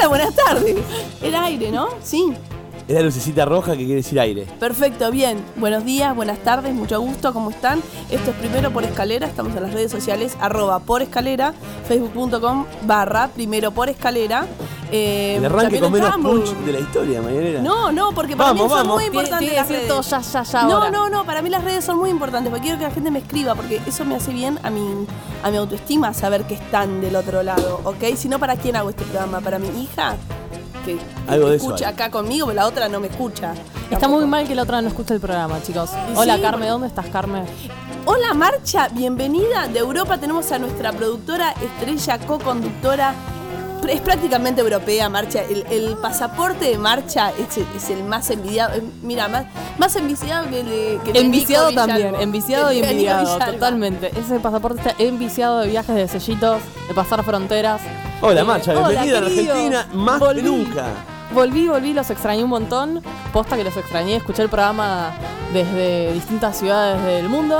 Hola, buenas tardes. Era aire, ¿no? Sí. Es la lucecita roja que quiere decir aire. Perfecto, bien. Buenos días, buenas tardes, mucho gusto, ¿cómo están? Esto es Primero por Escalera, estamos en las redes sociales, @porescalera, facebook.com/Primero por Escalera. El arranque con menos punch de la historia, mañanera. No, porque para mí son muy importantes las redes. Todo ya ahora. No, para mí las redes son muy importantes, porque quiero que la gente me escriba, porque eso me hace bien a mi autoestima, saber que están del otro lado, ¿ok? Si no, ¿para quién hago este programa? ¿Para mi hija? Que escucha acá conmigo, pero la otra no me escucha. Está muy mal que la otra no escuche el programa, chicos. Hola, sí, Carmen, ¿dónde estás, Carmen? Hola, Marcha, bienvenida. De Europa tenemos a nuestra productora estrella, co-conductora. Es prácticamente europea, Marcha. El pasaporte de Marcha es el más envidiado. Mira, más enviciado que el enviciado también, enviciado y envidiado, totalmente. Ese pasaporte está enviciado de viajes, de sellitos, de pasar fronteras. Hola, Marcha, bienvenida a Argentina, más que nunca. Volví, los extrañé un montón. Posta que los extrañé, escuché el programa desde distintas ciudades del mundo.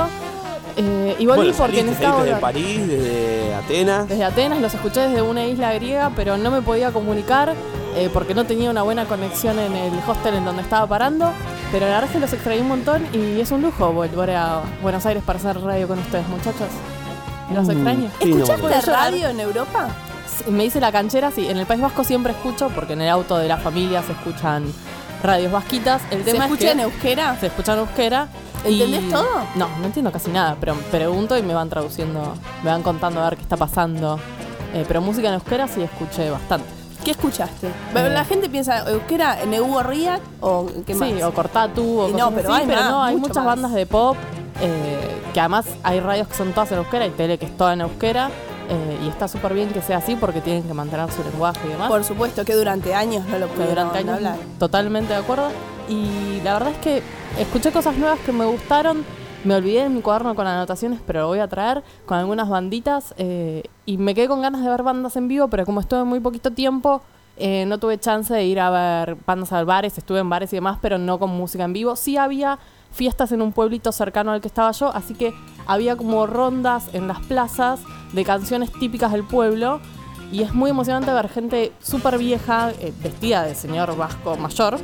Y volví porque necesitaba desde París, desde Atenas. Desde Atenas, los escuché desde una isla griega, pero no me podía comunicar porque no tenía una buena conexión en el hostel en donde estaba parando. Pero la verdad es que los extrañé un montón y es un lujo volver a Buenos Aires para hacer radio con ustedes, muchachos. Los extraño. ¿Escuchaste radio en Europa? Me dice la canchera, sí, en el País Vasco siempre escucho, porque en el auto de la familia se escuchan radios vasquitas. El tema ¿Se escucha en euskera? Se escucha en euskera. ¿Entendés todo? No entiendo casi nada, pero pregunto y me van traduciendo, me van contando a ver qué está pasando. Pero música en euskera sí escuché bastante. ¿Qué escuchaste? La gente piensa euskera, Negu Riak o qué más. Sí, o Cortatu o no, pero así, hay mucho muchas más. bandas de pop que además hay radios que son todas en euskera y tele que es toda en euskera. Y está súper bien que sea así porque tienen que mantener su lenguaje y demás. Por supuesto que durante años no lo pudieron hablar. Totalmente de acuerdo. Y la verdad es que escuché cosas nuevas que me gustaron. Me olvidé en mi cuaderno con anotaciones, pero lo voy a traer con algunas banditas. Y me quedé con ganas de ver bandas en vivo, pero como estuve muy poquito tiempo, no tuve chance de ir a ver bandas al bares. Estuve en bares y demás, pero no con música en vivo. Sí había fiestas en un pueblito cercano al que estaba yo, así que había como rondas en las plazas de canciones típicas del pueblo y es muy emocionante ver gente súper vieja, vestida de señor vasco mayor,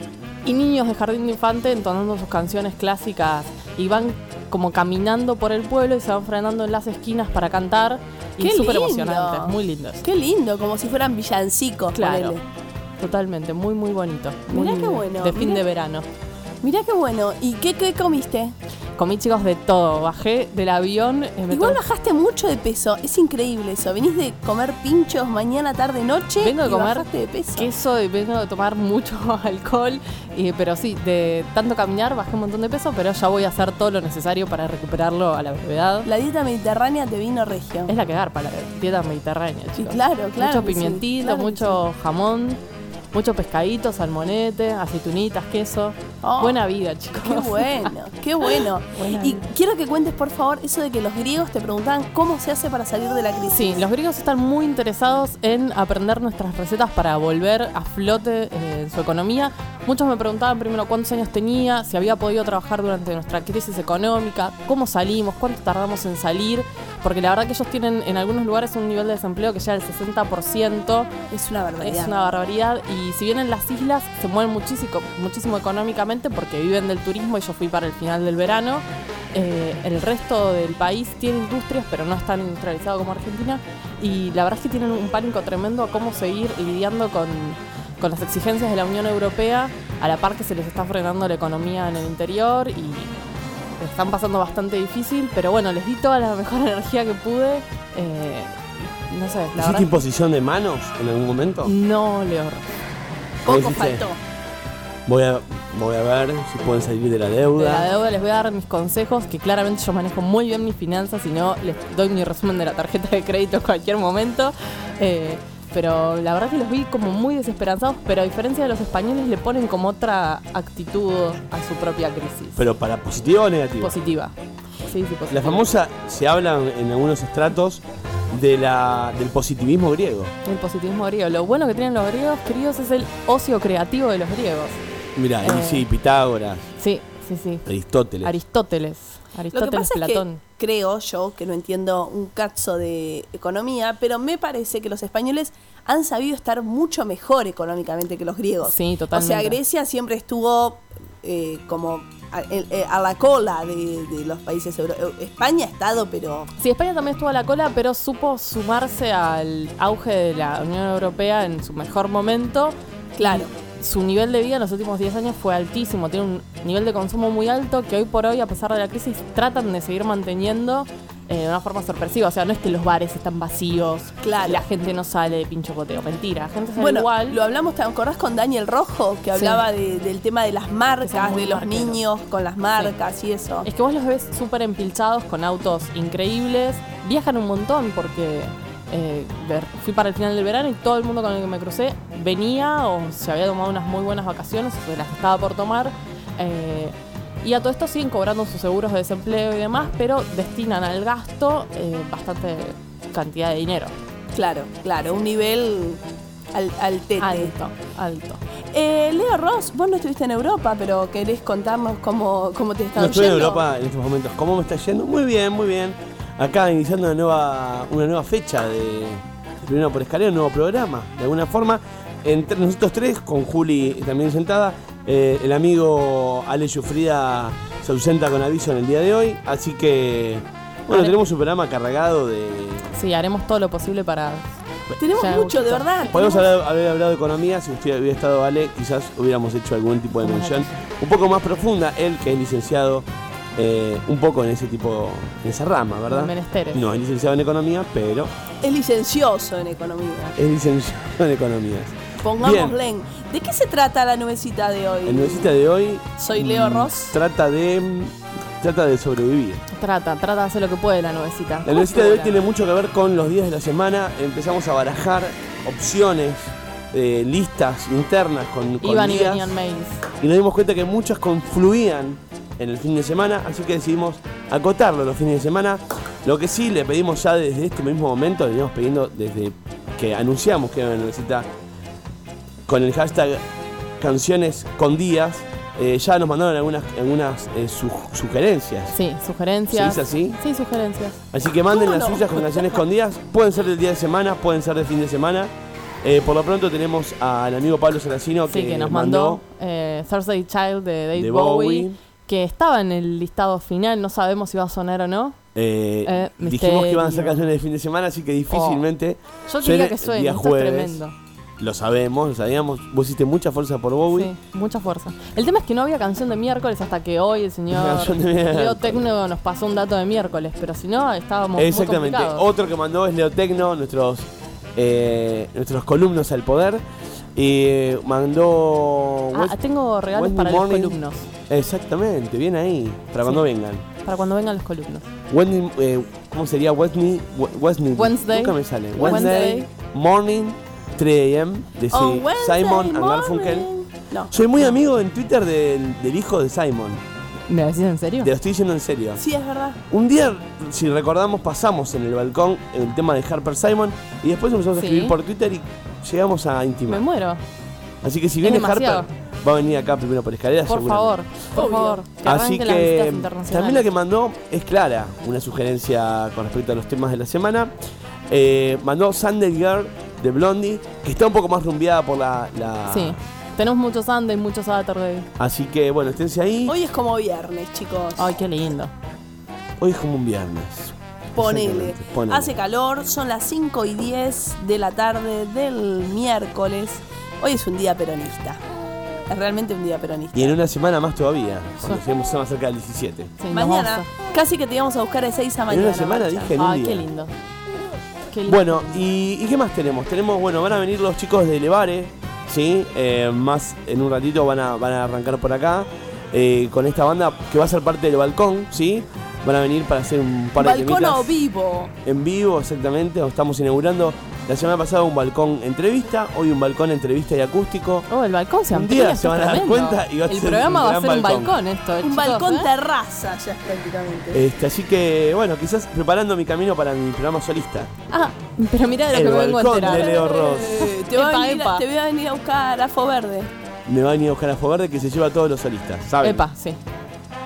y niños de jardín de infante entonando sus canciones clásicas y van como caminando por el pueblo y se van frenando en las esquinas para cantar. Y es súper emocionante, es muy lindo eso. Qué lindo, como si fueran villancicos. Claro, ponele. Totalmente, muy muy bonito. Mirá qué bueno. De fin de verano. Mirá qué bueno. ¿Y qué comiste? Comí, chicos, de todo. Bajé del avión. Igual bajaste mucho de peso. Es increíble eso. Venís de comer pinchos mañana, tarde, noche. Vengo de comer bajaste de peso. Queso y vengo de tomar mucho alcohol. Pero sí, de tanto caminar bajé un montón de peso, pero ya voy a hacer todo lo necesario para recuperarlo a la brevedad. La dieta mediterránea te vino regio. Es la que garpa, la dieta mediterránea, chicos. Sí, claro. Mucho pimientito, sí, claro mucho jamón. Mucho pescadito, salmonete, aceitunitas, queso. Oh, buena vida, chicos. Qué bueno. Y quiero que cuentes, por favor, eso de que los griegos te preguntaban cómo se hace para salir de la crisis. Sí, los griegos están muy interesados en aprender nuestras recetas para volver a flote en su economía. Muchos me preguntaban primero cuántos años tenía, si había podido trabajar durante nuestra crisis económica, cómo salimos, cuánto tardamos en salir, porque la verdad que ellos tienen en algunos lugares un nivel de desempleo que llega al 60%. Es una barbaridad. Es una barbaridad. Y si bien en las islas se mueven muchísimo económicamente porque viven del turismo y yo fui para el final del verano, el resto del país tiene industrias pero no es tan industrializado como Argentina y la verdad es que tienen un pánico tremendo a cómo seguir lidiando con las exigencias de la Unión Europea a la par que se les está frenando la economía en el interior y están pasando bastante difícil, pero bueno, les di toda la mejor energía que pude. No sé, la verdad. ¿Hiciste imposición de manos en algún momento? No, Leor. Poco faltó. Voy a ver si pueden salir de la deuda. De la deuda les voy a dar mis consejos, que claramente yo manejo muy bien mis finanzas y no les doy mi resumen de la tarjeta de crédito en cualquier momento. Pero la verdad que los vi como muy desesperanzados, pero a diferencia de los españoles le ponen como otra actitud a su propia crisis. ¿Pero para positiva o negativa? Positiva. Sí, positiva. La famosa, se habla en algunos estratos del positivismo griego. El positivismo griego. Lo bueno que tienen los griegos, queridos, es el ocio creativo de los griegos. Mirá, sí, Pitágoras. Sí. Aristóteles. Lo que pasa Platón. es creo yo, que no entiendo un cazo de economía, pero me parece que los españoles han sabido estar mucho mejor económicamente que los griegos. Sí, totalmente. O sea, Grecia siempre estuvo como a la cola de los países europeos. España ha estado, pero... Sí, España también estuvo a la cola, pero supo sumarse al auge de la Unión Europea en su mejor momento. Claro. Su nivel de vida en los últimos 10 años fue altísimo, tiene un nivel de consumo muy alto que hoy por hoy, a pesar de la crisis, tratan de seguir manteniendo de una forma sorpresiva. O sea, no es que los bares están vacíos, Claro. y la gente no sale de pincho poteo. Mentira, la gente sale Bueno, igual. lo hablamos, ¿te acordás con Daniel Rojo? Que hablaba del tema de las marcas, Son muy de los marqueros. niños con las marcas y eso. Es que vos los ves súper empilchados con autos increíbles, viajan un montón porque fui para el final del verano y todo el mundo con el que me crucé venía o se había tomado unas muy buenas vacaciones o se las estaba por tomar. Y a todo esto siguen cobrando sus seguros de desempleo y demás, pero destinan al gasto bastante cantidad de dinero. Claro, un nivel al tete. Alto. Leo Ross, vos no estuviste en Europa, pero querés contarnos cómo te está No estoy en yendo. Europa en estos momentos. ¿Cómo me está yendo? Muy bien, muy bien. Acá iniciando una nueva fecha de Primero por Escalera, un nuevo programa. De alguna forma, entre nosotros tres, con Juli también sentada, el amigo Ale Yufrida se ausenta con aviso en el día de hoy. Así que, bueno, tenemos un programa cargado de... Sí, haremos todo lo posible para... Tenemos Ya, mucho, de Agustito. verdad. Podemos tenemos- haber hablado de economía. Si usted hubiera estado Ale, quizás hubiéramos hecho algún tipo de mención un poco más profunda. Él, que es licenciado un poco en ese tipo, en esa rama, ¿verdad? En menesteres. No es licenciado en economía, pero Es licencioso en economía. es licenciado en economías. Pongámosle en. ¿De qué se trata la nubecita de hoy? La nubecita de hoy Soy Leo Ross. trata de sobrevivir. Trata de hacer lo que puede la nubecita. La nubecita de hoy tiene mucho que ver con los días de la semana. Empezamos a barajar opciones, listas internas con Iban y días. venían mails. Y nos dimos cuenta que muchas confluían en el fin de semana, así que decidimos acotarlo los fines de semana. Lo que sí le pedimos ya desde este mismo momento, le venimos pidiendo desde que anunciamos que era una nubecita con el hashtag canciones con días, ya nos mandaron algunas sugerencias. Sí, sugerencias. ¿Se dice así? Sí, sugerencias. Así que manden ¿Cómo las no? suyas con canciones con días. Pueden ser del día de semana, pueden ser del fin de semana. Por lo pronto tenemos al amigo Pablo Saracino Sí, que nos mandó Thursday Child de David de Bowie, que estaba en el listado final. No sabemos si va a sonar o no. dijimos que iban a ser misterio. canciones de fin de semana, así que difícilmente Yo quería que el suene, día esto es jueves. tremendo. Lo sabemos, lo sabíamos. Vos hiciste mucha fuerza por Bowie. Sí, mucha fuerza. El tema es que no había canción de miércoles hasta que hoy el señor Canción de miércoles. Leo Tecno nos pasó un dato de miércoles, pero si no estábamos Exactamente. muy complicados. Otro que mandó es Leo Tecno, nuestros columnos al poder. Y mandó... Tengo regalos Wednesday para Morning. los columnos. Exactamente, bien ahí. Para cuando vengan. Para cuando vengan los columnos. ¿Cómo sería? Wednesday. Wednesday. Nunca me sale. Wednesday. Morning, 3 a.m. de On Wednesday Simon and morning. Garfunkel. No. Soy muy amigo en Twitter del hijo de Simon. ¿Me decís en serio? Te lo estoy diciendo en serio. Sí, es verdad. Un día, si recordamos, pasamos en el balcón el tema de Harper Simon y después empezamos a Sí. escribir por Twitter y llegamos a Me intimar. muero. Así que si viene demasiado. Harper, va a venir acá primero por escaleras. Por favor, por Obvio. favor. Que Así arranquen las visitas que internacionales. también la que mandó es Clara, una sugerencia con respecto a los temas de la semana. Mandó Sunday Girl de Blondie, que está un poco más rumbeada por la... Sí. Tenemos muchos Sunday, muchos Saturday. Así que bueno, esténse ahí. Hoy es como viernes, chicos. Ay, qué lindo. Hoy es como un viernes. Ponele. Exactamente, ponele. Hace calor, son las 5:10 de la tarde del miércoles. Hoy es un día peronista. Es realmente un día peronista. Y en una semana más todavía, cuando Sí. lleguemos más cerca del 17. Sí, nos Mañana, vamos casi que te íbamos a buscar de 6 a En mañana. una semana Marcha. dije en un Ay, día. qué lindo. Qué lindo. Bueno, ¿y qué más tenemos? Tenemos, bueno, van a venir los chicos de Levare, ¿sí? Más en un ratito van a arrancar por acá con esta banda que va a ser parte del balcón, ¿sí? Van a venir para hacer un par de Balcón temitas o vivo. en vivo, exactamente. Estamos inaugurando la semana pasada un balcón entrevista, hoy un balcón entrevista y acústico. Oh, el balcón se Un amplía. día esto se van es a dar tremendo. cuenta y va a el ser programa un va a gran ser un balcón. balcón esto, Un chicos, balcón ¿eh? terraza ya es prácticamente. Así que, bueno, quizás preparando mi camino para mi programa solista. Ah, pero mirá de lo El que me vengo a balcón enterar. de Leo Ross. Te voy a Epa, venir epa. te voy a venir a buscar a Afo Verde. Me va a venir a buscar a Foverde que se lleva a todos los solistas, ¿saben? Epa, sí.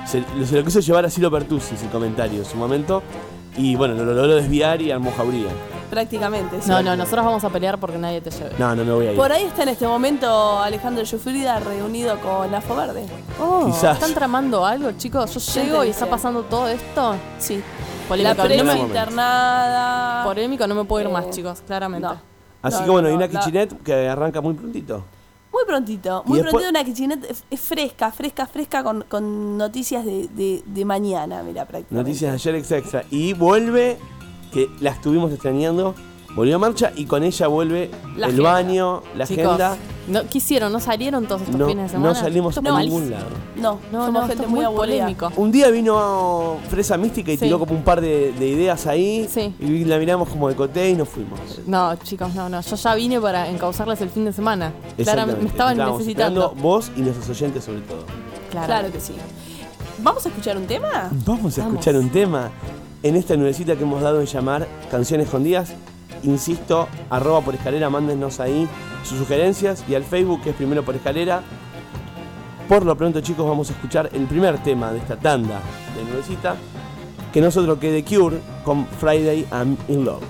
se lo quiso llevar a Silo Pertusis el comentario en su momento. Y bueno, lo logró desviar y armó jauría. Prácticamente, sí. No, nosotros vamos a pelear porque nadie te lleve. No me voy a ir. Por ahí está en este momento Alejandro Giuffrida reunido con la Verde. Quizás. ¿Están tramando algo, chicos? Yo llego y está pasando todo esto. Sí. Polémico. La prensa no me- internada. Polémico, no me puedo ir más, chicos, claramente. No. Así No, que bueno, no, y una no, kitchenette que arranca muy prontito. Muy prontito, Y después- una kitchenette es fresca con noticias de mañana, mira, prácticamente. Noticias de ayer extra. Y vuelve, que la estuvimos extrañando, volvió a marcha y con ella vuelve La el agenda. baño, la Chicos, agenda. ¿qué hicieron? ¿No salieron todos estos fines de semana? No salimos Esto a es ningún malísimo. lado. No, No, somos esto gente es muy muy aburrida. polémico. Un día vino Fresa Mística y Sí. tiró como un par de ideas ahí. Sí. Y la miramos como de coté y nos fuimos. No, chicos, no. Yo ya vine para encauzarles el fin de semana. Claramente, Exactamente. me estaban Estábamos necesitando. esperando vos y nuestros oyentes sobre todo. Claro que sí. ¿Vamos a escuchar un tema? Vamos a escuchar un tema en esta nubecita que hemos dado en llamar Canciones Escondidas. Insisto, @por escalera, mándenos ahí sus sugerencias y al Facebook que es Primero por Escalera. Por lo pronto, chicos, vamos a escuchar el primer tema de esta tanda de nubecita, que no es otro que The Cure con Friday I'm in Love.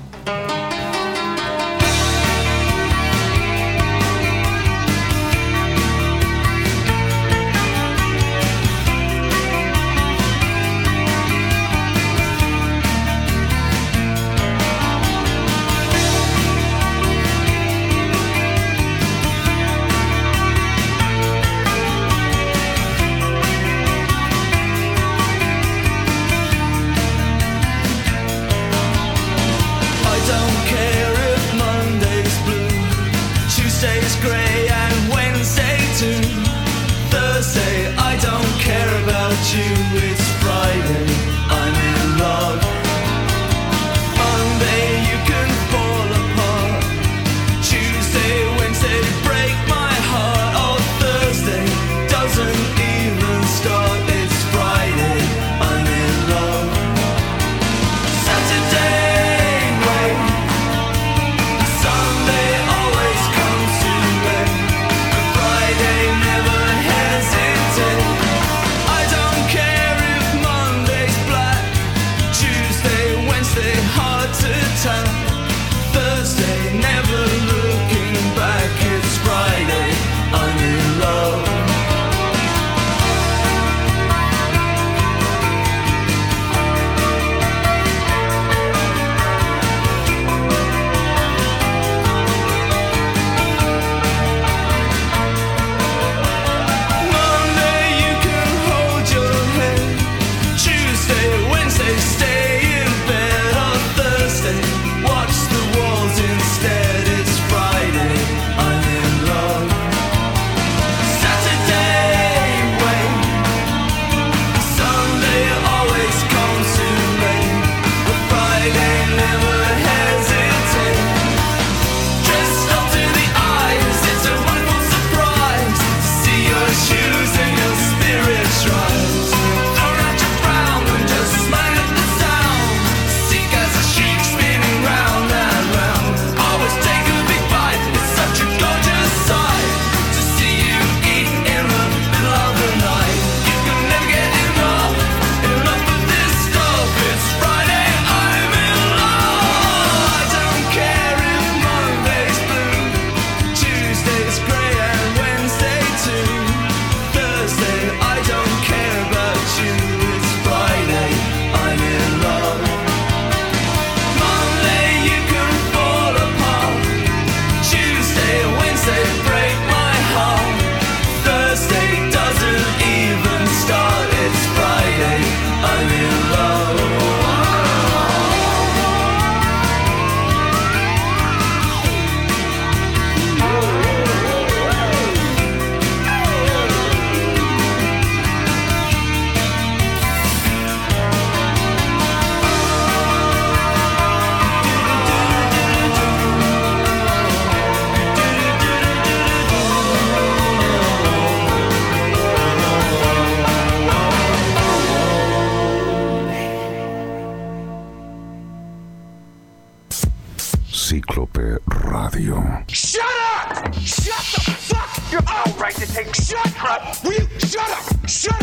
Cíclope Radio. Shut up! Shut the fuck! You're all right to take. Shut up! Will you shut up? Shut up!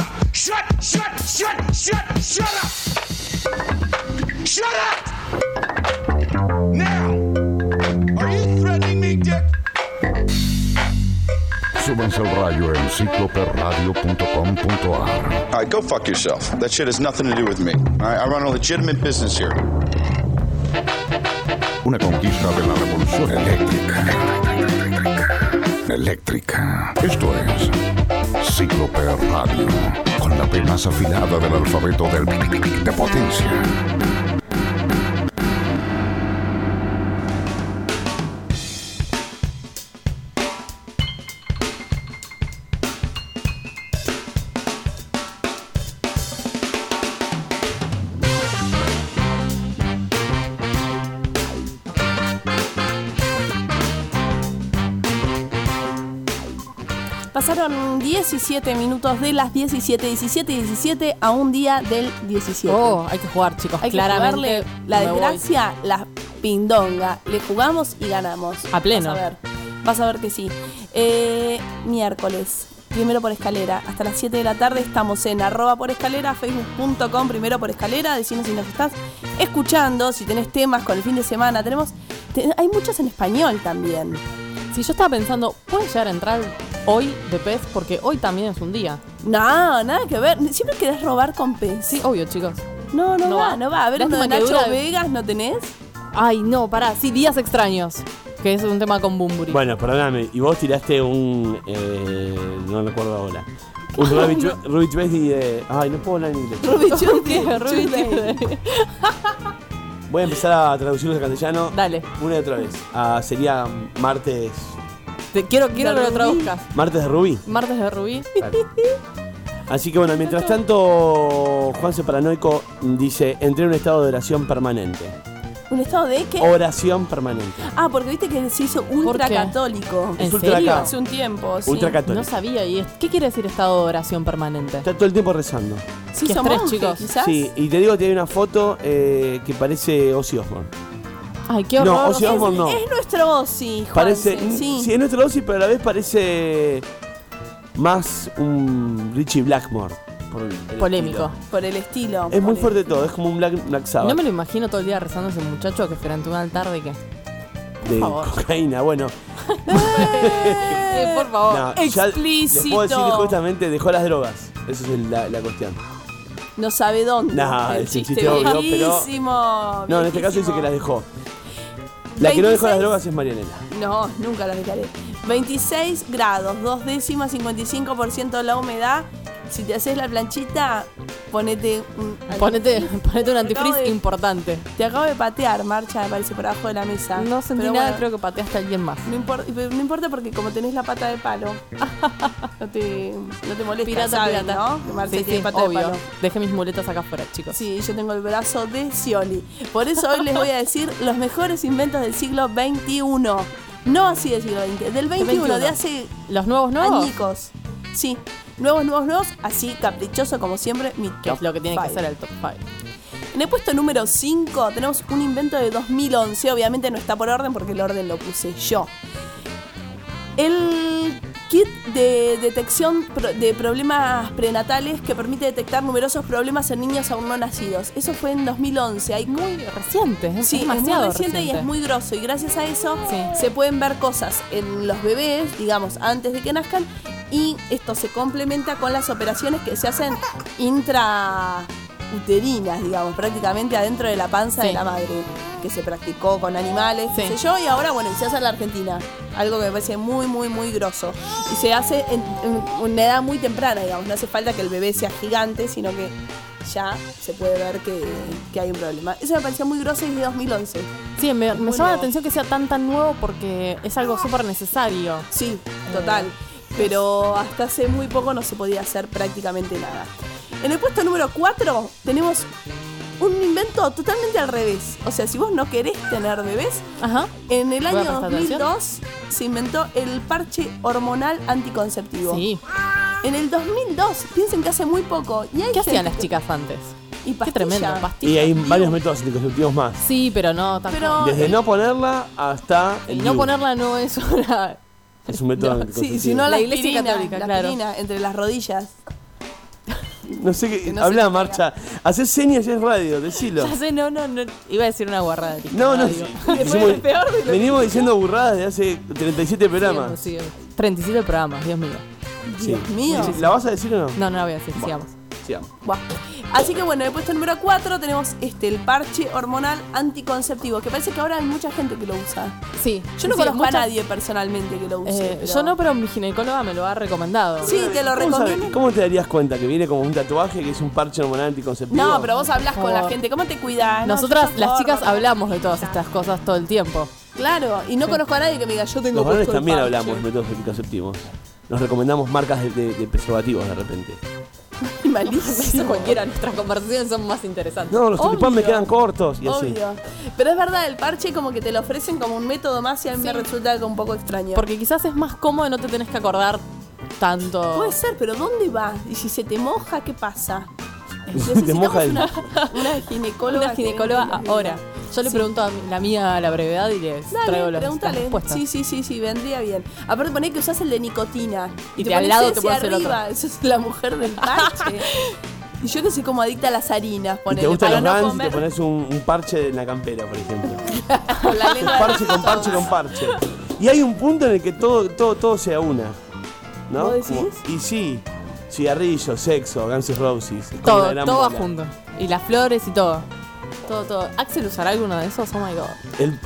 Shut up! Now, are you threatening me, Dick? Súbanse al radio en cicloperradio.com.ar. All right, go fuck yourself. That shit has nothing to do with me. All right, I run a legitimate business here. Una conquista de la revolución eléctrica. Esto es Cicloper Radio, con la P más afilada del alfabeto de potencia. Pasaron 17 minutos de las 17 a un día del 17. Oh, hay que jugar, chicos. Hay que claramente jugarle la me voy. desgracia, la pindonga. Le jugamos y ganamos. A pleno. Vas a ver que sí. Miércoles, Primero por Escalera. Hasta las 7 de la tarde estamos en @porescalera, facebook.com, Primero por Escalera. Decinos si nos estás escuchando, si tenés temas con el fin de semana. Hay muchos en español también. Si yo estaba pensando, ¿puede llegar a entrar hoy de pez? Porque hoy también es un día. No, nada que ver. Siempre querés robar con pez. Sí, obvio, chicos. No va. A ver, uno de Lástima que Nacho dura- Vegas, ¿no tenés? Ay, no, pará. Sí, días extraños. Que es un tema con Bumburi. Bueno, perdóname. Y vos tiraste un... no recuerdo ahora. Un Rubik Tuesday de... Ay, no puedo hablar en inglés. Rubik Rubik Tuesday. Voy a empezar a traducirlos al castellano. Dale. Una y otra vez. Sería martes... Quiero que lo traduzcas. Martes de Rubí. Martes de Rubí. Claro. Así que bueno, mientras tanto, Juanse Paranoico dice, entré en un estado de oración permanente. ¿Un estado de qué? Oración permanente. Ah, porque viste que se hizo ultra qué? católico. ¿En ultra serio? acá. Hace un tiempo, sí. Ultra católico. No sabía. ¿Qué quiere decir estado de oración permanente? Está todo el tiempo rezando. Sí, Qué son estrés, monjes, chicos. quizás. Sí, y te digo que hay una foto que parece Ozzy Osbourne. Ay, qué horror. No, Ozzy Osbourne no. Es nuestro Ozzy, Parece, Juanse, sí. sí, es nuestro Ozzy, pero a la vez parece más un Richie Blackmore. Por el Polémico. Por el estilo. estilo. Es muy Por fuerte todo, es como un Black Sabbath. No me lo imagino todo el día rezando ese muchacho que frente a un altar de qué. de favor. cocaína, bueno. Por favor. No, ya les Explícito. puedo decir que justamente dejó las drogas. Esa es la cuestión. No sabe dónde. No, el es un chiste chiste obvio, pero- viejísimo. No, en este caso dice que las dejó. La que no dejó las drogas es Marianela. No, nunca las dejaré. 26 grados, 2 décimas, 55% la humedad. Si te haces la planchita, ponete un... Ponete un antifreeze Acabo de- importante. Te acabo de patear, Marcha, me parece, por abajo de la mesa. No sentí Pero nada, bueno, creo que pateaste a alguien más. No importa porque como tenés la pata de palo, no te molesta, Pirata, ¿sabes, pirata. no? Que Marcia Sí, tiene sí, pata de obvio. palo. Dejé mis muletas acá afuera, chicos. Sí, yo tengo el brazo de Scioli. Por eso hoy les voy a decir los mejores inventos del siglo XXI. No así del siglo XX, del XXI, de hace ¿Los nuevos? añicos. Sí, nuevos, así caprichoso como siempre, mi Que top es lo que tiene que 5. ser el top 5. En el puesto número 5 tenemos un invento de 2011. Obviamente no está por orden porque el orden lo puse yo. El kit de detección de problemas prenatales que permite detectar numerosos problemas en niños aún no nacidos. Eso fue en 2011. Hay Muy reciente, es Sí, es muy demasiado reciente y es muy grosso. Y gracias a eso Sí. se pueden ver cosas en los bebés, digamos, antes de que nazcan. Y esto se complementa con las operaciones que se hacen intrauterinas, digamos, prácticamente adentro de la panza Sí. de la madre. Que se practicó con animales, qué Sí. sé yo, y ahora, bueno, y se hace en la Argentina. Algo que me parece muy grosso. Y se hace en una edad muy temprana, digamos. No hace falta que el bebé sea gigante, sino que ya se puede ver que hay un problema. Eso me pareció muy grosso y es de 2011. Sí, me Muy llama la nuevo. atención que sea tan nuevo porque es algo súper necesario. Sí, total. Pero hasta hace muy poco no se podía hacer prácticamente nada. En el puesto número 4 tenemos un invento totalmente al revés. O sea, si vos no querés tener bebés, Ajá. en el Voy a año prestar 2002 se inventó el parche hormonal anticonceptivo. Sí. En el 2002, piensen que hace muy poco. Y hay ¿Qué hacían gente las chicas antes? Y Qué pastilla. tremendo, Y pastilla. hay varios métodos anticonceptivos más. Sí, pero no tan Pero- Desde no ponerla hasta Y el no DIU. ponerla no es una... Es un método No, anticonceptivo. Sí, si no la La Iglesia aspirina, Católica, la claro. aspirina entre las rodillas. No sé qué. Que no Habla, se Marcha. Hacer señas y es radio, decilo. Ya sé, no. Iba a decir una guarrada. No, no. digo. Decimos- peor de lo que venimos diciendo burradas de hace 37 programas. Sí, 37 programas, Dios mío. Dios mío. Sí. ¿La vas a decir o no? No la voy a decir, sigamos. Sigamos. Buah. Así que bueno, en el puesto número 4 tenemos el parche hormonal anticonceptivo, que parece que ahora hay mucha gente que lo usa. Sí. Yo no sí, conozco a muchas- nadie personalmente que lo use. Yo no, pero mi ginecóloga me lo ha recomendado. Sí, te lo ¿Cómo, recomiendo. ¿Cómo te darías cuenta que viene como un tatuaje que es un parche hormonal anticonceptivo? No, pero vos hablas con la favor. gente. ¿Cómo te cuidás? No, Nosotras, yo las corro, chicas, no. hablamos de todas estas cosas todo el tiempo. Claro, y no conozco a nadie que me diga, yo tengo Los varones puesto el también parche. hablamos de métodos anticonceptivos. Nos recomendamos marcas de preservativos de repente. Malísimo. Eso cualquiera, nuestras conversaciones son más interesantes. No, los tulipán me Obvio. quedan cortos y así. Obvio. Pero es verdad, el parche como que te lo ofrecen como un método más y a mí me resulta algo un poco extraño. Porque quizás es más cómodo y no te tenés que acordar tanto. Puede ser, pero ¿dónde va? Y si se te moja, ¿qué pasa? te moja el- una ginecóloga. Una ginecóloga que- ahora. Yo le Sí. pregunto a la mía a la brevedad y les traigo Dale, las pregúntale. respuestas. Sí, vendría bien. Aparte poné que usás el de nicotina. Y te de al pones lado ese te pones el arriba. otro. Eso es la mujer del parche. Y yo que soy como adicta a las harinas, Y ponele, te gustan para los no Vans y te comer pones un parche en la campera, por ejemplo. con la lengua Parche con parche con parche. Y hay un punto en el que todo sea una. ¿No? ¿Vos decís? Y sí, cigarrillo, sexo, Guns N' Roses. como Todo, una gran todo va bola. junto. Y las flores y todo. Todo. ¿Axel usará alguno de esos? Oh my god.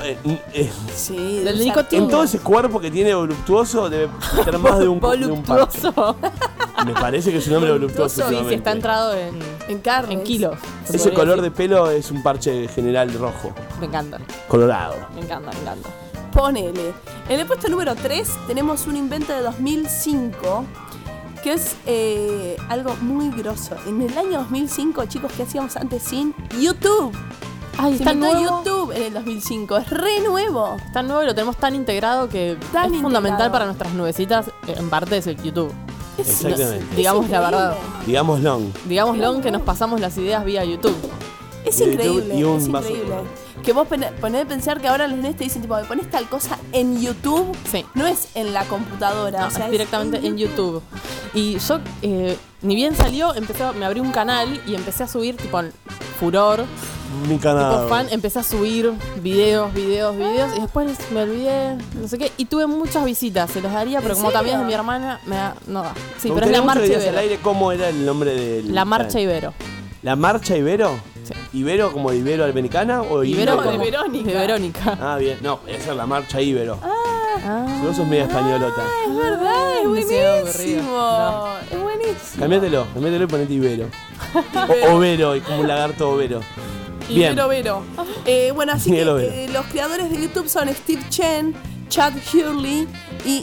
Sí, Del de nicotina. En todo ese cuerpo que tiene voluptuoso debe tener más de un parche. Voluptuoso. Me parece que es un hombre voluptuoso. Voluptuoso, Sí, si últimamente. está entrado en carne. en kilos. se Ese podría color de decir. pelo es un parche general rojo, Me encanta, colorado. me encanta. Ponele. En el puesto número 3 tenemos un invento de 2005 que es algo muy grosso. En el año 2005, chicos, ¿qué hacíamos antes sin YouTube? Ay, Se está inventó nuevo. YouTube en el 2005. Es re nuevo. Está nuevo y lo tenemos tan integrado que Tan es fundamental integrado. para nuestras nubecitas. En parte es el YouTube. Exactamente. Digamos la increíble. verdad. Digamos long. Digámoslo que nos pasamos las ideas vía YouTube. Es Y de increíble, YouTube y un es vaso. increíble. Que vos ponés a pensar que ahora los nenes te dicen, tipo, me pones tal cosa en YouTube, Sí. no es en la computadora, No, o sea, es directamente en YouTube. Y yo, ni bien salió, me abrí un canal y empecé a subir, tipo, furor, Mi canal. tipo fan, empecé a subir videos, y después me olvidé, no sé qué, y tuve muchas visitas, se los daría, pero ¿En como también es serio? de mi hermana, no da. Sí, Me pero es la gustaría mucho Marcha que digas al Ibero. aire cómo era el nombre del La Marcha canal. Ibero. ¿La Marcha Ibero? Sí. ¿Ibero como Ibero Americana o Ibero Ibero? de como- Verónica. De Verónica. Ah, bien. No, esa es la Marcha Ibero. Ah, Vos sos media españolota. Es verdad, es Me se me había buenísimo. ocurrido. Es buenísimo. Cambiátelo y ponete Ibero. O Overo, y como un lagarto Overo. Bien. Vero. Bueno, así Miguel que Overo. los creadores de YouTube son Steve Chen, Chad Hurley y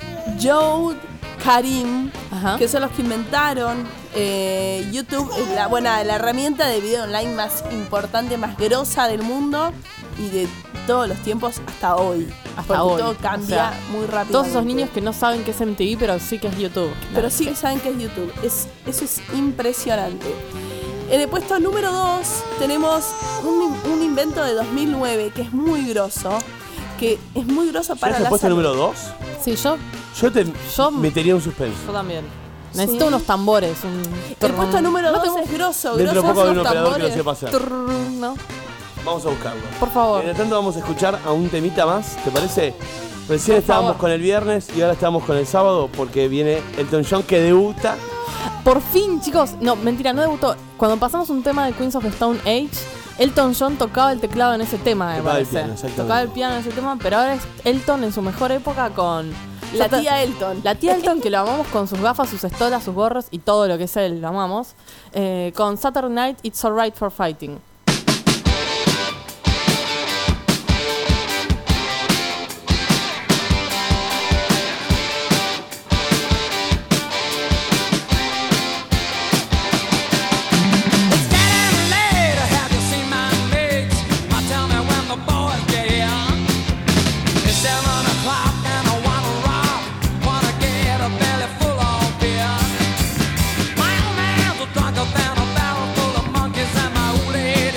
Joe Karim, Ajá. que son los que inventaron YouTube, es la herramienta de video online más importante, más grosa del mundo y de todos los tiempos hasta hoy. Hasta Porque hoy. todo cambia O sea, muy rápido. Todos esos niños que no saben qué es MTV, pero sí que es YouTube. Pero sí que saben que es YouTube. Eso es impresionante. En el puesto número 2 tenemos un invento de 2009 que es muy grosso. Que es muy grosso ¿Ya para es el la puesto salud. número 2? Sí, yo Yo metería un suspenso. también. Necesito unos tambores. El puesto número 2 tengo es grosso. Dentro de grosso poco hay son un los operador que lo tambores. sepa hacer. ¿No? Vamos a buscarlo. Por favor. Mientras tanto vamos a escuchar a un temita más, ¿te parece? Recién Por estábamos favor. con el viernes y ahora estamos con el sábado porque viene Elton John que debuta. Por fin, chicos. No, mentira, no debutó. Cuando pasamos un tema de Queens of Stone Age, Elton John tocaba el teclado en ese tema, me Tocaba el parece. piano, exactamente. Tocaba el piano en ese tema, pero ahora es Elton en su mejor época con... La tía Elton. La tía Elton, que lo amamos con sus gafas, sus estolas, sus gorros y todo lo que es él, lo amamos. Con Saturday Night, It's Alright for Fighting. It's getting late. Have you seen my mates? Tell me when the boys get here. It's 7 o'clock and I wanna rock. Wanna get a belly full of beer. My old man's a drunker than a barrel full of monkeys, and my old lady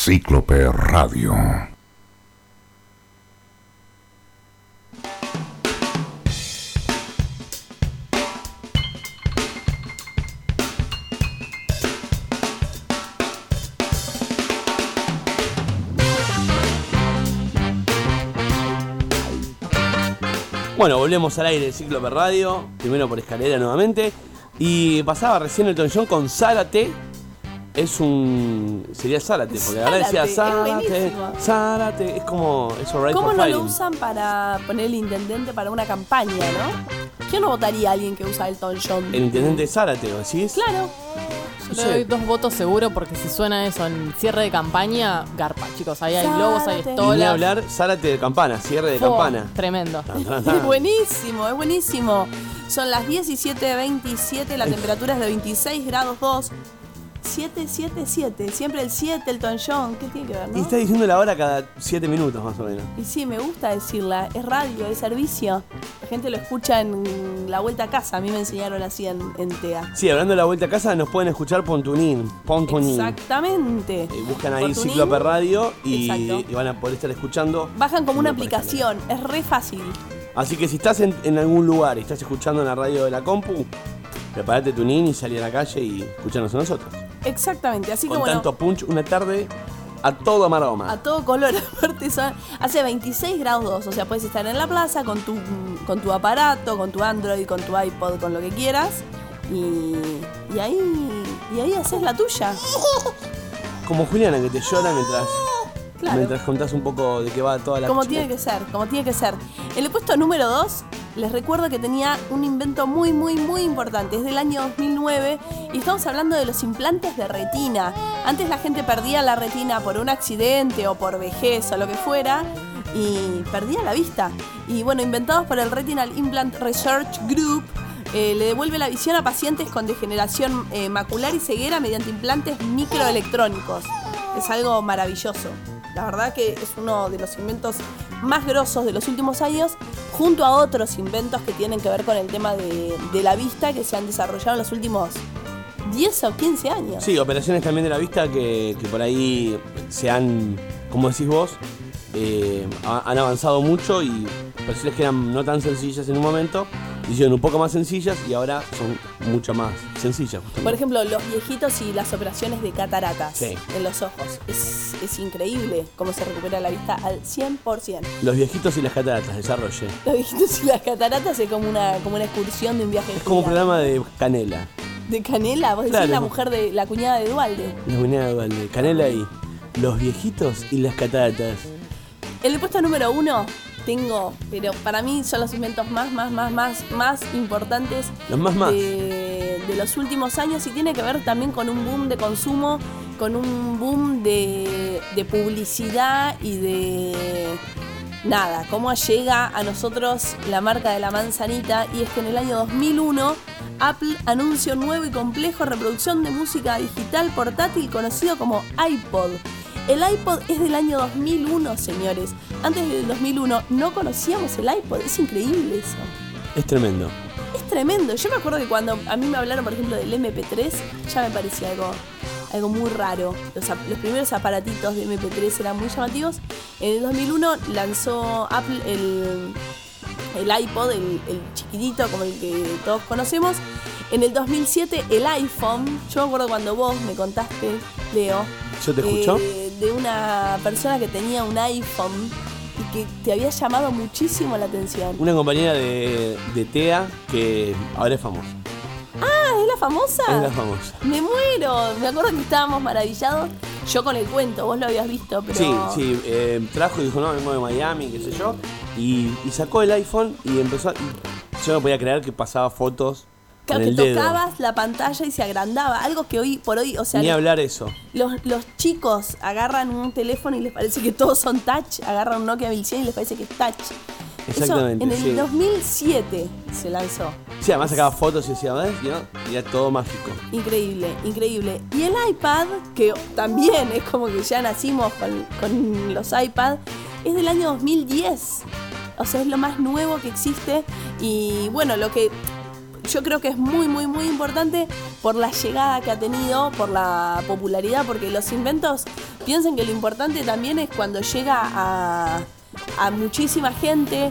Cíclope Radio. Bueno, volvemos al aire de Cíclope Radio, primero por escalera nuevamente. Y pasaba recién Elton John con Zárate. Sería Zárate, porque la verdad decía Zárate, Zárate, es como eso, right? ¿Cómo for no fighting. lo usan para poner el intendente para una campaña, no? ¿Quién no votaría a alguien que usa Elton John? El intendente de Zárate, ¿lo decís? Claro. Yo Sí. le doy 2 votos seguro porque si suena eso en cierre de campaña, garpa, chicos. Ahí hay globos, hay Zárate. Y ni estolas. hablar, Zárate de campana, cierre de Fo, campana. Tremendo. Tan, tan, tan. Es buenísimo, es buenísimo. Son las 17:27, la temperatura es de 26 grados 2. 777, siempre el 7, Elton John, ¿qué tiene que ver, Y no? está diciendo la hora cada 7 minutos más o menos. Y sí, me gusta decirla, es radio, es servicio. La gente lo escucha en la vuelta a casa, a mí me enseñaron así en TEA. Sí, hablando de la vuelta a casa, nos pueden escuchar por TuneIn. Exactamente. Buscan ahí Por TuneIn. Cíclope Radio y Exacto. van a poder estar escuchando. Bajan como una No por escalera. aplicación, es re fácil. Así que si estás en algún lugar y estás escuchando en la radio de la compu, prepárate TuneIn y salí a la calle y escuchanos a nosotros. Exactamente, así que Con bueno, tanto punch, una tarde a todo maroma. a todo color. Aparte hace 26 grados 2, o sea, puedes estar en la plaza con tu aparato, con tu Android, con tu iPod, con lo que quieras. Y ahí haces la tuya. Como Juliana, que te llora Claro. mientras contás un poco de qué va toda la Como chica. tiene que ser, como tiene que ser. En el puesto número 2, les recuerdo que tenía un invento muy, muy, muy importante. Es del año 2009 y estamos hablando de los implantes de retina. Antes la gente perdía la retina por un accidente o por vejez o lo que fuera y perdía la vista. Y bueno, inventados por el Retinal Implant Research Group, le devuelve la visión a pacientes con degeneración macular y ceguera mediante implantes microelectrónicos. Es algo maravilloso. La verdad que es uno de los inventos más grosos de los últimos años, junto a otros inventos que tienen que ver con el tema de la vista que se han desarrollado en los últimos 10 o 15 años. Sí, operaciones también de la vista que por ahí se han, como decís vos, han avanzado mucho y operaciones que eran no tan sencillas en un momento, hicieron un poco más sencillas y ahora son mucho más sencillas. Justamente. Por ejemplo, los viejitos y las operaciones de cataratas Sí. en los ojos. Es increíble cómo se recupera la vista al 100%. Los viejitos y las cataratas, desarrolle. Los viejitos y las cataratas es como una excursión de un viaje. Es como un gigante. programa de Canela. De Canela, vos decís Claro. la mujer de la cuñada de Dualde. La unidad de Canela y los viejitos y las cataratas. En el puesto número 1 tengo, pero para mí son los inventos más importantes Los más. de los últimos años y tiene que ver también con un boom de consumo, con un boom de publicidad y de nada, cómo llega a nosotros la marca de la manzanita. Y es que en el año 2001 Apple anuncia un nuevo y complejo reproducción de música digital portátil conocido como iPod. El iPod es del año 2001, señores. Antes del 2001 no conocíamos el iPod. Es increíble eso. Es tremendo. Es tremendo. Yo me acuerdo que cuando a mí me hablaron, por ejemplo, del MP3, ya me parecía algo muy raro. Los primeros aparatitos de MP3 eran muy llamativos. En el 2001 lanzó Apple el iPod, el chiquitito como el que todos conocemos. En el 2007 el iPhone. Yo me acuerdo cuando vos me contaste, Leo, ¿Yo te escucho? de una persona que tenía un iPhone y que te había llamado muchísimo la atención. Una compañera de TEA que ahora es famosa. Ah, ¿es la famosa? Es la famosa. Me muero. Me acuerdo que estábamos maravillados. Yo con el cuento, vos lo habías visto, pero... Sí, trajo y dijo, no, vengo de Miami, qué sé yo. Y sacó el iPhone y empezó yo no podía creer que pasaba fotos Claro, con que el dedo. tocabas la pantalla y se agrandaba. Algo que hoy por hoy, o sea, Ni hablar eso. los chicos agarran un teléfono y les parece que todos son touch. Agarran un Nokia 1100 y les parece que es touch. Exactamente, Eso en el sí. 2007 se lanzó. Sí, además sacaba fotos y decía, ¿ves? Y era todo mágico. Increíble, increíble. Y el iPad, que también es como que ya nacimos con los iPad, es del año 2010. O sea, es lo más nuevo que existe. Y bueno, lo que yo creo que es muy, muy, muy importante por la llegada que ha tenido, por la popularidad, porque los inventos Piensen que lo importante también es cuando llega a muchísima gente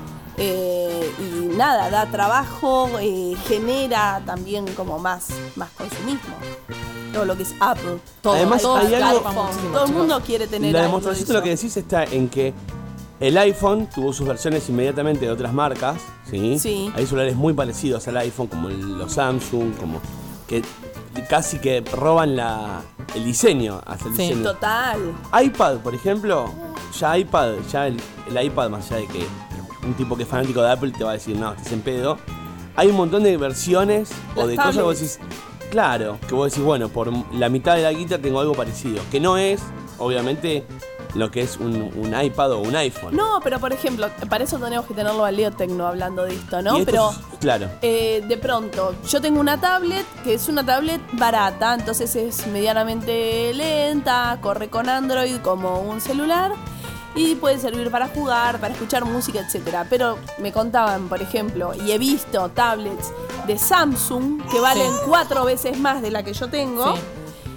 y nada, da trabajo, genera también como más consumismo. Todo lo que es Apple, todo, Además, hay algo- todo el mundo quiere tener La algo demostración de de lo que eso. decís está en que el iPhone tuvo sus versiones inmediatamente de otras marcas, ¿sí? Sí. Hay celulares muy parecidos al iPhone, como los Samsung, como que casi que roban el diseño, hasta el Sí. diseño. Total. iPad, por ejemplo, ya el iPad, más allá de que un tipo que es fanático de Apple te va a decir, no, estás en pedo. Hay un montón de versiones o Las de cosas que vos tablets. decís, claro, que vos decís, bueno, por la mitad de la guita tengo algo parecido. Que no es, obviamente, lo que es un iPad o un iPhone. No, pero por ejemplo, para eso tenemos que tenerlo a Leo Tecno hablando de esto, ¿no? Y esto Pero es- claro. de pronto, yo tengo una tablet que es una tablet barata, entonces es medianamente lenta, corre con Android como un celular y puede servir para jugar, para escuchar música, etcétera. Pero me contaban, por ejemplo, y he visto tablets de Samsung que valen 4 veces más de la que yo tengo, Sí.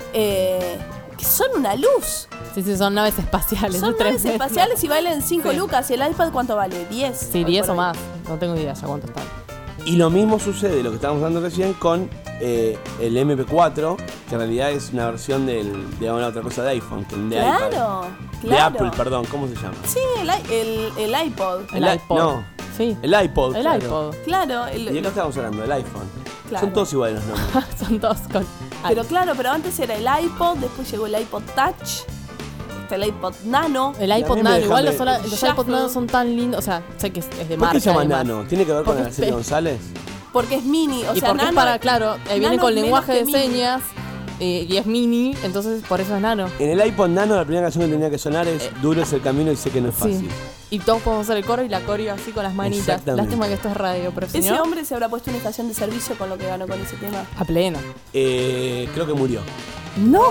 que son una luz. Sí, son naves espaciales. Son es naves tremendo. espaciales y valen 5 Sí. lucas. ¿Y el iPad cuánto vale? 10. Sí, Hoy 10 por o hoy. más. No tengo idea ya cuánto están. Y lo mismo sucede, lo que estábamos hablando recién, con el MP4, que en realidad es una versión de una otra cosa de iPhone, que de iPad. Claro, De claro. Apple, perdón, ¿cómo se llama? Sí, el iPod. El i- iPod. no. Sí. El iPod. El claro. iPod. Claro, ¿Y de qué estamos hablando? Del iPhone. Claro. Son todos iguales los nombres. Son todos con. pero claro, pero antes era el iPod, después llegó el iPod Touch, está el iPod Nano. El Y a iPod mí me Nano, igual dejan los de- Shuffle. iPod Nano son tan lindos, o sea, sé que es de ¿Por marca. qué se llama además. Nano? ¿Tiene que ver con Porque Araceli es- González? Porque es mini, o Y sea, porque Nano es para, claro, viene Nano con es menos lenguaje que de mini. señas y es mini, entonces por eso es Nano. En el iPod Nano la primera canción que tenía que sonar es Duro es el camino y sé que no es Sí. fácil. Y todos podemos hacer el coro y la coreo así con las manitas. Exactamente. Lástima que esto es radio, pero si Ese no, hombre se habrá puesto una estación de servicio con lo que ganó con ese tema. a pleno. Creo que murió. No,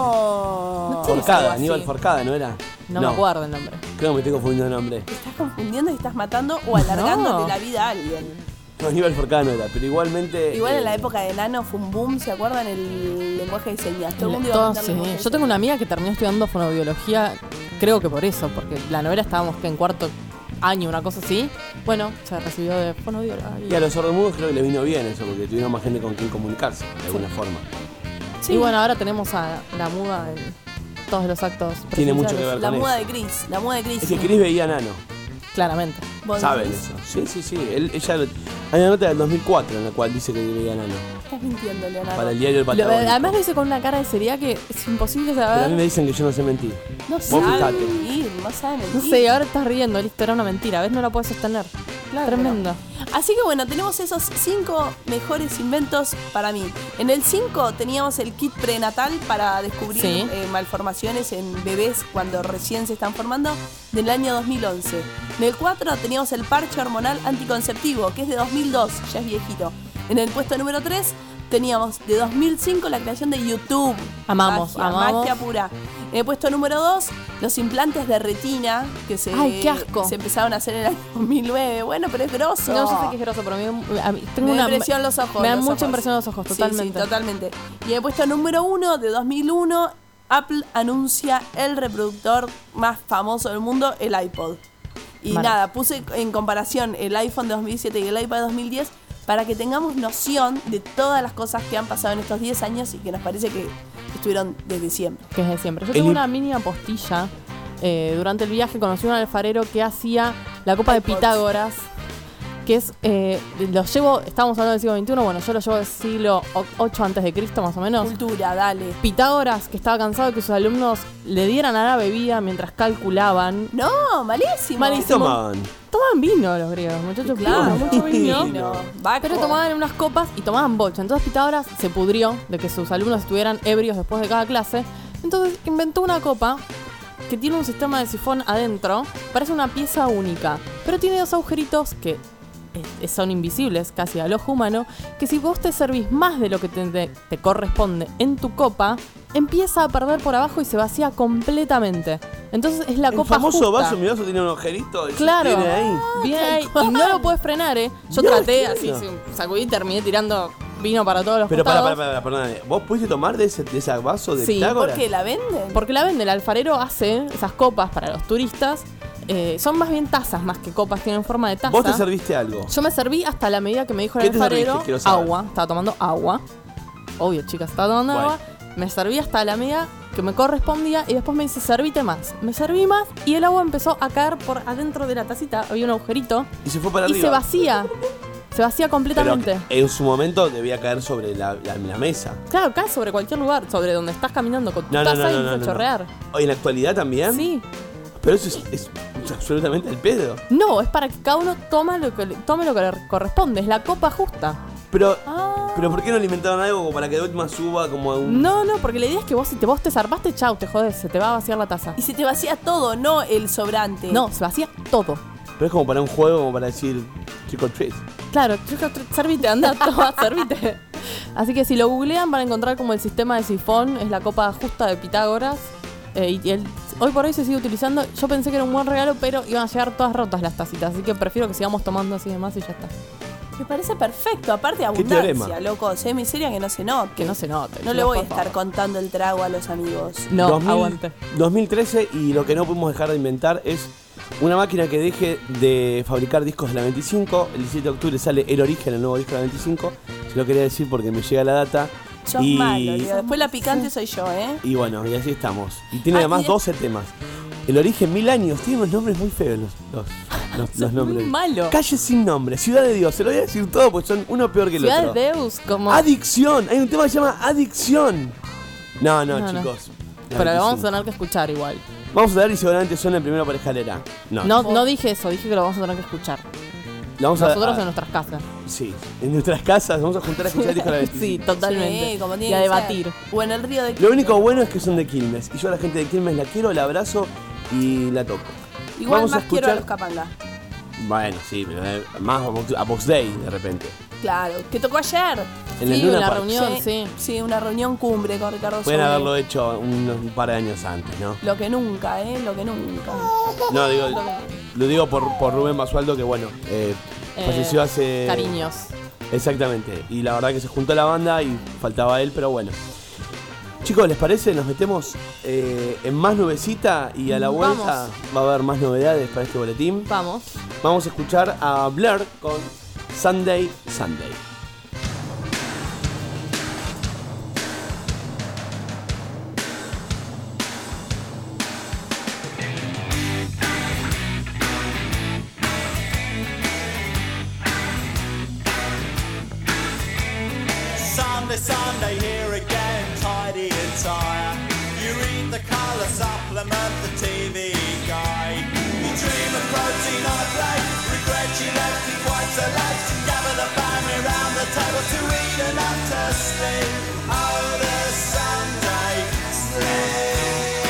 No. tiene Forcada, algo así. Aníbal Forcada, ¿no era? no me acuerdo el nombre. Creo que me estoy confundiendo el nombre. Te estás confundiendo y estás matando o alargándole No. la vida a alguien. No, Aníbal Forcada no era, pero igualmente. Igual en la época de Nano fue un boom, ¿se acuerdan? El lenguaje de señas. Todo el mundo iba a Todos, pintar sí. lenguaje de Yo tengo una señas. amiga que terminó estudiando fonobiología, creo que por eso, porque la novela estábamos que en cuarto año, una cosa así. Bueno, se recibió de fonobióloga. Y a los sordomudos creo que le vino bien eso, porque tuvieron más gente con quien comunicarse, de alguna forma. Sí. Y bueno, ahora tenemos a la muda en todos los actos. Tiene mucho presidenciales. que ver La con muda eso. de Chris, la muda de Chris. Es que Chris veía Nano, Claramente. ¿Vos saben decís? eso. Sí. Hay una nota del 2004 en la cual dice que veía Nano. Estás mintiendo, Leonardo. Para el diario El Lo- Patagónico. además lo hice con una cara de seriedad que es imposible Pero a mí saber. me dicen que yo no sé mentir. No Vos sabe fijate. mentir, no sabe mentir. No sé, ahora estás riendo, listo, era una mentira. ¿Ves? No la puedes sostener. Claro. Tremendo. Así que bueno, tenemos esos 5 mejores inventos para mí. En el 5 teníamos el kit prenatal para descubrir Sí. malformaciones en bebés cuando recién se están formando, del año 2011. En el 4 teníamos el parche hormonal anticonceptivo, que es de 2002, ya es viejito. En el puesto número 3 teníamos de 2005 la creación de YouTube. Amamos, magia, amamos. magia pura. En el puesto número 2, los implantes de retina que se, Ay, qué asco. se empezaron a hacer en el año 2009. Bueno, pero es grosso. No, yo sé que es grosso, pero a mí tengo Me da una impresión los ojos. Me dan los mucha ojos. impresión los ojos, Sí, totalmente. Sí, totalmente. Y en el puesto número 1 de 2001, Apple anuncia el reproductor más famoso del mundo, el iPod. Y Vale. nada, puse en comparación el iPhone de 2007 y el iPad de 2010 para que tengamos noción de todas las cosas que han pasado en estos 10 años y que nos parece que estuvieron desde siempre. Que es de siempre. Yo El tengo im- una mini apostilla. Durante el viaje conocí a un alfarero que hacía la copa de iPods. Pitágoras. Que es, los llevo, estábamos hablando del siglo XXI, bueno, yo lo llevo del siglo 8 antes de Cristo más o menos. Cultura, dale. Pitágoras, que estaba cansado de que sus alumnos le dieran a la bebida mientras calculaban. No, malísimo. Malísimo. ¿Qué tomaban? Tomaban vino los griegos, muchachos, Claro, mucho vino. vino. Baco. Pero tomaban unas copas y tomaban bocha. Entonces Pitágoras se pudrió de que sus alumnos estuvieran ebrios después de cada clase. Entonces inventó una copa que tiene un sistema de sifón adentro. Parece una pieza única, pero tiene dos agujeritos que son invisibles casi al ojo humano. Que si vos te servís más de lo que te corresponde en tu copa, empieza a perder por abajo y se vacía completamente. Entonces es la El copa famoso justa. vaso milagroso tiene un agujerito. y se Claro. tiene ahí. Bien ahí. Y no lo puedes frenar, ¿eh? Yo No, traté claro. así, sacudí y terminé tirando vino para todos los Pero costados. perdóname. ¿Vos pudiste tomar de ese vaso de Sí, Pitágoras? ¿Por qué la venden? Porque la vende, el alfarero hace esas copas para los turistas. Son más bien tazas, más que copas, tienen forma de taza. ¿Vos te serviste algo? Yo me serví hasta la medida que me dijo el ¿Qué te alfarero. serviste? Quiero saber. Agua, estaba tomando agua. Obvio, chicas, estaba tomando Bueno. agua. Me serví hasta la medida que me correspondía y después me dice, servite más. Me serví más y el agua empezó a caer por adentro de la tacita. Había un agujerito Y se fue para y arriba. se vacía. Se vacía completamente. Pero en su momento debía caer sobre la mesa. Claro, acá sobre cualquier lugar, sobre donde estás caminando con tu taza y empieza a chorrear. ¿En la actualidad también? Sí. Pero eso es absolutamente el pedo. No, es para que cada uno tome lo que le corresponde. Es la copa justa. Pero, Ah. pero ¿por qué no alimentaron algo como para que de última suba como a un... No, porque la idea es que vos, si vos te zarpaste, chau, te jodés, se te va a vaciar la taza. Y se te vacía todo, no el sobrante. No, se vacía todo. Pero es como para un juego, como para decir trick or treat. Claro, servite, anda, toma, servite. Así que si lo googlean van a encontrar como el sistema de sifón, es la copa justa de Pitágoras. Hoy por hoy se sigue utilizando. Yo pensé que era un buen regalo, pero iban a llegar todas rotas las tacitas. Así que prefiero que sigamos tomando así de más y ya está. Me parece perfecto. Aparte, teorema? abundancia, locos. Miseria que no se note. Que no se note. No le voy a estar contando el trago a los amigos. No, aguante. 2013, y lo que no pudimos dejar de inventar es una máquina que deje de fabricar discos de la 25. El 17 de octubre sale El Origen, el nuevo disco de la 25. Se lo quería decir porque me llega la data. Sos malo, Leo. Después la picante soy yo, ¿eh? Y bueno, y así estamos. Y tiene además y 12 temas. El Origen, 1000 años. Tiene unos nombres muy feos los nombres. Muy malo. Calle sin nombre. Ciudad de Dios. Se lo voy a decir todo porque son uno peor que el Ciudad otro. de Deus, como... Adicción. Hay un tema que se llama Adicción. No, No. chicos. Pero lo vamos a 25. tener que escuchar igual. Vamos a dar y seguramente suena el primero por escalera. No dije eso, dije que lo vamos a tener que escuchar. Lo vamos Nosotros a, en nuestras casas. Sí, en nuestras casas vamos a juntar a escuchar el disco de la 25. Sí, totalmente. Sí, como tiene y a que debatir. ser. O en el río de Lo único bueno es que son de Quilmes. Y yo a la gente de Quilmes la quiero, la abrazo y la toco. Igual Vamos a más quiero a escuchar- los Capanga. Bueno, sí, pero más a Box Day de repente. Claro, que tocó ayer. En el Sí, Luna una Park. reunión, sí. Sí, una reunión cumbre con Ricardo Pueden Soule. haberlo hecho un par de años antes, ¿no? Lo que nunca, lo que nunca. No, lo digo por Rubén Basualdo, que bueno, falleció hace... Cariños. Exactamente. Y la verdad que se juntó la banda y faltaba él, pero bueno. Chicos, ¿les parece? Nos metemos en más nubecita y a la vuelta va a haber más novedades para este boletín. Vamos. Vamos a escuchar a Blur con Sunday, Sunday. Sunday, Sunday, here again, tidy and tired. You read the colour supplement, the TV guide. You dream of protein on a plate, regret you left it quite so late. Gather the family round the table to eat enough to sleep. Oh, the Sunday sleep.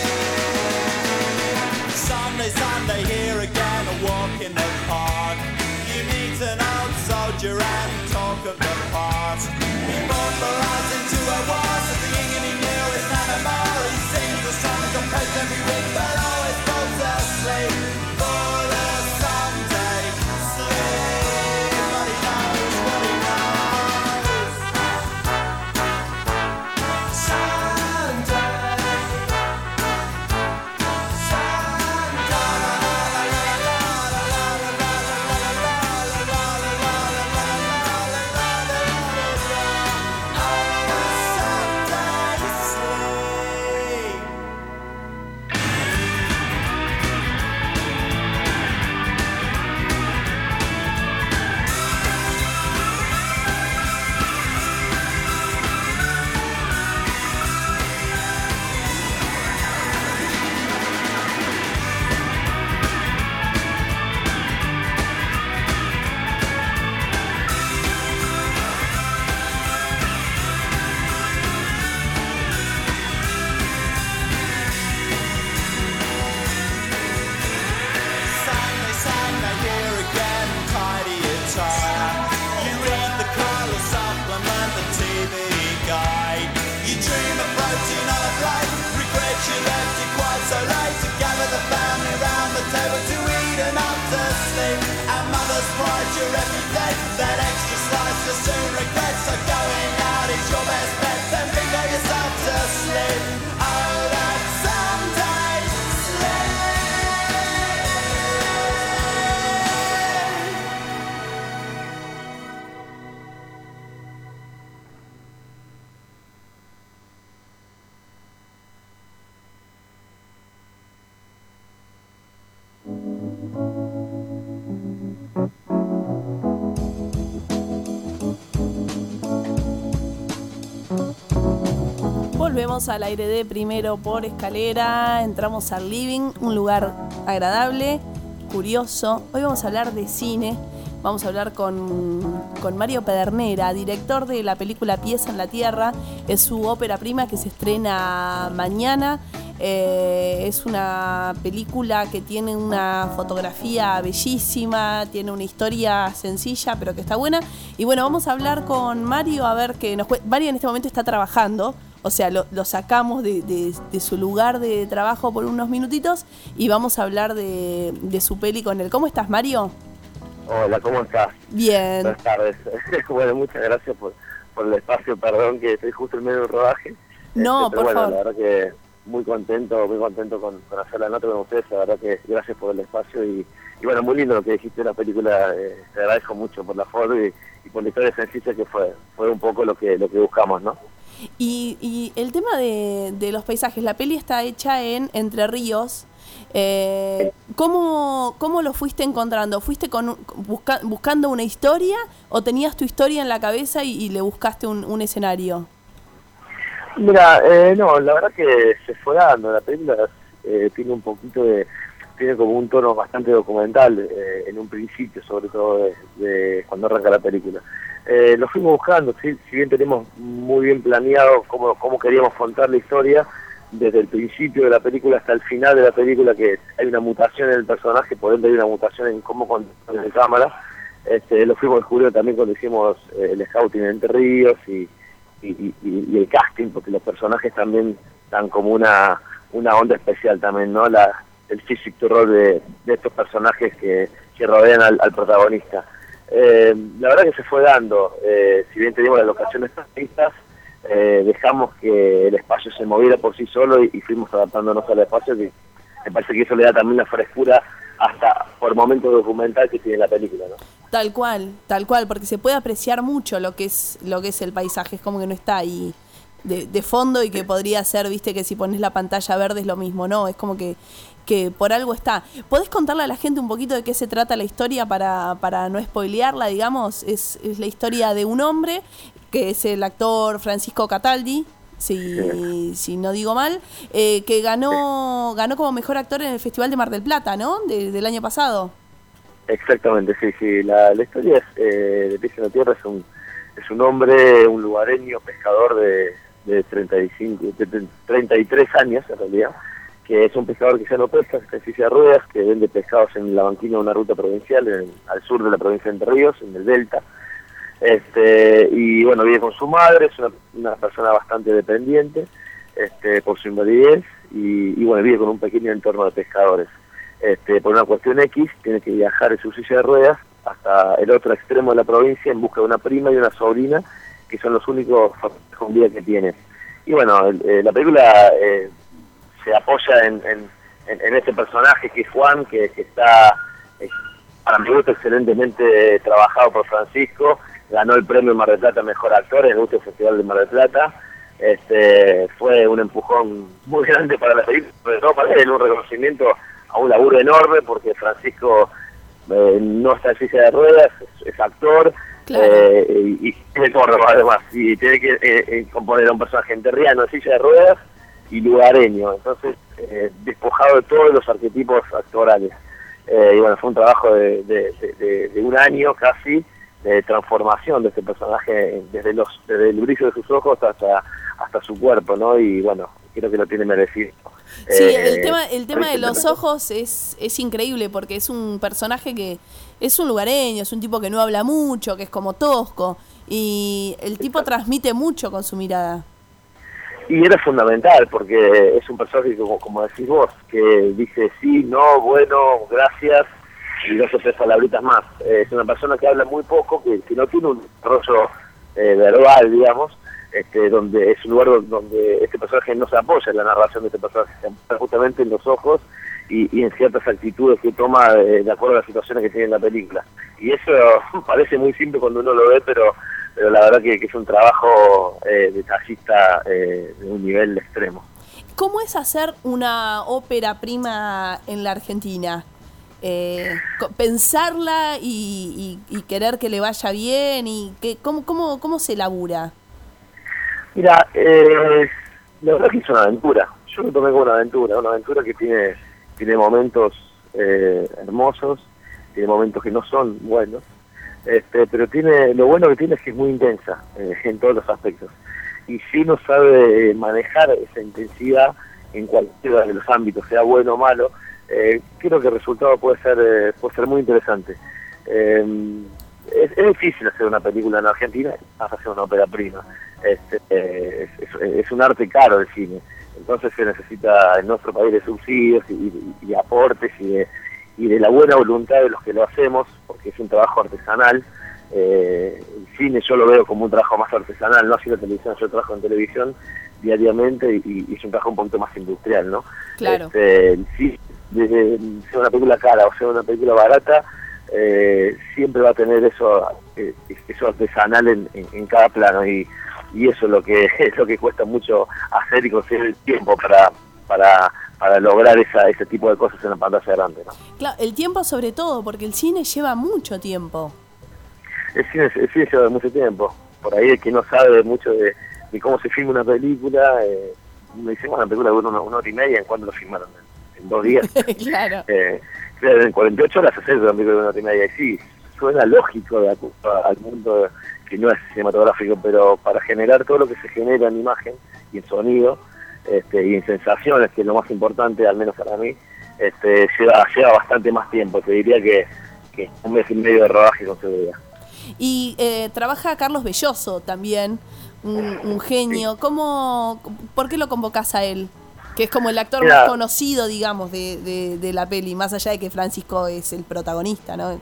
Sunday, Sunday, here again, a walk in the park. You meet an old soldier and talk of the past. He fought for us into a war, so the king he knew his name more. He sings the song composed every week, but always falls asleep. For the Sunday sleep, but he knows what he knows. Sunday, Sunday. Volvemos al aire de Primero por Escalera, entramos al living, un lugar agradable, curioso. Hoy vamos a hablar de cine, vamos a hablar con Mario Pedernera, director de la película Pies en la Tierra. Es su ópera prima que se estrena mañana. Es una película que tiene una fotografía bellísima, tiene una historia sencilla pero que está buena. Y bueno, vamos a hablar con Mario a ver qué nos cuenta. Mario en este momento está trabajando, o sea, lo sacamos de su lugar de trabajo por unos minutitos y vamos a hablar de su peli con él. ¿Cómo estás, Mario? Hola, ¿cómo estás? Bien. Buenas tardes. Bueno, muchas gracias por el espacio, perdón que estoy justo en medio del rodaje. No, pero por bueno, favor. La verdad que muy contento con hacer la nota con ustedes, la verdad que gracias por el espacio y bueno, muy lindo lo que dijiste de la película, te agradezco mucho por la foto y por la historia sencilla que fue un poco lo que buscamos, ¿no? Y el tema de los paisajes, la peli está hecha en Entre Ríos. ¿Cómo lo fuiste encontrando? ¿Fuiste buscando una historia o tenías tu historia en la cabeza y le buscaste un escenario? Mira, no, la verdad que se fue dando, la película tiene como un tono bastante documental en un principio, sobre todo de cuando arranca la película. Lo fuimos buscando, si bien tenemos muy bien planeado cómo queríamos contar la historia, desde el principio de la película hasta el final de la película, que hay una mutación en el personaje, por ende hay una mutación en cómo contar la cámara. Lo fuimos descubriendo también cuando hicimos el scouting en Entre Ríos y el casting, porque los personajes también dan como una onda especial también, ¿no? El physique to role de estos personajes que rodean al protagonista. La verdad que se fue dando, si bien teníamos las locaciones previstas, dejamos que el espacio se moviera por sí solo y fuimos adaptándonos al espacio, que me parece que eso le da también la frescura hasta por momento documental que tiene la película, ¿no? Tal cual, porque se puede apreciar mucho lo que es el paisaje, es como que no está ahí de fondo y que podría ser, viste, que si pones la pantalla verde es lo mismo, no, es como que por algo está. ¿Podés contarle a la gente un poquito de qué se trata la historia para no spoilearla, digamos? Es la historia de un hombre, que es el actor Francisco Cataldi, si no digo mal, que ganó como mejor actor en el Festival de Mar del Plata, ¿no? Del año pasado. Exactamente, sí. La historia de Pies en la Tierra es un hombre, un lugareño, pescador de 33 años en realidad, que es un pescador que ya no pesca, está en silla de ruedas, que vende pescados en la banquina de una ruta provincial al sur de la provincia de Entre Ríos, en el Delta. Y bueno, vive con su madre, es una persona bastante dependiente por su invalidez y bueno, vive con un pequeño entorno de pescadores. Por una cuestión X, tiene que viajar en su silla de ruedas hasta el otro extremo de la provincia en busca de una prima y una sobrina, que son los únicos familiares con vida que tiene. Y bueno, la película se apoya en este personaje que es Juan, que está, para mi gusto, excelentemente trabajado por Francisco. Ganó el premio Mar del Plata Mejor Actor en el último Festival de Mar del Plata. Fue un empujón muy grande para la película, sobre todo para él, un reconocimiento a un laburo enorme, porque Francisco no está en silla de ruedas, es actor, claro. y tiene corro además, y tiene que componer a un personaje enterriano en silla de ruedas y lugareño, entonces despojado de todos los arquetipos actorales. Y bueno, fue un trabajo de un año casi, de transformación de este personaje desde el brillo de sus ojos hasta su cuerpo, ¿no? Y bueno, creo que lo tiene merecido. Sí, el tema de los ojos es increíble, porque es un personaje que es un lugareño, es un tipo que no habla mucho, que es como tosco, y el tipo transmite mucho con su mirada. Y era fundamental, porque es un personaje, como decís vos, que dice sí, no, bueno, gracias, y 2 o 3 palabritas más. Es una persona que habla muy poco, que no tiene un desarrollo verbal, digamos, donde es un lugar donde este personaje no se apoya en la narración de este personaje, se apoya justamente en los ojos y en ciertas actitudes que toma de acuerdo a las situaciones que tiene en la película. Y eso parece muy simple cuando uno lo ve, pero la verdad que es un trabajo detallista de un nivel extremo. ¿Cómo es hacer una ópera prima en la Argentina? Pensarla y querer que le vaya bien, y ¿cómo se labura? Mira, La verdad que es una aventura. Yo lo tomé como una aventura que tiene momentos hermosos, tiene momentos que no son buenos, pero lo bueno que tiene es que es muy intensa en todos los aspectos. Y si uno sabe manejar esa intensidad en cualquiera de los ámbitos, sea bueno o malo, creo que el resultado puede ser muy interesante. Es difícil hacer una película en Argentina, más hacer una ópera prima. Es un arte caro el cine, entonces se necesita en nuestro país de subsidios y aportes y de la buena voluntad de los que lo hacemos, porque es un trabajo artesanal. El cine yo lo veo como un trabajo más artesanal, no así la televisión. Yo trabajo en televisión diariamente y es un trabajo un poquito más industrial, ¿no? Claro. Sí, sea una película cara o sea una película barata, siempre va a tener eso artesanal en cada plano, y eso es lo que cuesta mucho hacer y conseguir el tiempo para lograr ese tipo de cosas en la pantalla grande, ¿no? Claro, el tiempo sobre todo, porque el cine lleva mucho tiempo. El cine lleva mucho tiempo. Por ahí el que no sabe mucho de cómo se filma una película, me dicen, bueno, una película dura una hora y media, ¿en cuándo lo filmaron? ¿En 2 días? Claro. Claro, en 48 horas hacer una película de una hora y media. Y sí, suena lógico al mundo que no es cinematográfico, pero para generar todo lo que se genera en imagen y en sonido, y en sensaciones, que es lo más importante, al menos para mí, lleva bastante más tiempo. Te diría que 1 mes y medio de rodaje con seguridad. Y trabaja Carlos Belloso también, un genio. Sí. ¿Por qué lo convocás a él? Que es como el actor Mira, más conocido, digamos, de la peli, más allá de que Francisco es el protagonista, ¿no?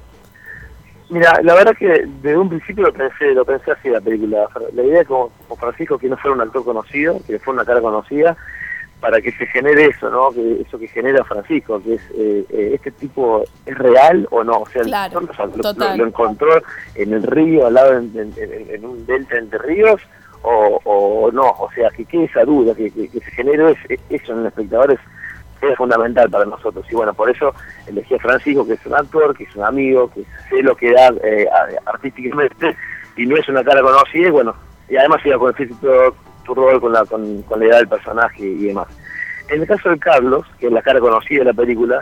Mira, la verdad que desde un principio lo pensé así la película. La idea como Francisco, que no fuera un actor conocido, que fuera una cara conocida, para que se genere eso, ¿no? Que eso que genera Francisco, que es este tipo es real o no. O sea, claro, lo encontró en el río, al lado en un delta entre ríos, o no. O sea, que quede esa duda, que se genere eso en el espectador es fundamental para nosotros. Y bueno, por eso elegí a Francisco, que es un actor, que es un amigo, que sé lo que da artísticamente, y no es una cara conocida, y bueno, y además iba con tu rol con la edad del personaje y demás. En el caso de Carlos, que es la cara conocida de la película,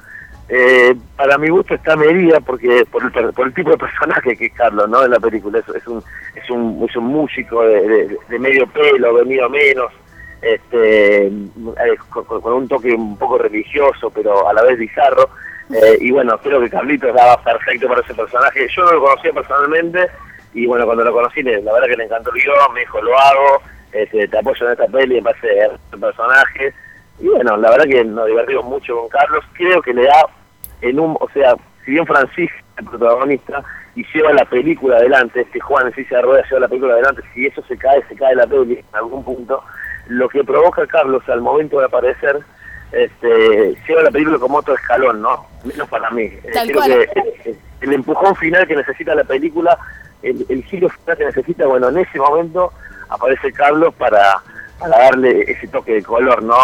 para mi gusto está medida porque por el tipo de personaje que es Carlos, ¿no? En la película es un músico de medio pelo, venido menos, con un toque un poco religioso, pero a la vez bizarro, y bueno, creo que Carlitos daba perfecto para ese personaje. Yo no lo conocía personalmente, y bueno, cuando lo conocí, la verdad que le encantó el guión, me dijo, lo hago, te apoyo en esta peli, me parece el personaje, y bueno, la verdad que nos divertimos mucho con Carlos. Creo que le da o sea, si bien Francisco es el protagonista y lleva la película adelante, Juan en silla de ruedas lleva la película adelante, si eso se cae la peli en algún punto. Lo que provoca Carlos al momento de aparecer, lleva la película como otro escalón, ¿no? Menos para mí. Creo que el empujón final que necesita la película, el giro final que necesita, bueno, en ese momento aparece Carlos para darle ese toque de color, ¿no?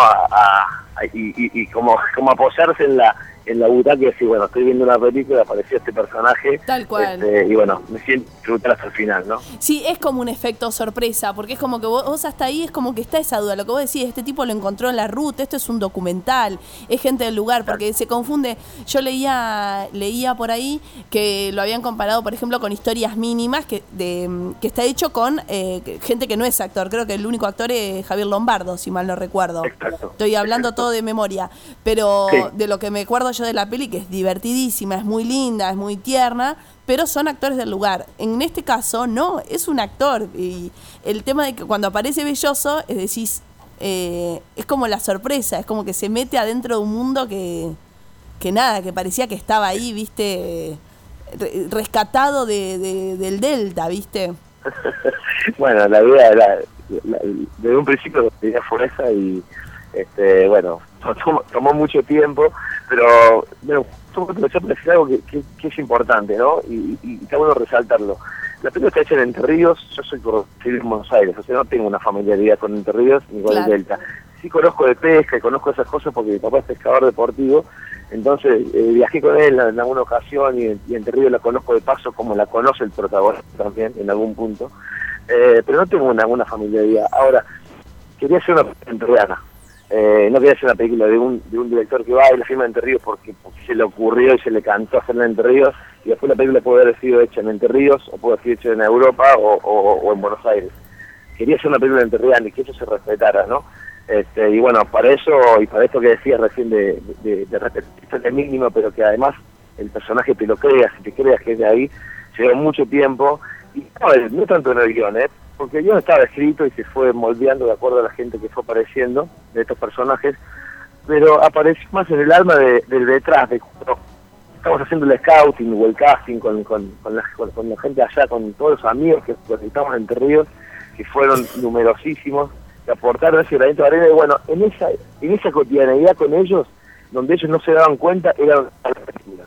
Y como apoyarse en la butaca y decir, bueno, estoy viendo una película, apareció este personaje. Tal cual. Y bueno, me siento disfrutar hasta el final, ¿no? Sí, es como un efecto sorpresa, porque es como que vos hasta ahí es como que está esa duda. Lo que vos decís, este tipo lo encontró en la ruta, esto es un documental, es gente del lugar, porque se confunde. Yo leía por ahí que lo habían comparado, por ejemplo, con Historias Mínimas, que está hecho con gente que no es actor. Creo que el único actor es Javier Lombardo, si mal no recuerdo. Exacto. Estoy hablando Exacto. todo de memoria, pero Sí. de lo que me acuerdo yo de la peli, que es divertidísima, es muy linda, es muy tierna, pero son actores del lugar. En este caso, no, es un actor. Y el tema de que cuando aparece Belloso, es decir, es como la sorpresa, es como que se mete adentro de un mundo que nada, que parecía que estaba ahí, viste, rescatado del Delta, viste. Bueno, la idea desde un principio la idea fue esa, y bueno, tomó mucho tiempo, pero bueno, yo quiero decir algo que es importante, ¿no? Y está bueno resaltarlo. La película está hecha en Entre Ríos. Yo soy en Buenos Aires, o sea, no tengo una familiaridad con Entre Ríos ni con el Delta. Sí conozco de pesca y conozco esas cosas porque mi papá es pescador deportivo, entonces viajé con él en alguna ocasión, y Entre Ríos la conozco de paso, como la conoce el protagonista también en algún punto, pero no tengo una familiaridad. Ahora, quería hacer una película entrerriana. No quería hacer una película de un director que va y la filma en Entre Ríos porque se le ocurrió y se le cantó hacerla en Entre Ríos, y después la película puede haber sido hecha en Entre Ríos o puede haber sido hecha en Europa o en Buenos Aires. Quería hacer una película entrerriana y que eso se respetara, ¿no? Y bueno, para eso y para esto que decías recién de respetar el mínimo, pero que además el personaje te lo creas y te creas que es de ahí, llevó mucho tiempo, y no tanto en el guión, porque el guión estaba escrito y se fue moldeando de acuerdo a la gente que fue apareciendo de estos personajes, pero apareció más en el alma del detrás, de cuando estamos haciendo el scouting o el casting con la gente allá, con todos los amigos que estamos en Entre Ríos, que fueron numerosísimos, que aportaron ese granito de arena, y bueno, en esa cotidianeidad con ellos, donde ellos no se daban cuenta, era la película.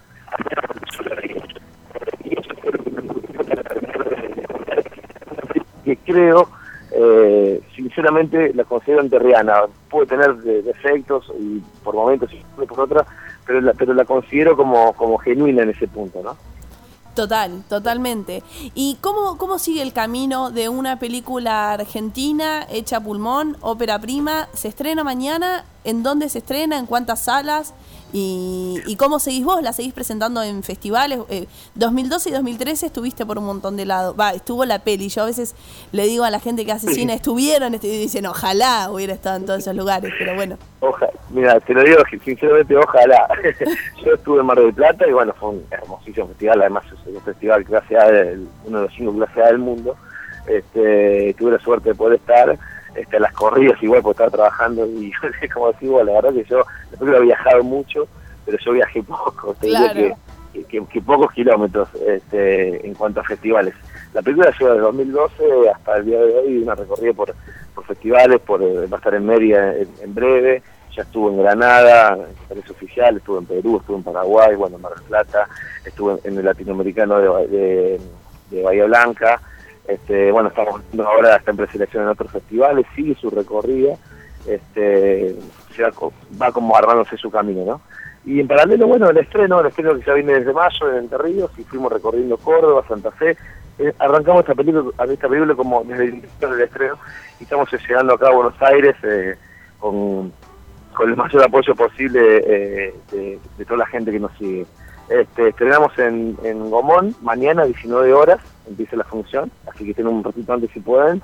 Que creo, sinceramente, la considero entrerriana. Puede tener defectos y por momentos y por otras, pero la considero como genuina en ese punto, ¿no? Totalmente. ¿Y cómo sigue el camino de una película argentina hecha a pulmón, ópera prima? ¿Se estrena mañana? ¿En dónde se estrena? ¿En cuántas salas? ¿Y cómo seguís vos? ¿La seguís presentando en festivales? 2012 y 2013 estuviste por un montón de lados. Estuvo la peli. Yo a veces le digo a la gente que hace cine, estuvieron, y dicen, ojalá hubiera estado en todos esos lugares, pero bueno. Mira, te lo digo sinceramente, ojalá. Yo estuve en Mar del Plata y bueno, fue un hermosísimo festival, además es un festival clase A, uno de los 5 clase A del mundo. Tuve la suerte de poder estar. Las corridas igual por estar trabajando y como digo, la verdad que yo después he viajado mucho, pero yo viajé poco, claro. que pocos kilómetros en cuanto a festivales. La película lleva desde 2012 hasta el día de hoy una recorrida por festivales, va a estar en Mérida en breve, ya estuvo en Granada, en País Oficial, estuvo en Perú, estuvo en Paraguay, bueno, en Mar del Plata, estuvo en el Latinoamericano de Bahía Blanca. Bueno, estamos viendo ahora, está en preselección en otros festivales, sigue su recorrida, va como armándose su camino, ¿no? Y en paralelo, bueno, el estreno que ya viene desde mayo en Entre Ríos, y fuimos recorriendo Córdoba, Santa Fe. Arrancamos esta película como desde el inicio del estreno, y estamos llegando acá a Buenos Aires con el mayor apoyo posible de toda la gente que nos sigue. Estrenamos en Gomón, mañana a 19 horas, empieza la función, así que tienen un ratito antes si pueden.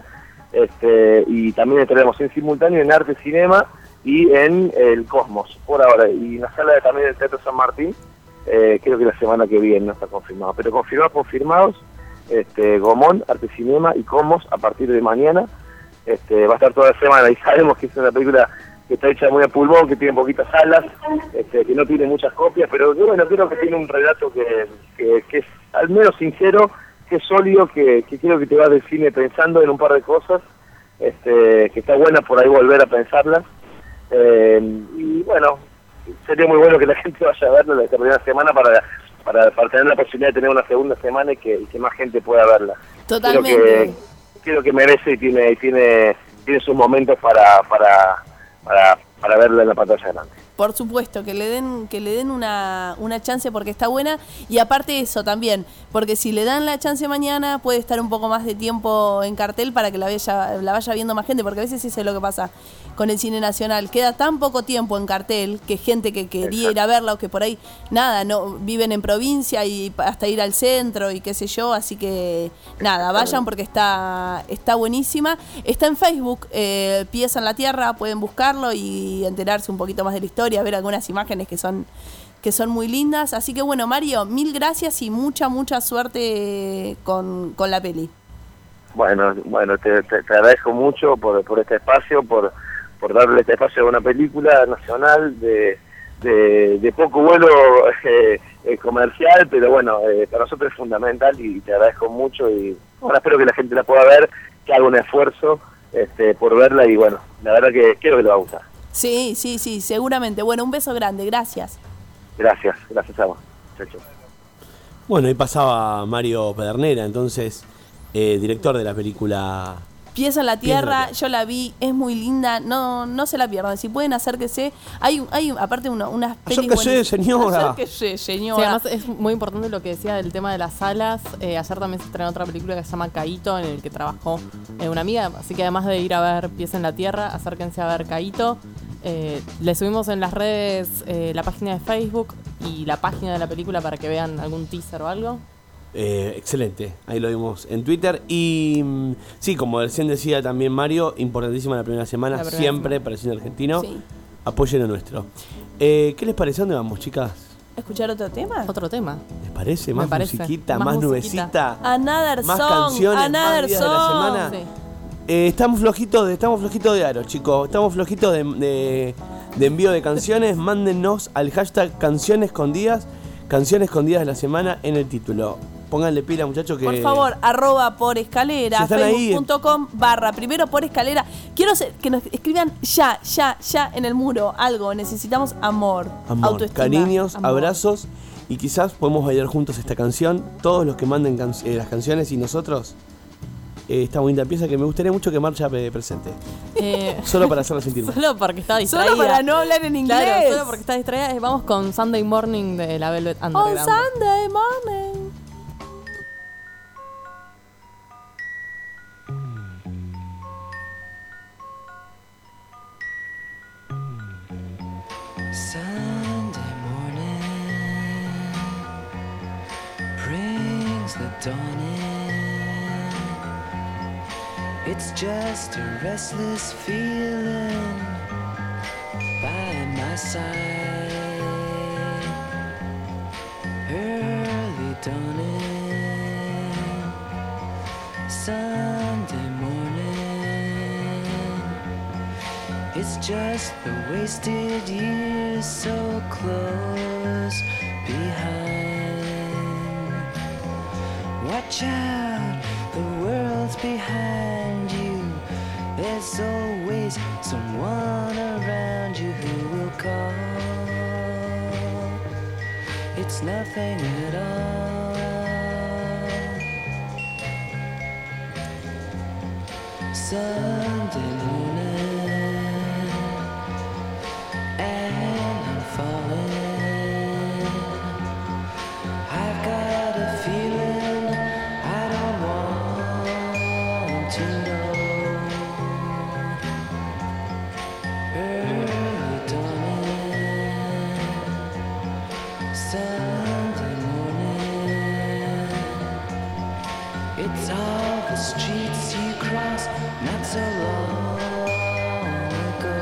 Y también estrenamos en simultáneo en Arte Cinema y en el Cosmos, por ahora. Y en la sala también del Teatro San Martín, creo que la semana que viene, no está confirmado. Pero confirmados, Gomón, Arte Cinema y Cosmos a partir de mañana. Va a estar toda la semana y sabemos que es una película que está hecha muy a pulmón, que tiene poquitas salas, que no tiene muchas copias, pero yo creo que tiene un relato que es al menos sincero, que es sólido, que creo que te vas del cine pensando en un par de cosas, que está buena por ahí volver a pensarlas, y bueno, sería muy bueno que la gente vaya a verla la primera semana para tener la posibilidad de tener una segunda semana y que más gente pueda verla. Totalmente. Creo que merece y tiene sus momentos para verla en la pantalla grande. Por supuesto, que le den una chance porque está buena, y aparte eso también, porque si le dan la chance mañana puede estar un poco más de tiempo en cartel para que la vaya viendo más gente, porque a veces eso es lo que pasa con el cine nacional, queda tan poco tiempo en cartel que gente que quería ir a verla o que por ahí no viven en provincia y hasta ir al centro y qué sé yo, así que nada, vayan porque está buenísima. Está en Facebook, Pies en la Tierra, pueden buscarlo y enterarse un poquito más de la historia, ver algunas imágenes que son muy lindas. Así que bueno, Mario, mil gracias y mucha suerte con la peli. Bueno, te agradezco mucho por este espacio, por darle este espacio a una película nacional de poco vuelo comercial, pero bueno, para nosotros es fundamental y te agradezco mucho, y ahora espero que la gente la pueda ver, que haga un esfuerzo por verla, y bueno, la verdad que creo que le va a gustar. Sí, seguramente. Bueno, un beso grande, gracias. Gracias a vos. Chau. Bueno, ahí pasaba Mario Pedernera, entonces, director de la película Pies en la Tierra, Tierra. yo la vi, es muy linda, no se la pierdan. Si pueden, acérquese. Hay aparte unas pelis Acérquese, buenísimas. señora. Acérquese, Sí, señora. además es muy importante lo que decía del tema de las salas. Ayer también se estrenó otra película que se llama Caíto, en el que trabajó una amiga. Así que además de ir a ver Pies en la Tierra, acérquense a ver Caíto. Le subimos en las redes la página de Facebook y la página de la película para que vean algún teaser o algo. Excelente, ahí lo vimos en Twitter. Y sí, como recién decía también Mario, importantísima la primera semana, La primera siempre semana. para el cine argentino. Sí. Apoyen lo nuestro. ¿Qué les parece? ¿Dónde vamos, chicas? ¿Escuchar otro tema? Otro tema. ¿Les parece? Me ¿Más parece. musiquita? Más ¿Más musiquita. nubecita? Another ¿Más song, canciones? ¿Más another días de la song. semana? Sí. Estamos flojitos de aro, chicos. Estamos flojitos de envío de canciones. Mándennos al hashtag canciones escondidas de la semana en el título. Pónganle pila, muchachos, que... Por favor, @por escalera, Si están ahí, facebook.com/primero por escalera. Quiero que nos escriban ya en el muro algo. Necesitamos amor, autoestima. Cariños, amor. abrazos. Y quizás podemos bailar juntos esta canción. Todos los que manden las canciones y nosotros. Esta bonita pieza que me gustaría mucho que Marcha presente. Solo para hacerla sentir mal. Solo porque está distraída. Solo para no hablar en inglés. Claro, solo porque está distraída. Vamos con Sunday Morning de la Velvet On Underground. Sunday morning. Sunday morning brings the dawn in. It's just a restless feeling by my side. Early dawning, Sunday morning. It's just the wasted years so close behind. Watch out, the world's behind you. There's always someone around you who will call. It's nothing at all. Sunday morning, and I'm falling. I've got a feeling I don't want to know. Early dawning, Sunday morning. It's all the streets you crossed not so long ago.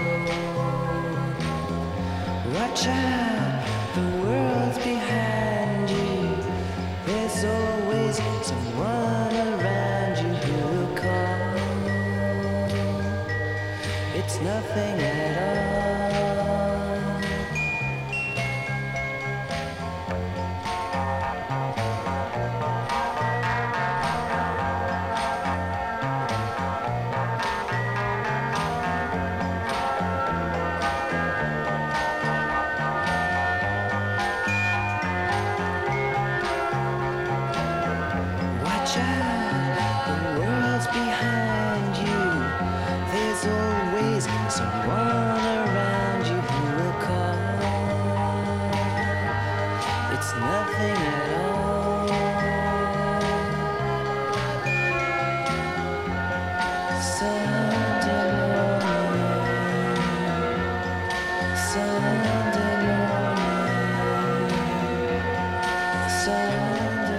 Watch out, the world's behind you. There's always someone around you who will call. It's nothing at all. Watch out, the world's behind you. There's always someone around you who will call. It's nothing at all. Sunday morning, Sunday morning, Sunday morning.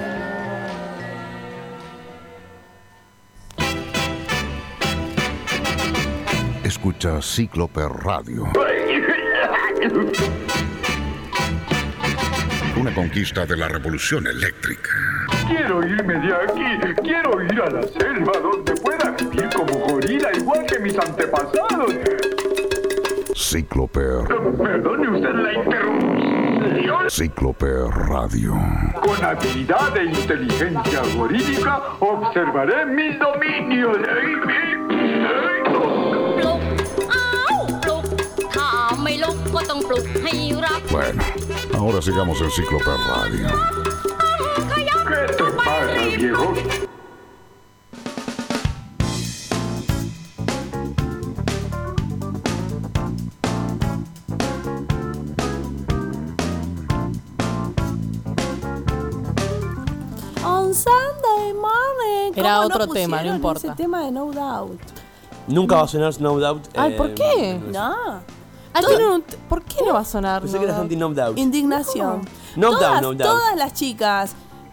Escucha Cíclope Radio. Una conquista de la revolución eléctrica. Quiero irme de aquí. Quiero ir a la selva donde pueda vivir como gorila igual que mis antepasados. Cíclope. Perdone usted la interrupción. Cíclope Radio. Con habilidad e inteligencia gorídica observaré mis dominios. Bueno, ahora sigamos en Cíclope Radio. ¿Qué te pasa, viejo? Era ¿Cómo otro no tema, no pusieron importa. ese tema de No Doubt? Nunca va a sonar No Doubt. Ay, ¿por qué? No. ¿Por qué no va a sonar? Pensé que eras anti No Doubt. Indignación. No todas, Doubt, No Doubt. Todas las chicas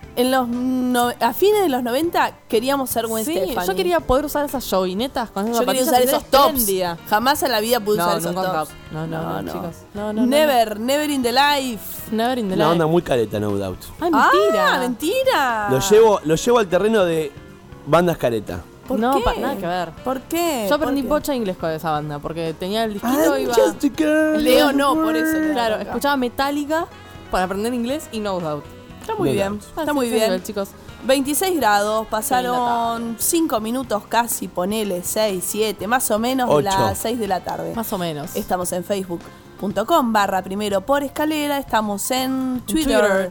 a fines de los 90 queríamos ser Gwen Sí, Stefani. yo quería poder usar esas joguinetas con esas Yo quería zapatillas usar y esos ser tops. espléndida. Jamás en la vida pude usar No, esos nunca un tops. top. No, chicos. No. Never in the life. Never in the Una life. onda muy careta, No Doubt. Ay, mentira. Ah, mentira. Lo llevo al terreno de bandas careta. ¿Por no, qué? nada que ver. ¿Por qué? Yo aprendí ¿Por qué? pocha inglés con esa banda, porque tenía el disquito y iba... Leo no, por eso. Claro, escuchaba Metallica para aprender inglés y No Doubt. Está muy No bien, Doubt. está muy bien. Chicos. 26 grados, Qué pasaron 5 minutos casi, ponele 6, 7, más o menos de 8. las 6 de la tarde. Más o menos. Estamos en facebook.com/primero por escalera, estamos en Twitter.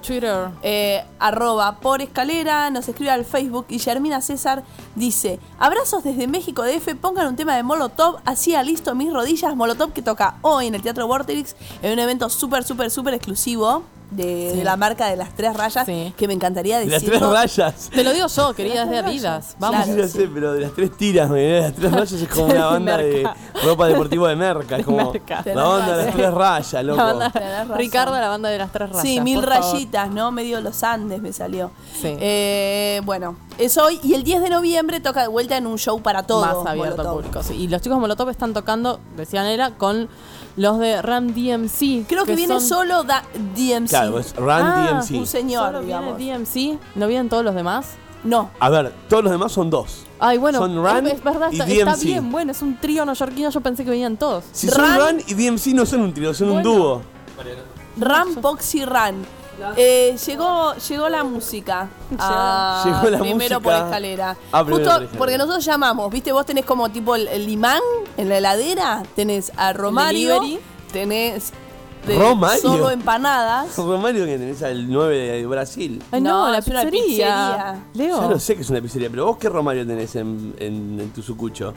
@ por escalera, nos escribe al Facebook. Y Guillermina César dice: abrazos desde México DF, pongan un tema de Molotov, así listo mis rodillas. Molotov que toca hoy en el Teatro Vorterix en un evento súper exclusivo de la marca de las 3 rayas, Sí. que me encantaría De decirlo. las 3 rayas. Te lo digo yo, querida, es de Adidas. Vamos. Sí, ya sé, pero de las 3 tiras, de las 3 rayas es como una banda de Merca. ropa deportiva de Merca. Es como Merca. la banda de las 3 rayas, loco. La banda- Tenés razón. Ricardo, la banda de las 3 rayas. Sí, 1000 por favor. rayitas, ¿no? Medio los Andes me salió. Sí. Bueno, es hoy. Y el 10 de noviembre toca de vuelta en un show para todos. Más abierto al Molotov. público. Sí. Y los chicos Molotov están tocando, decían era, con los de Ram DMC. Creo que viene son- solo DMC. Claro, es Run Ah, DMC. un señor, Solo viene digamos. DMC, ¿no vienen todos los demás? No. A ver, todos los demás son 2. Ay, bueno, Son Run es verdad, y está DMC. bien, bueno, es un trío neoyorquino, yo pensé que venían todos. Si son Run- Run y DMC no son un trío, son un Bueno. dúo. Ram Poxy Run. Llegó la música. Llegó la primero música. por escalera. Ah, primero Justo por escalera. porque nosotros llamamos, ¿viste? Vos tenés como tipo el imán en la heladera. Tenés a Romario. delivery. Tenés ¿Romario? solo empanadas. Romario que tenés al 9 de Brasil. Ay, no, No, la es una pizzería. pizzería. Leo. Ya lo sé que es una pizzería, pero vos qué Romario tenés en tu sucucho.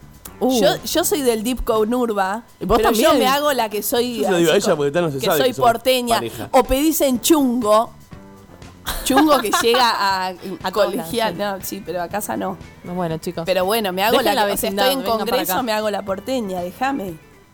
Yo soy del Deep Conurba, ¿Y vos pero yo también? me hago la que soy. Yo se lo digo a así ella porque tal no se que sabe soy que somos porteña. pareja. O pedís en chungo. Chungo que llega a colegial. lados, No, sí, pero a casa no. No, bueno, chicos. Pero bueno, me hago Dejen la la que. O sea, vecindad, estoy en vengan para congreso, acá. me hago la porteña, déjame.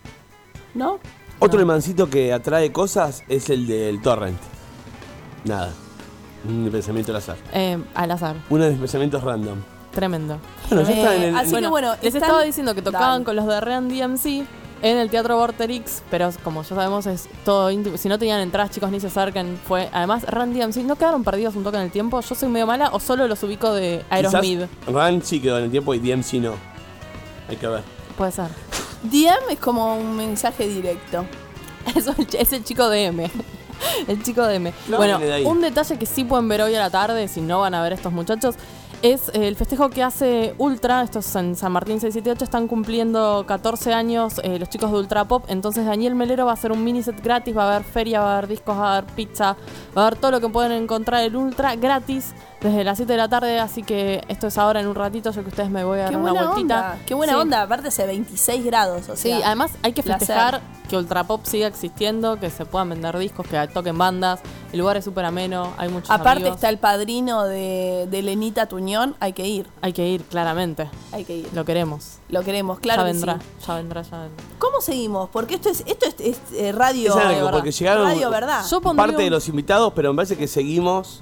¿No? Otro imancito que atrae cosas es el del torrent. Nada. Un pensamiento al azar. Al azar. Uno de mis pensamientos random. Tremendo. Bueno, ya está en el. así que bueno, les están- estaba diciendo que tocaban Dale. con los de Ram DMC en el Teatro Vorterix, pero como ya sabemos es todo íntimo. Si no tenían entradas, chicos, ni se acerquen. Además, Ram DMC no quedaron perdidos un toque en el tiempo. Yo soy medio mala o solo los ubico de Aerosmith. Quizás Run sí quedó en el tiempo y DMC no. Hay que ver. Puede ser. DM es como un mensaje directo. Eso es el chico de M. El chico de M. No, Bueno, viene de ahí. un detalle que sí pueden ver hoy a la tarde, si no van a ver estos muchachos, es el festejo que hace Ultra. Esto es en San Martín 678. Están cumpliendo 14 años los chicos de Ultra Pop. Entonces Daniel Melero va a hacer un mini set gratis. Va a haber feria, va a haber discos, va a haber pizza, va a haber todo lo que pueden encontrar en Ultra gratis desde las 7 de la tarde. Así que esto es ahora en un ratito. Yo que ustedes me voy a dar Qué una buena vueltita. onda. Qué buena Sí. onda. Aparte hace 26 grados. O Sí, sea, además hay que placer. festejar que Ultra Pop siga existiendo, que se puedan vender discos, que toquen bandas. El lugar es súper ameno, hay muchos Aparte amigos. está el padrino de Lenita Tuñón. Hay que ir. Hay que ir, claramente. Hay que ir. Lo queremos. Lo queremos, claro ya que vendrá, sí. ya vendrá, ya vendrá. ¿Cómo seguimos? Porque esto es radio. Es algo, verdad. porque llegaron Radio, ¿verdad? Yo pondría parte de un- los invitados, pero me parece que seguimos,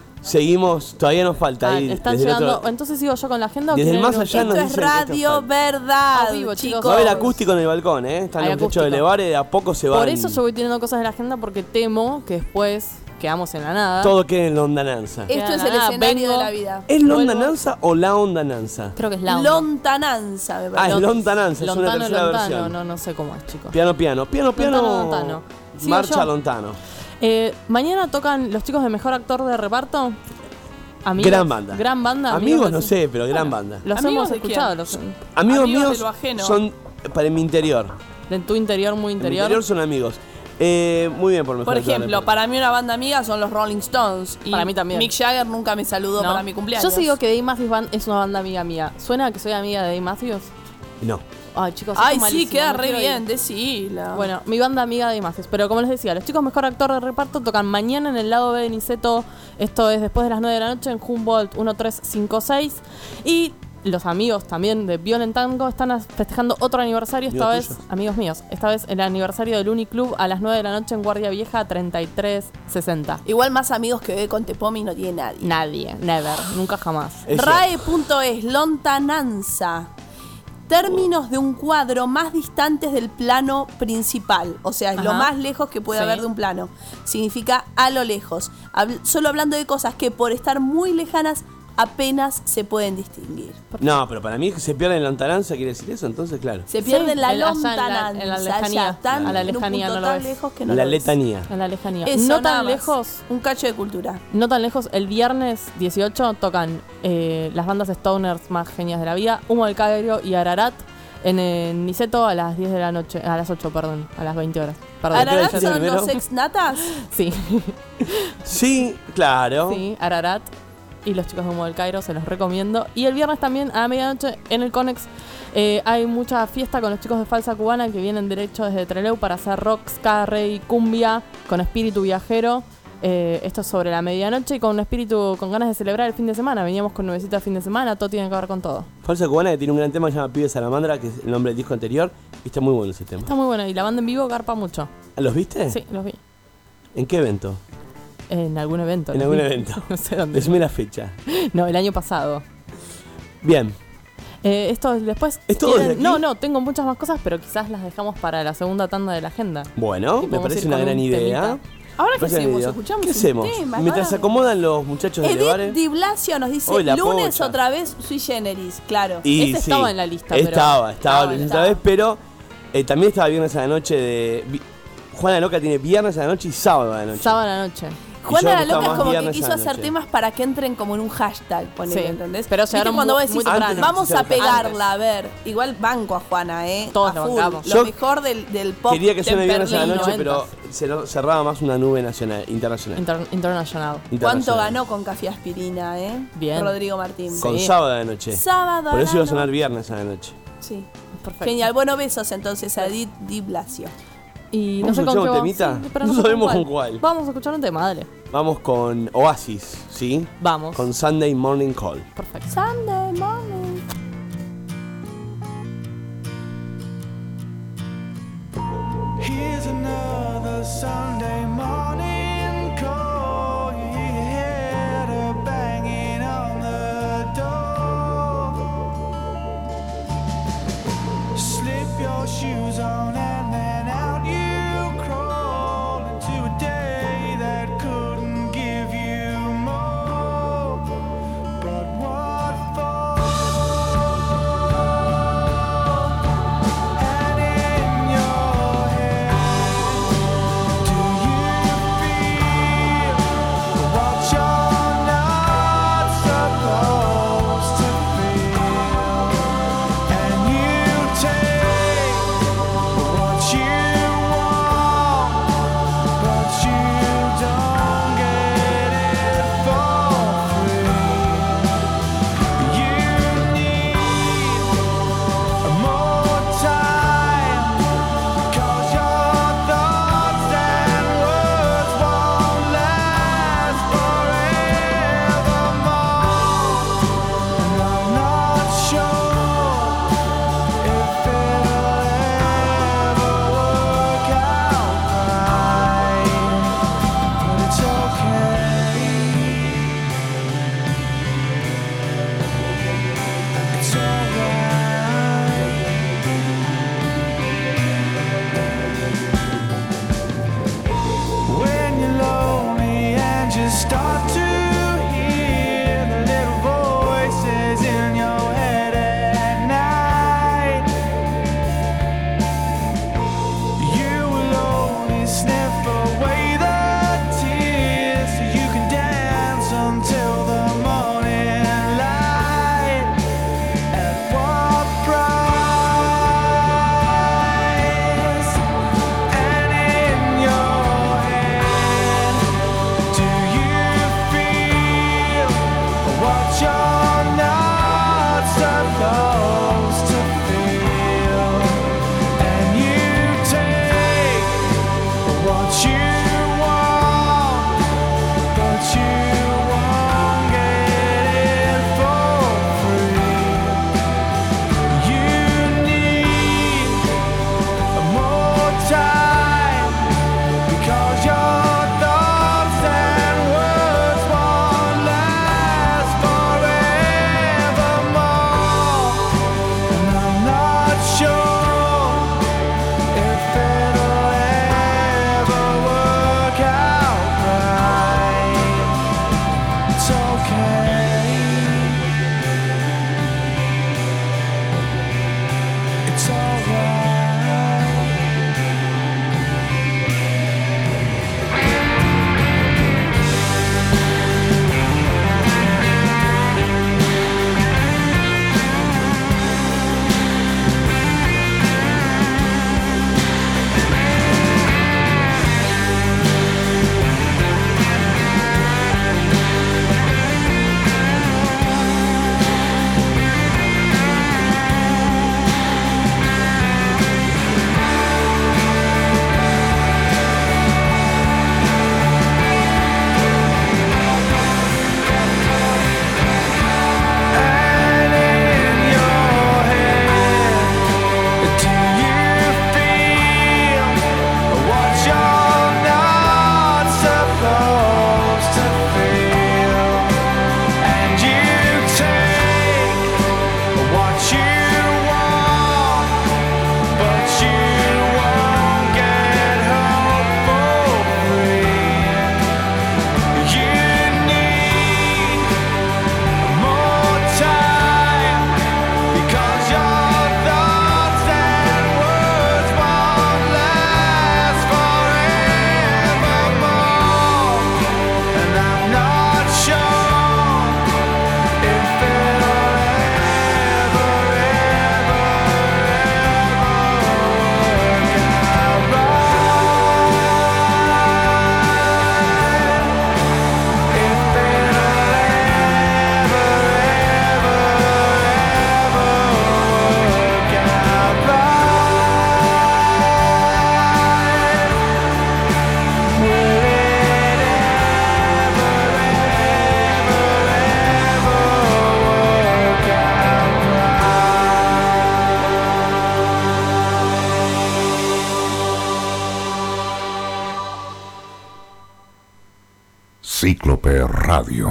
todavía nos falta Ah, ir. están desde el llegando. otro- Entonces sigo yo con la agenda. ¿o Desde el quieren más ir un- allá nos Esto es dicen que esto radio falta. verdad, A vivo, chicos. Va a haber chicos. acústico en el balcón, ¿eh? Están Hay los muchachos de acústico. Levare, de a poco se van. Por eso yo voy teniendo cosas de la agenda porque temo que después quedamos en la nada. Todo queda en londananza. Esto es el Nada, escenario vengo. de la vida. ¿Es Vuelvo. londananza o la ondananza? Creo que es la onda. Lontananza, me Ah, parece. es lontananza, es una Lontano, tercera lontano, versión. no sé cómo es, chicos. Piano, piano. Piano, piano. Lontano, lontano. Sigo Marcha yo. lontano. Mañana tocan los chicos de Mejor Actor de Reparto. Amigos. Gran banda. Gran banda. Amigos de no su- sé, pero gran banda. Los ¿Amigos hemos de escuchado. quién? Los, Amigos Amigos míos de lo ajeno. son para mi interior. de tu interior, muy En mi interior. interior son amigos. Muy bien por mejor. Por actor de ejemplo, reparto. para mí una banda amiga son los Rolling Stones. Y Para mí también. Mick Jagger nunca me saludó No. para mi cumpleaños. Yo sí digo que Dave Matthews Band es una banda amiga mía. ¿Suena que soy amiga de Dave Matthews? No. Ay, chicos, Ay, esto es sí, malísimo, queda no re quiero ir. bien, decila. Bueno, mi banda amiga de Images. Pero como les decía, los chicos mejor actor de reparto tocan mañana en el lado B de Niceto. Esto es después de las 9 de la noche en Humboldt 1356. Y los amigos también de Violent Tango están festejando otro aniversario, esta Amigos vez, tuyos. amigos míos, esta vez el aniversario del Uniclub a las 9 de la noche en Guardia Vieja 3360. Igual más amigos que ve con Tepomi no tiene nadie. Nadie, never, nunca jamás. Es RAE.es, lontananza. Términos de un cuadro más distantes del plano principal. O sea, es lo Ajá. más lejos que puede Sí. haber de un plano. Significa a lo lejos. Solo hablando de cosas que por estar muy lejanas apenas se pueden distinguir. No, pero para mí que se pierde en la lontananza, quiere decir eso, entonces claro. Se pierde en la allá lontananza. en la lejanía. ya tan A la en un lejanía punto no lo tan ves. lejos que no La lo ves. letanía. En la lejanía. Eso, No nada tan más. lejos. Un cacho de cultura. No tan lejos, el viernes 18 tocan las bandas Stoners más genias de la vida, Humo del Cairo y Ararat en Niceto a las 10 de la noche, a las 8, perdón, a las 20 horas. Perdón. ¿Ararat ¿qué son primero? los ex-natas? Sí, Sí, claro. sí, Ararat y los chicos de Humo del Cairo, se los recomiendo. Y el viernes también a la medianoche en el Conex hay mucha fiesta con los chicos de Falsa Cubana que vienen derecho desde Trelew para hacer rock, ska, reggae, cumbia con espíritu viajero. Esto es sobre la medianoche y con un espíritu, con ganas de celebrar el fin de semana. Veníamos con nuevecita el fin de semana, todo tiene que ver con todo. Falsa Cubana que tiene un gran tema que se llama Pibe Salamandra, que es el nombre del disco anterior, y está muy bueno ese tema. Está muy bueno y la banda en vivo garpa mucho. ¿Los viste? Sí, los vi. ¿En qué evento? En algún evento. En los algún vi. evento. No sé dónde. Decime la fecha. No, el año pasado. Bien. Esto después. ¿Es todo desde aquí? No, tengo muchas más cosas, pero quizás las dejamos para la segunda tanda de la agenda. Bueno, Y me podemos parece ir una con gran un idea. temita. Ahora Me que parece hacemos, una idea. escuchamos ¿Qué un hacemos? tema, Mientras se ahora. acomodan los muchachos de Edith bares. Di Blasio nos dice Hoy la lunes pocha. otra vez sui generis, claro. Y Ese estaba en la lista, pero- Estaba Estaba, otra estaba. vez, pero también estaba viernes a la noche de. Juana Loca tiene viernes a la noche y sábado a la noche. Sábado a la noche. Juana yo la me gustaba Loca es más como que viernes quiso a la hacer noche. temas para que entren como en un hashtag, ponele, Sí, ¿entendés? pero ¿Viste llegaron cuando vos muy decís, temprano. vamos a Antes. pegarla, a ver, igual banco a Juana, Todos a la full. bancamos. Lo Yo mejor del pop Quería que suene viernes a la temperlino. noche, pero cerraba más una nube nacional, internacional. International. ¿Cuánto Internacional. ganó con Café Aspirina, Bien. Rodrigo Martín. Con Sí. sábado a la noche. Sábado Por eso a iba la a sonar noche. viernes a la noche. Sí. Perfecto. Genial. Bueno, besos entonces a Edith Di Blasio. Y no ¿Vamos sé a con escuchar qué un vamos. temita? Sí, pero No sé sabemos con cuál. Vamos a escuchar un tema, dale. Vamos con Oasis, ¿sí? Vamos. Con Sunday Morning Call. Perfecto. Sunday morning. Here's another Sunday morning call. You hear her banging on the door. Slip your shoes on and then out you crawl into a day that couldn't give you more. But what for? And in your head, do you feel what you're not supposed to feel? And you take what you it's alright. Cíclope Radio.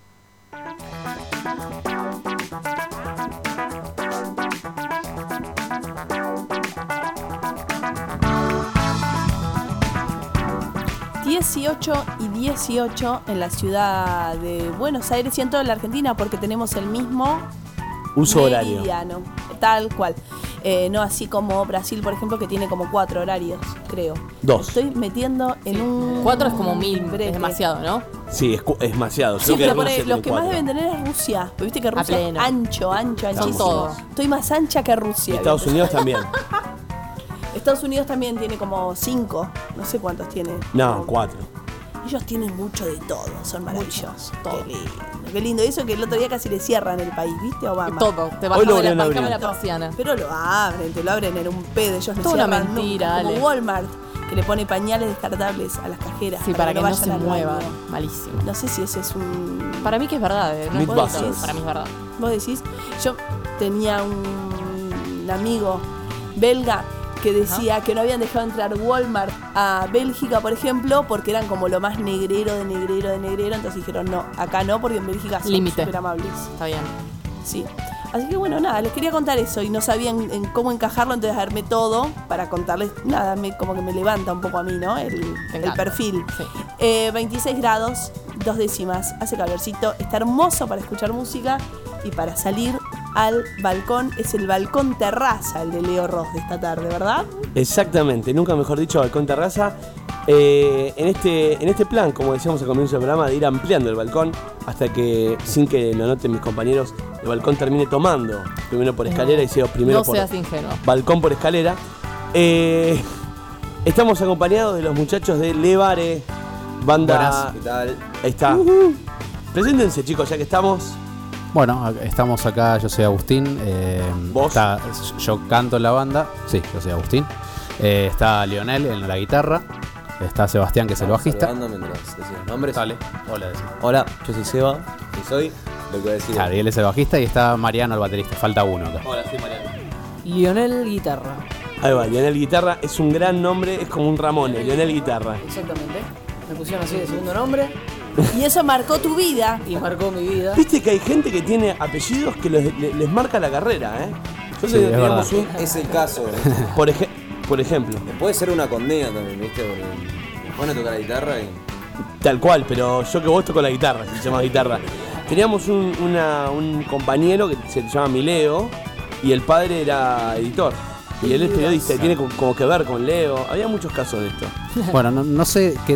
y 18 en la ciudad de Buenos Aires y en toda la Argentina porque tenemos el mismo Uso horario. meridiano, tal cual. No así como Brasil, por ejemplo, que tiene como 4 horarios, creo. 2. Estoy metiendo en un... 4 es como 1000, brete. es demasiado, ¿no? Sí, es demasiado. Sí, Creo que pero Rusia los tiene que más 4. deben tener es Rusia. Pero viste que Rusia es pleno. anchísimo. todos. Estoy más ancha que Rusia. Estados Unidos también. Estados Unidos también tiene como 5. No sé cuántos tiene. No, 4. Ellos tienen mucho de todo. Son maravillosos. todo. Qué lindo. Qué lindo. Eso que el otro día casi le cierran el país, ¿viste? Obama. Todo, te Hoy lo bajaba volvieron a abrir. la persiana. Pero lo abren, te lo abren en un pedo. Ellos no Toda una cierran mentira, nunca. Como Ale. Walmart, que le pone pañales descartables a las cajeras. Sí, para que no vayan se al mueva. baño. Malísimo. No sé si ese es un... Para mí que es verdad, no es Mythbusters. bonito, para mí es verdad. Vos decís, yo tenía un amigo belga que decía que no habían dejado entrar Walmart a Bélgica, por ejemplo, porque eran como lo más negrero de negrero de negrero. Entonces dijeron, no, acá no, porque en Bélgica son Límite. súper amables. Está bien. Sí. Así que bueno, nada, les quería contar eso y no sabían en cómo encajarlo, entonces armé todo para contarles, nada, como que me levanta un poco a mí, ¿no? El encanta. perfil. Sí. 26 grados, 2 décimas, hace calorcito, está hermoso para escuchar música y para salir al balcón. Es el balcón terraza, el de Leo Ross de esta tarde, ¿verdad? Exactamente, nunca mejor dicho, balcón terraza. En este plan, como decíamos al comienzo del programa, de ir ampliando el balcón hasta que, sin que lo noten mis compañeros, el balcón termine tomando primero por escalera y sea primero No por seas ingenuo. balcón por escalera. Estamos acompañados de los muchachos de Levare, banda. Buenas, ¿qué tal? Ahí está. Preséntense, chicos, ya que estamos. Bueno, estamos acá, yo soy Agustín. ¿Vos? Yo canto en la banda. Sí, yo soy Agustín. Está Lionel en la guitarra. Está Sebastián, que es el bajista. Mientras decís los nombres. Dale, hola. Hola, yo soy Seba y soy lo que voy a decir. Claro, y él es el bajista y está Mariano, el baterista. Falta uno acá. Hola, soy Mariano. Lionel Guitarra. Ahí va, Lionel Guitarra es un gran nombre, es como un Ramón, Lionel Guitarra. Exactamente. Me pusieron así de segundo nombre Y eso marcó tu vida. y marcó mi vida. Viste que hay gente que tiene apellidos que les marca la carrera, ¿eh? Entonces Sí, es teníamos verdad. Es el caso. por ejemplo, Puede ser una condena también, ¿viste? Porque me pone a tocar la guitarra y. tal cual, pero yo que vos toco la guitarra, se llama guitarra. Teníamos un compañero que se llama Mileo, y el padre era editor. Y él es periodista y tiene como que ver con Leo. Había muchos casos de esto. Bueno, no sé qué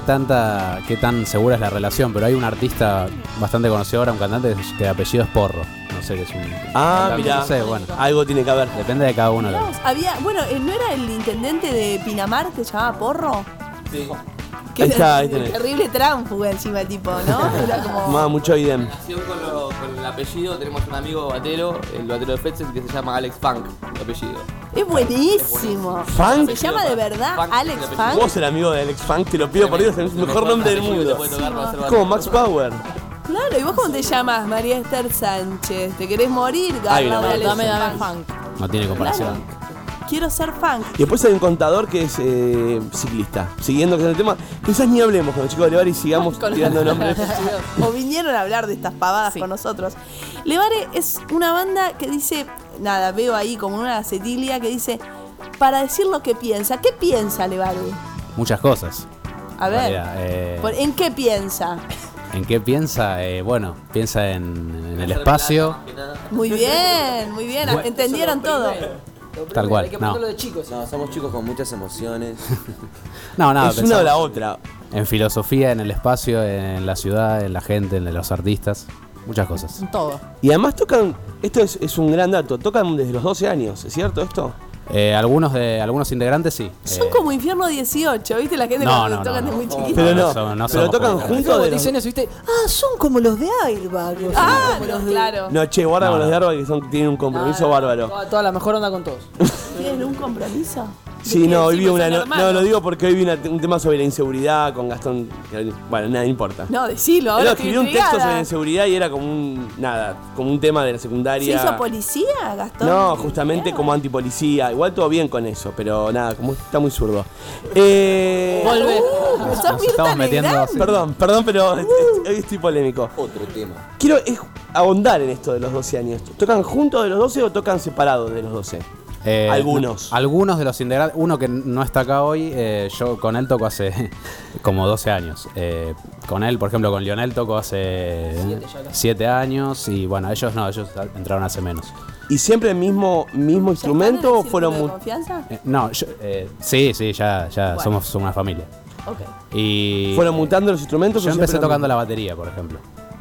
tan segura es la relación, pero hay un artista bastante conocido ahora, un cantante que de apellido es Porro. No sé qué es un... Mirá, no sé, bueno. Algo tiene que haber. Depende de cada uno. Bueno, ¿no era el intendente de Pinamar que se llamaba Porro? Sí. Ahí está, ahí tenés. Terrible tránfuga encima el tipo, ¿no? Era como... mucho idem. Con el apellido tenemos un amigo batero, el batero de Fetzel, que se llama Alex Funk, el apellido. Es buenísimo. ¿Funk? ¿Se llama de verdad Alex Funk? Vos el amigo de Alex Funk, te lo pido por Dios, es el mejor nombre del mundo. Es como Max Power. Claro, ¿y vos cómo te llamas? María Esther Sánchez. ¿Te querés morir? Dame funk. No tiene comparación. Claro. Quiero ser funk. Y después hay un contador que es ciclista. Siguiendo con el tema, quizás ni hablemos con los chicos de Levare y sigamos tirando nombres. O vinieron a hablar de estas pavadas con nosotros. Levare es una banda que dice, veo ahí como una acetilia que dice, para decir lo que piensa. ¿Qué piensa Levare? Muchas cosas. A ver, ¿en qué piensa? ¿En qué piensa? Bueno, piensa en el espacio. Muy bien, muy bien. Entendieron todo. Tal cual. Hay que ponerlo de chicos. No, somos chicos con muchas emociones. No, es una o la otra. En filosofía, en el espacio, en la ciudad, en la gente, en los artistas. Muchas cosas. En todo. Y además tocan, esto es un gran dato, tocan desde los 12 años, ¿es cierto esto? Algunos integrantes sí. Son como Infierno 18, ¿viste? La gente cuando tocan de muy chiquitos. Pero pero tocan juntos. Dicen eso, ¿viste? Son como los de Airbag. Claro. No, guarda con los de Airbag que tienen un compromiso bárbaro. Toda la mejor onda con todos. ¿Tienen un compromiso? Sí, hoy vi lo digo porque hoy vi un tema sobre la inseguridad con Gastón. Bueno, nada, no importa. No, decilo, ahora escribió un texto sobre la inseguridad y era como un tema de la secundaria. ¿Se hizo policía, Gastón? No, justamente como antipolicía. Igual todo bien con eso, pero nada, como está muy zurdo. Volve. Nos estamos metiendo. Perdón, pero hoy estoy polémico. Otro tema. Quiero ahondar en esto de los 12 años. ¿Tocan juntos de los 12 o tocan separados de los 12? Algunos de los integrantes. Uno que no está acá hoy, yo con él toco hace como 12 años. Con él, por ejemplo, con Lionel toco hace 7 años. Y bueno, ellos entraron hace menos. ¿Y siempre el mismo instrumento o fueron de confianza? No, sí, ya somos una familia. Okay. Y ¿fueron mutando los instrumentos? Yo empecé tocando la batería, por ejemplo.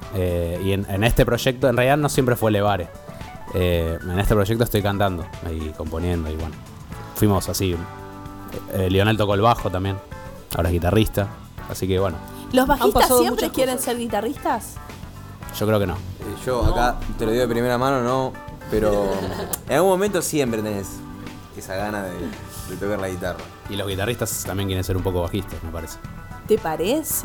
Y en este proyecto, en realidad no siempre fue Levare. En este proyecto estoy cantando y componiendo y bueno, fuimos así. Lionel tocó el bajo también, ahora es guitarrista, así que bueno. ¿Los bajistas siempre quieren ser guitarristas? Yo creo que no. Yo acá te lo digo de primera mano, no, pero en algún momento siempre tenés esa gana de tocar la guitarra. Y los guitarristas también quieren ser un poco bajistas, me parece. ¿Te parece?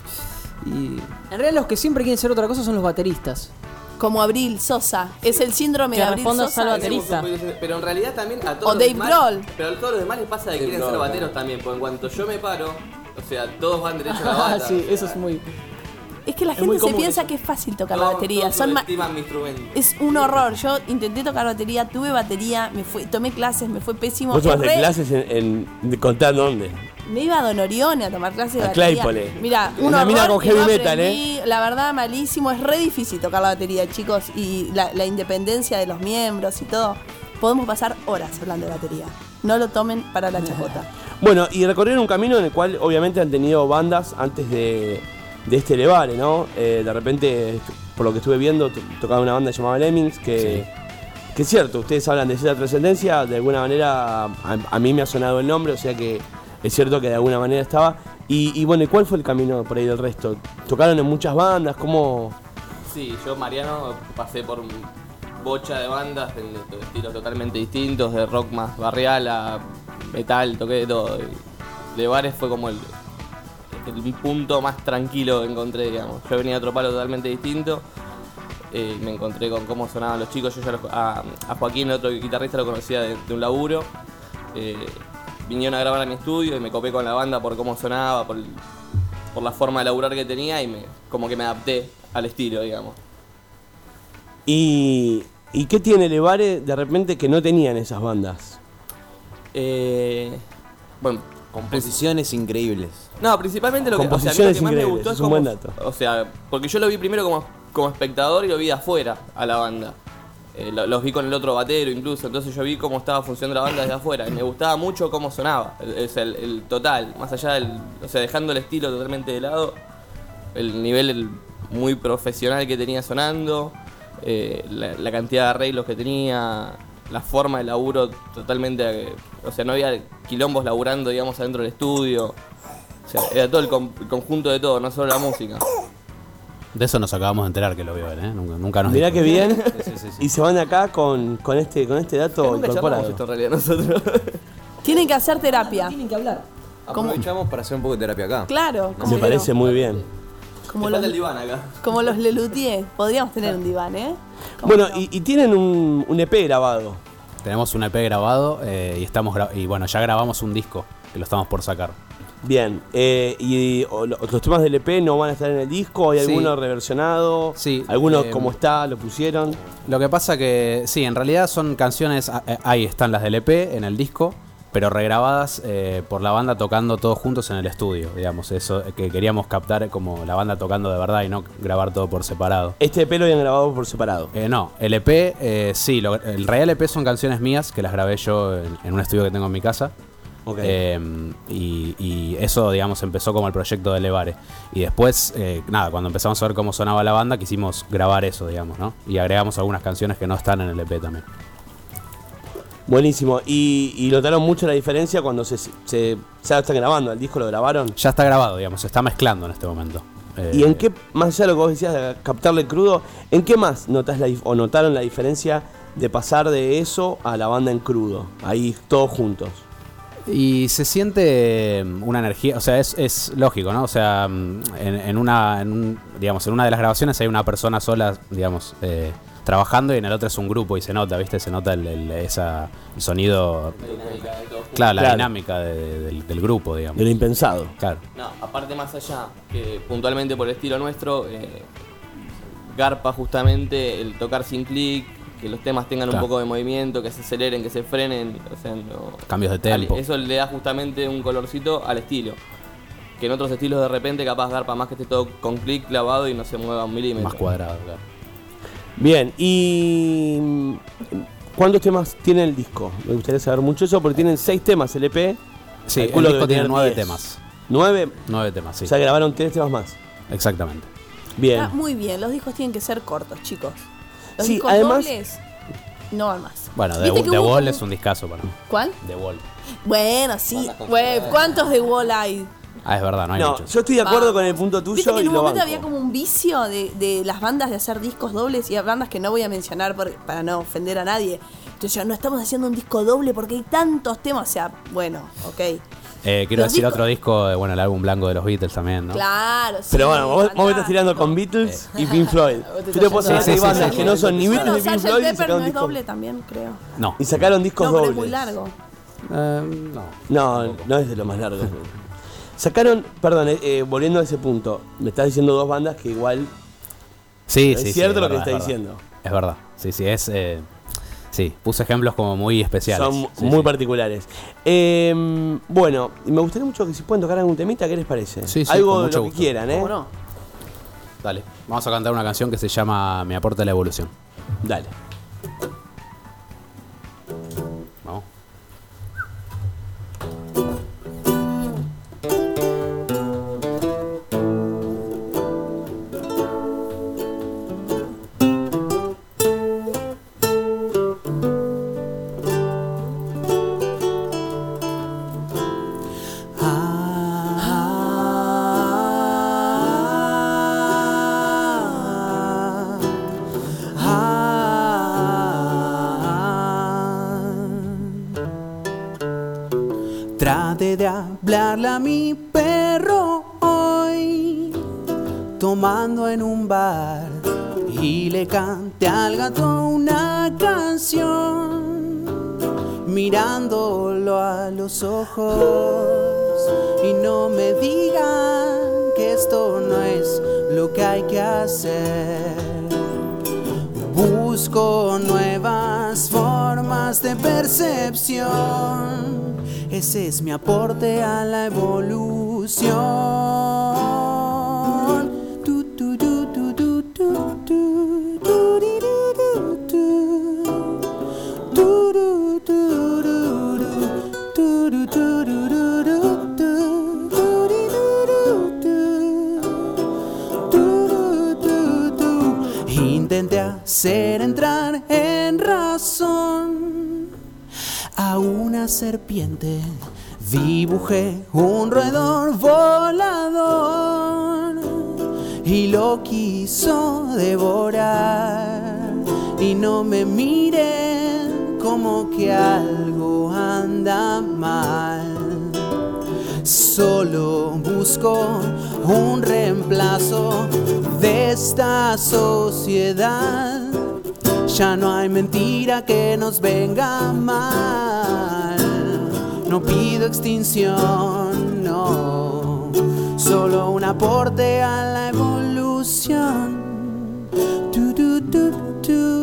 Y en realidad los que siempre quieren ser otra cosa son los bateristas. Como Abril Sosa. Es el síndrome de Abril Sosa. Al baterista. Pero en realidad también a todos o Dave Grohl. Pero a todos los demás les pasa de que quieren ser bateros también. Porque en cuanto yo me paro, o sea, todos van derecho a la bata. Sí, eso es muy... Es que la gente se piensa que es fácil tocar la batería. Mi instrumento. Es un horror. Yo intenté tocar batería, tuve batería, tomé clases, me fue pésimo. ¿Vos tomaste clases contar dónde? Me iba a Don Orione a tomar clases de batería. Claypole. Mira, una mina con heavy metal, La verdad, malísimo. Es re difícil tocar la batería, chicos. Y la independencia de los miembros y todo. Podemos pasar horas hablando de batería. No lo tomen para la chacota. Bueno, y recorrieron un camino en el cual obviamente han tenido bandas antes de este Levare, ¿no? De repente, por lo que estuve viendo, tocaba una banda llamada Lemmings, que es cierto, ustedes hablan de cierta trascendencia, de alguna manera a mí me ha sonado el nombre, o sea que es cierto que de alguna manera estaba. Y bueno, ¿y cuál fue el camino por ahí del resto? ¿Tocaron en muchas bandas? ¿Cómo...? Sí, yo, Mariano, pasé por bocha de bandas de estilos totalmente distintos, de rock más barrial a metal, toqué de todo. De bares fue como el punto más tranquilo que encontré, digamos. Yo venía de otro palo totalmente distinto. Me encontré con cómo sonaban los chicos. Yo ya a Joaquín, el otro guitarrista, lo conocía de un laburo. Vinieron a grabar a mi estudio y me copé con la banda por cómo sonaba, por la forma de laburar que tenía y como que me adapté al estilo, digamos. ¿Y qué tiene Levare de repente que no tenían esas bandas? Bueno, composiciones increíbles. No, principalmente lo que, más me gustó es un buen dato. O sea, porque yo lo vi primero como espectador y lo vi de afuera a la banda. Los vi con el otro batero incluso, entonces yo vi cómo estaba funcionando la banda desde afuera y me gustaba mucho cómo sonaba, el total, más allá del, o sea, dejando el estilo totalmente de lado, el nivel muy profesional que tenía sonando, la cantidad de arreglos que tenía, la forma de laburo totalmente, o sea, no había quilombos laburando, digamos, adentro del estudio, o sea, era todo el conjunto de todo, no solo la música. De eso nos acabamos de enterar que lo vio él, ¿eh? Nunca nos Mirá dijo. que bien. Sí. Y se van acá con este dato Nunca charlamos incorporado. esto en realidad nosotros. Tienen que hacer terapia. Tienen que hablar. Aprovechamos para hacer un poco de terapia acá. Claro. Me parece muy bien. Como Le los, falta el diván acá. como los Lelutier. Podríamos tener un diván, ¿eh? Bueno, y tienen un EP grabado. Tenemos un EP grabado y bueno, ya grabamos un disco que lo estamos por sacar. Bien, los temas del EP no van a estar en el disco, ¿hay Sí. alguno reversionado? Sí. ¿Alguno como está, lo pusieron? Lo que pasa que, sí, en realidad son canciones, ahí están las del EP en el disco, pero regrabadas por la banda tocando todos juntos en el estudio, digamos, eso que queríamos captar como la banda tocando de verdad y no grabar todo por separado. ¿Este EP lo habían grabado por separado? No, el EP, sí, el real EP son canciones mías que las grabé yo en un estudio que tengo en mi casa. Okay. Y eso, digamos, empezó como el proyecto de Levare. Y después, nada, cuando empezamos a ver cómo sonaba la banda, quisimos grabar eso, digamos, ¿no? Y agregamos algunas canciones que no están en el EP también. Buenísimo. ¿Y notaron mucho la diferencia cuando ya lo están grabando? ¿El disco lo grabaron? Ya está grabado, digamos, se está mezclando en este momento. ¿Y en qué, más allá de lo que vos decías de captarle crudo, en qué más notaron la diferencia de pasar de eso a la banda en crudo? Ahí todos juntos. Y se siente una energía, o sea, es lógico, ¿no? O sea, digamos, en una de las grabaciones hay una persona sola, digamos, trabajando y en el otro es un grupo y se nota, ¿viste? Se nota el sonido, la dinámica del grupo, digamos. De lo impensado. Claro. No, aparte más allá, que puntualmente por el estilo nuestro, garpa justamente el tocar sin clic, que los temas tengan Claro. un poco de movimiento, que se aceleren, que se frenen, o sea, no, Cambios de tempo. eso le da justamente un colorcito al estilo. Que en otros estilos de repente capaz garpa más que esté todo con clic clavado y no se mueva un milímetro. Más cuadrado, claro. Bien, ¿y cuántos temas tiene el disco? Me gustaría saber mucho eso, porque tienen 6 temas el EP. Sí, el Calculo que disco tiene tener 9 10. temas. ¿9? 9 temas, sí. O sea, grabaron 3 temas más. Exactamente. Bien. Ah, muy bien, los discos tienen que ser cortos, chicos. Los Sí, discos además- dobles no van más. Bueno, ¿Viste que The hubo Wall como- es un discazo para mí. ¿Cuál? The Wall. Bueno, sí. Güey, ¿cuántos de Wall hay? Ah, es verdad, no hay No, muchos. yo estoy de acuerdo con el punto Viste tuyo que y en un lo momento banco. había como un vicio de las bandas de hacer discos dobles y hay bandas que no voy a mencionar para no ofender a nadie. Entonces ya no estamos haciendo un disco doble porque hay tantos temas. O sea, bueno, ok. Quiero Los decir discos- otro disco, bueno, el álbum blanco de los Beatles también, ¿no? Claro, sí. Pero bueno, vos me estás fantástico. tirando con Beatles y Pink Floyd. Vos te Yo te puedo estás decir que hay yendo- bandas sí, que no son ni Beatles Bueno, ni Pink Sgt. Floyd y Pepper sacaron no es discos. doble también, creo. No. Y sacaron discos No, pero es dobles. muy largo. No. No es de los más largos. Sacaron, perdón, volviendo a ese punto, me estás diciendo 2 bandas que igual Sí, es sí, cierto sí, lo que verdad, estás es diciendo. Es verdad. Sí, sí, sí, puse ejemplos como muy especiales. Son Sí, muy sí. particulares. Bueno, y me gustaría mucho que si pueden tocar algún temita, ¿qué les parece? Sí, sí, Algo con de mucho lo que gusto. quieran, ¿eh? ¿Cómo no? Dale, vamos a cantar una canción que se llama Mi aporte a la evolución. Dale. Vamos. Trate de hablarle a mi perro hoy, tomando en un bar, y le cante al gato una canción, mirándolo a los ojos, y no me digan que esto no es lo que hay que hacer. Busco nuevas formas de percepción. Ese es mi aporte a la evolución. Tu, tu, tu, tu, tu, tu, tu, tu, di, du, du, tu. quisiera entrar en razón. A una serpiente dibujé un roedor volador y lo quiso devorar. Y no me miren como que algo anda mal. Solo busco un reemplazo de esta sociedad. Ya no hay mentira que nos venga mal. No pido extinción, no. Solo un aporte a la evolución. Tu, tu, tu, tu.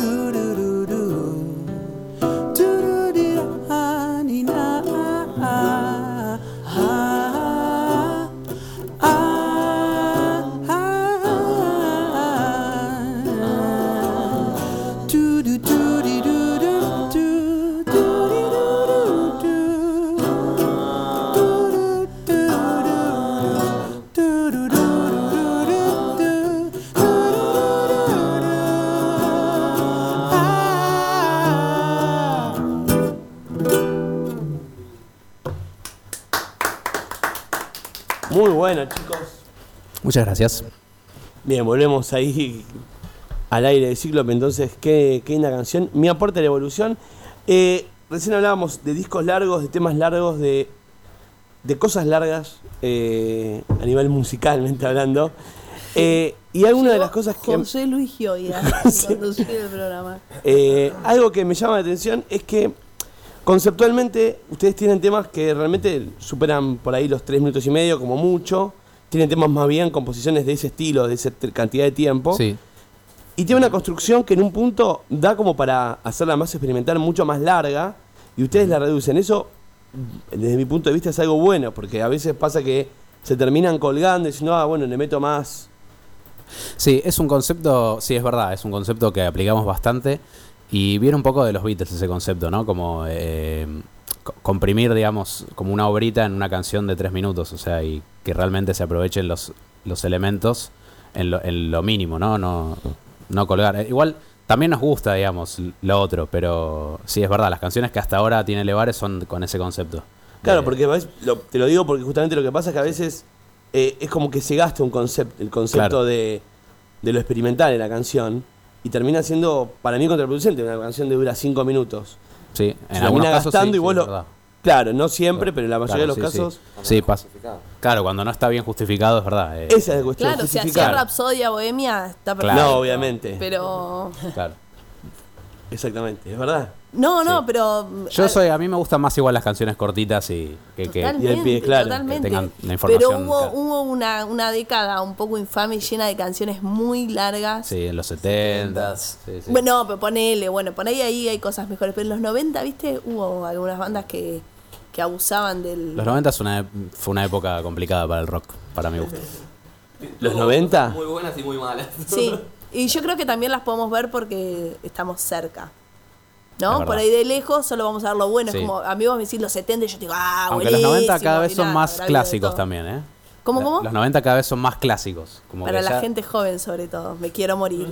Muy bueno, chicos. Muchas gracias. Bien, volvemos ahí al aire de Cíclope. Entonces, qué linda canción. Mi aporte a la evolución. Recién hablábamos de discos largos, de temas largos, de cosas largas, a nivel musicalmente hablando. Y alguna de las cosas que... José Luis Gioia, conducir el programa. Algo que me llama la atención es que conceptualmente ustedes tienen temas que realmente superan por ahí los 3 minutos y medio como mucho. Tienen temas más bien, composiciones de ese estilo, de esa cantidad de tiempo. Sí. Y tiene una construcción que en un punto da como para hacerla más experimental, mucho más larga, y ustedes la reducen. Eso, desde mi punto de vista, es algo bueno, porque a veces pasa que se terminan colgando y diciendo, bueno, le meto más. Sí, es un concepto, sí, es verdad, es un concepto que aplicamos bastante. Y viene un poco de los Beatles ese concepto, ¿no? Como comprimir, digamos, como una obrita en una canción de 3 minutos, o sea, y que realmente se aprovechen los elementos en lo mínimo, ¿no? No colgar. Igual también nos gusta, digamos, lo otro, pero sí, es verdad, las canciones que hasta ahora tiene Levares son con ese concepto. Claro, porque te lo digo porque justamente lo que pasa es que a veces es como que se gasta el concepto Claro. de lo experimental en la canción. Y termina siendo, para mí, contraproducente. Una canción que dura 5 minutos. Sí, en se algunos termina casos gastando sí, y vos sí, es verdad. Claro, no siempre, pero en la mayoría de los casos... Sí, pasa. Claro, cuando no está bien justificado, es verdad. Esa es la cuestión. Claro, si hacía Rapsodia Bohemia, está perfecto. Claro. No, obviamente. Pero... Claro. Exactamente, es verdad. No, pero... A mí me gustan más igual las canciones cortitas y Totalmente, y el pie, claro, totalmente. que tengan la información. Pero hubo una década un poco infame llena de canciones muy largas. Sí, en los 70. Sí, sí. Bueno, pero ponele, por ahí hay cosas mejores. Pero en los 90, ¿viste? Hubo algunas bandas que abusaban del... Los 90 fue una época complicada para el rock, para mi gusto. ¿Los 90? Muy buenas y muy malas. Sí, y yo creo que también las podemos ver porque estamos cerca. ¿No? Es Por verdad. ahí de lejos solo vamos a ver lo bueno. Sí. Es como, a mí vos me decís los 70 y yo te digo, Aunque buenísimo. los 90 cada vez y son nada, más maravilloso de clásicos todo. también, ¿eh? ¿Cómo? Los 90 cada vez son más clásicos. Como Para que la ya- gente joven, sobre todo. Me quiero morir.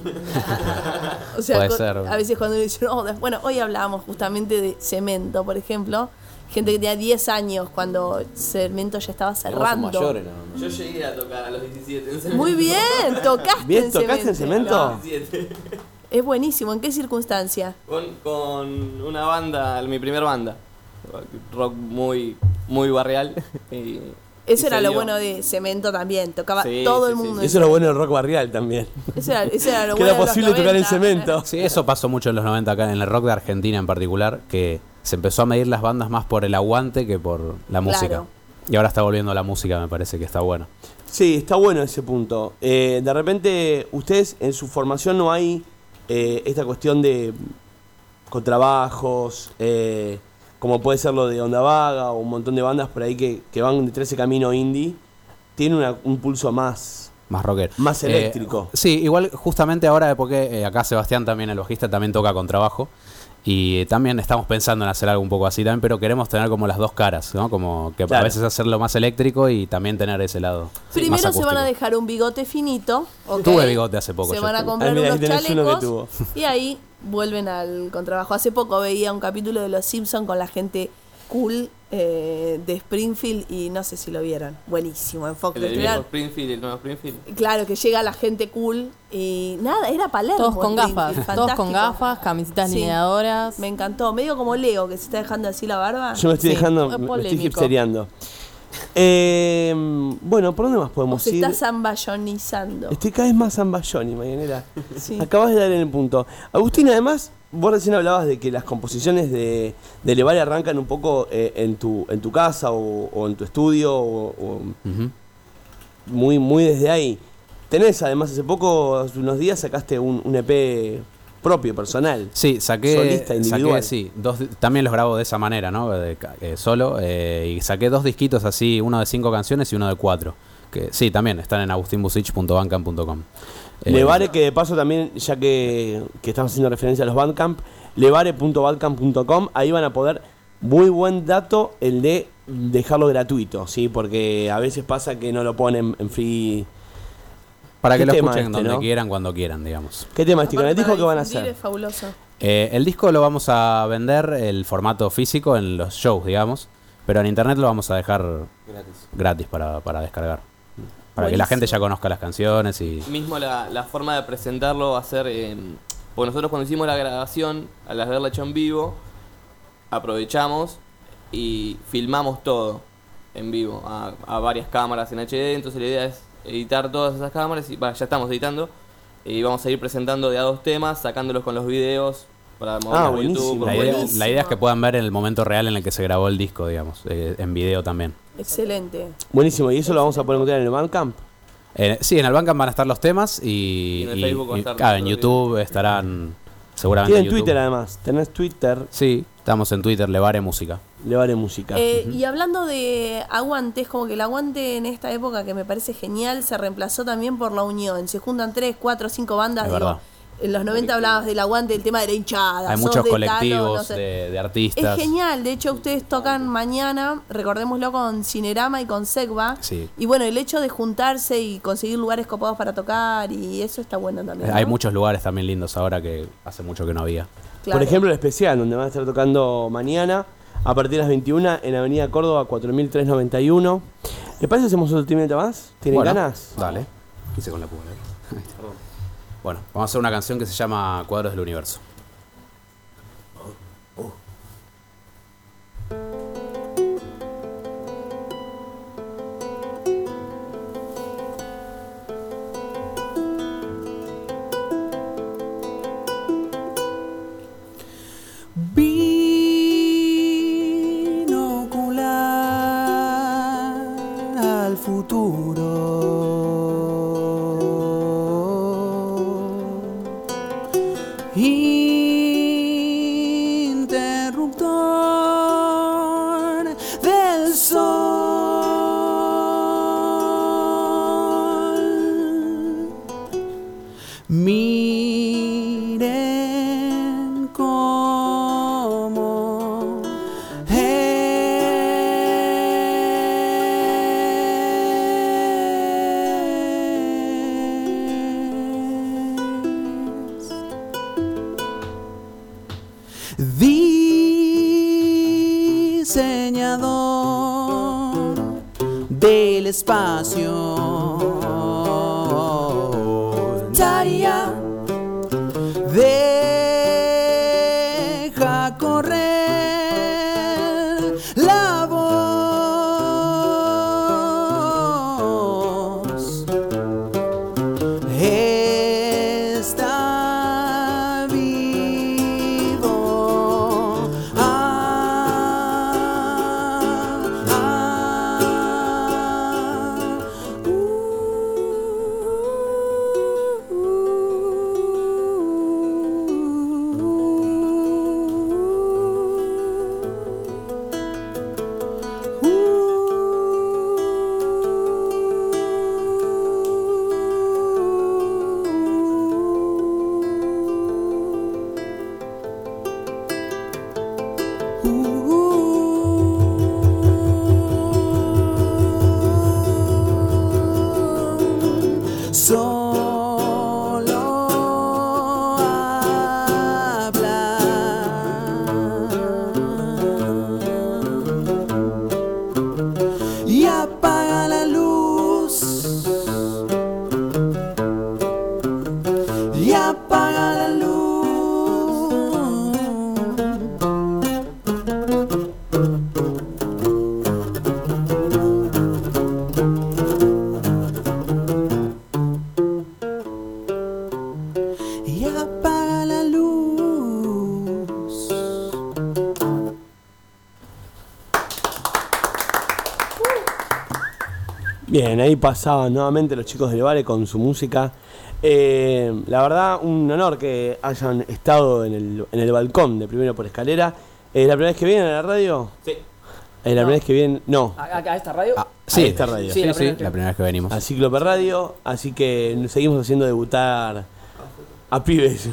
O sea, Puede ser. a veces cuando uno dice, bueno, hoy hablábamos justamente de Cemento, por ejemplo. Gente que tenía 10 años cuando Cemento ya estaba cerrando. Yo llegué a tocar a los 17 en Cemento. Muy bien, tocaste ¿Bien? en ¿Tocaste en Cemento? 17. Es buenísimo. ¿En qué circunstancia? Con una banda, mi primer banda. Rock muy barrial. Eso era lo bueno de Cemento también. Tocaba Sí, todo sí, el sí, mundo. Eso es lo bueno del rock barrial también. Eso era lo Que bueno era de los posible tocar en 90. Cemento. Sí, eso pasó mucho en los 90 acá, en el rock de Argentina en particular, que se empezó a medir las bandas más por el aguante que por la música. Claro. Y ahora está volviendo la música, me parece que está bueno. Sí, está bueno ese punto. De repente, ustedes en su formación no hay esta cuestión de contrabajos, como puede ser lo de Onda Vaga o un montón de bandas por ahí que van detrás de ese camino indie, tiene un pulso más rockero. Más eléctrico. Sí, igual justamente ahora, porque acá Sebastián también, el bajista, también toca contrabajo. Y también estamos pensando en hacer algo un poco así también, pero queremos tener como las dos caras, ¿no? Como que a Claro. veces hacerlo más eléctrico y también tener ese lado. más Primero se acústico. van a dejar un bigote finito. ¿ok? Tuve bigote hace poco. Se yo. van a comprar mira, ahí unos tenés uno que chalecos tuvo. y ahí vuelven al contrabajo. Hace poco veía un capítulo de Los Simpsons con la gente cool de Springfield y no sé si lo vieron. Buenísimo, en Fox. El viejo Claro, Springfield y el nuevo Springfield. claro, que llega la gente cool y nada, era Palermo. Todos con Springfield, gafas, todos fantástico. con gafas, camisitas Sí. lineadoras. Me encantó, medio como Leo que se está dejando así la barba. Yo me estoy Sí, dejando, es me estoy polémico. hipstereando. Bueno, ¿por dónde más O podemos se ir? está zamballonizando. Estoy cada vez más zamballoni, Marianela. Sí. Acabas de dar en el punto. Agustín, además, vos recién hablabas de que las composiciones de Levare arrancan un poco en tu casa o en tu estudio o Ujú. muy desde ahí. Tenés, además, hace poco, hace unos días, sacaste un EP propio, personal. Sí, saqué, Solista, individual. sí, también los grabo de esa manera, ¿no? Solo, y saqué 2 disquitos así, uno de 5 canciones y uno de 4. Que sí, también están en agustinbusich.bandcamp.com. Levare, que de paso también, ya que estamos haciendo referencia a los Bandcamp, levare.bandcamp.com, ahí van a poder, muy buen dato, el de dejarlo gratuito, ¿sí? Porque a veces pasa que no lo ponen en free. Para que ¿Qué lo tema escuchen donde ¿no? quieran, cuando quieran, digamos. ¿Qué tema este? Con el Aparte, disco para que van a difundir hacer. Es fabuloso. El disco lo vamos a vender, el formato físico, en los shows, digamos. Pero en internet lo vamos a dejar gratis para descargar. Para que la gente ya conozca las canciones y... Mismo la forma de presentarlo va a ser... porque nosotros cuando hicimos la grabación, al haberla hecho en vivo, aprovechamos y filmamos todo en vivo a varias cámaras en HD. Entonces la idea es editar todas esas cámaras y ya estamos editando. Y vamos a ir presentando de a 2 temas, sacándolos con los videos para moverlos por buenísimo. YouTube. La por idea, Facebook. la idea es que puedan ver en el momento real en el que se grabó el disco, digamos, en video también. Excelente. Buenísimo, y eso lo vamos a poder encontrar en el Bandcamp. Sí, en el Bandcamp van a estar los temas y, Y en el Facebook va a estar claro, en todo YouTube estarán seguramente Tienen en YouTube. Twitter además, tenés Twitter, Sí, estamos en Twitter, Levare Música. Levare Música. Y hablando de aguantes, como que el aguante en esta época que me parece genial se reemplazó también por la unión. Se juntan 3, 4, 5 bandas. Es Digo, verdad. en los 90 hablabas del aguante, del tema de la hinchada. Hay sos muchos de colectivos Tano, no sé. de artistas. Es genial, de hecho ustedes tocan mañana, recordémoslo, con Cinerama y con Segva. Sí. Y bueno, el hecho de juntarse y conseguir lugares copados para tocar, y eso está bueno también, ¿no? Hay muchos lugares también lindos ahora que hace mucho que no había. Claro. Por ejemplo, el especial, donde van a estar tocando mañana, a partir de las 21, en Avenida Córdoba, 4391. ¿Les parece si hacemos otro timito más? ¿Tienen Bueno, ganas? Dale. ¿Qué hice con la pública? Bueno, vamos a hacer una canción que se llama Cuadros del Universo. Binocular al futuro. Interruptor del sol. Miren cómo diseñador del espacio. Tarea, deja correr la voz. Está vivo. Bien, ahí pasaban nuevamente los chicos del Vale con su música. La verdad, un honor que hayan estado en el balcón de Primero por Escalera. ¿La primera vez que vienen a la radio? Sí. La primera vez que vienen. No. ¿A esta radio? Sí, a esta radio. Sí, la primera vez que venimos. A Cíclope Radio. Así que seguimos haciendo debutar a pibes.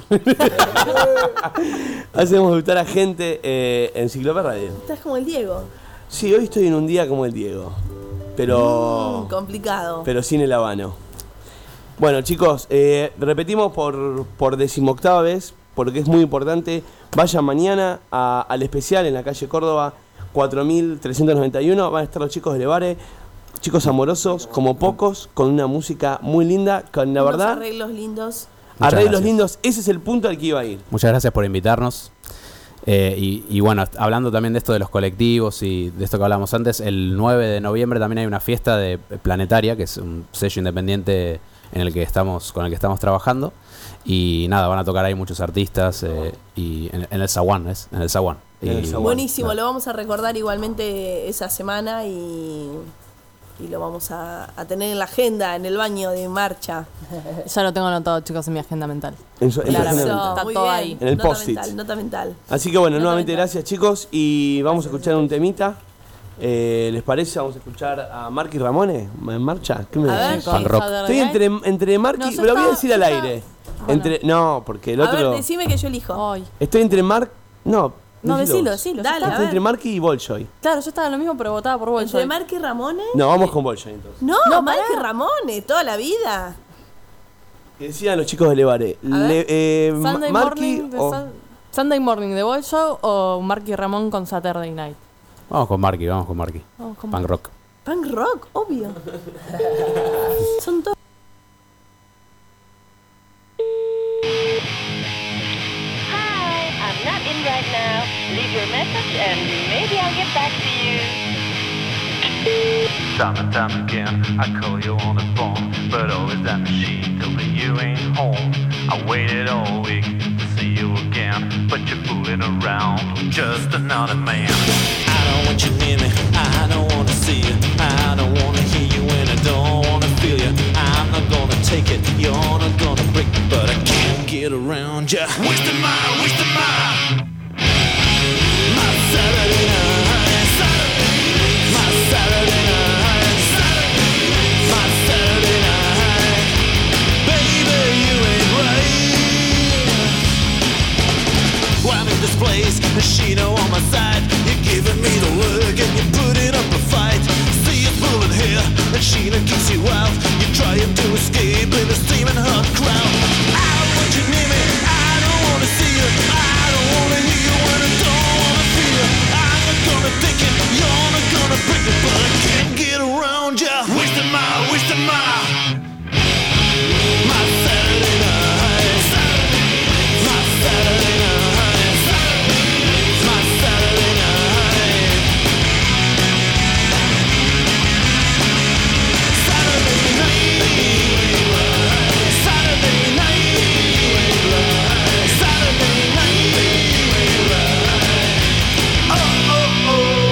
Hacemos debutar a gente en Cíclope Radio. Estás como el Diego. Sí, hoy estoy en un día como el Diego. Pero. Complicado. Pero sin el habano. Bueno, chicos, repetimos por 18ª vez, porque es muy importante. Vayan mañana al especial en la calle Córdoba 4391. Van a estar los chicos de Levare, chicos amorosos, como pocos, con una música muy linda, con la verdad. Arreglos lindos. Arreglos lindos, ese es el punto al que iba a ir. Muchas gracias por invitarnos. Y bueno, hablando también de esto de los colectivos y de esto que hablamos antes, el 9 de noviembre también hay una fiesta de Planetaria, que es un sello independiente con el que estamos trabajando. Y nada, van a tocar ahí muchos artistas y en el Zaguán, en el Zaguán. Buenísimo, lo vamos a recordar igualmente esa semana y lo vamos a tener en la agenda, en el baño de marcha. Ya lo tengo anotado, chicos, en mi agenda mental. Claramente. Está Muy todo bien. ahí. En el post-it. Nota mental. Así que bueno, nuevamente gracias, chicos, y vamos a escuchar un temita. ¿Les parece? Vamos a escuchar a Marky Ramone en marcha. ¿Qué me decís? Punk rock. Estoy entre Marky, No, lo voy a decir al aire. Bueno. No, porque el A otro. ver, decime que yo elijo. Estoy entre No, decilo. Dale, ya a está. Estoy entre Marky y Bolshoi. Claro, yo estaba en lo mismo, pero votaba por Bolshoi. ¿Entre Marky y Ramone? No, vamos con Bolshoi entonces. No, Marky y Ramone, toda la vida. Que decían los chicos de Levare. Sunday Marky Morning o. Sunday Morning de Bolshoi o Marky Ramón con Saturday Night. Vamos con Marky. Vamos con Punk rock. Punk rock, obvio. Son todos. I'm not in right now. Leave your message and maybe I'll get back to you. Time and time again, I call you on the phone, but always that machine tells me you ain't home. I waited all week to see you again, but you're fooling around, just another man. I don't want you near me, I don't wanna see you, I don't wanna hear you and I don't wanna feel you. I'm not gonna take it, you're not gonna break me, but I can't get around you. Wasting my Saturday night, my Saturday night, my Saturday night. Baby, you ain't right. Well, I'm in this place, and she know on my side. You're giving me the look and you're putting up a fight. See you pulling hair, and she keeps you out. You're trying to escape in a steaming hot crowd. I don't want you near me, I don't wanna see you, I don't wanna hear you when I don't wanna feel you. I'm not gonna take it, you're not gonna break me, but I can't get around you. Wasting my Saturday night, my Saturday night, my Saturday night. Saturday night, Saturday night, Saturday night. Oh, oh, oh.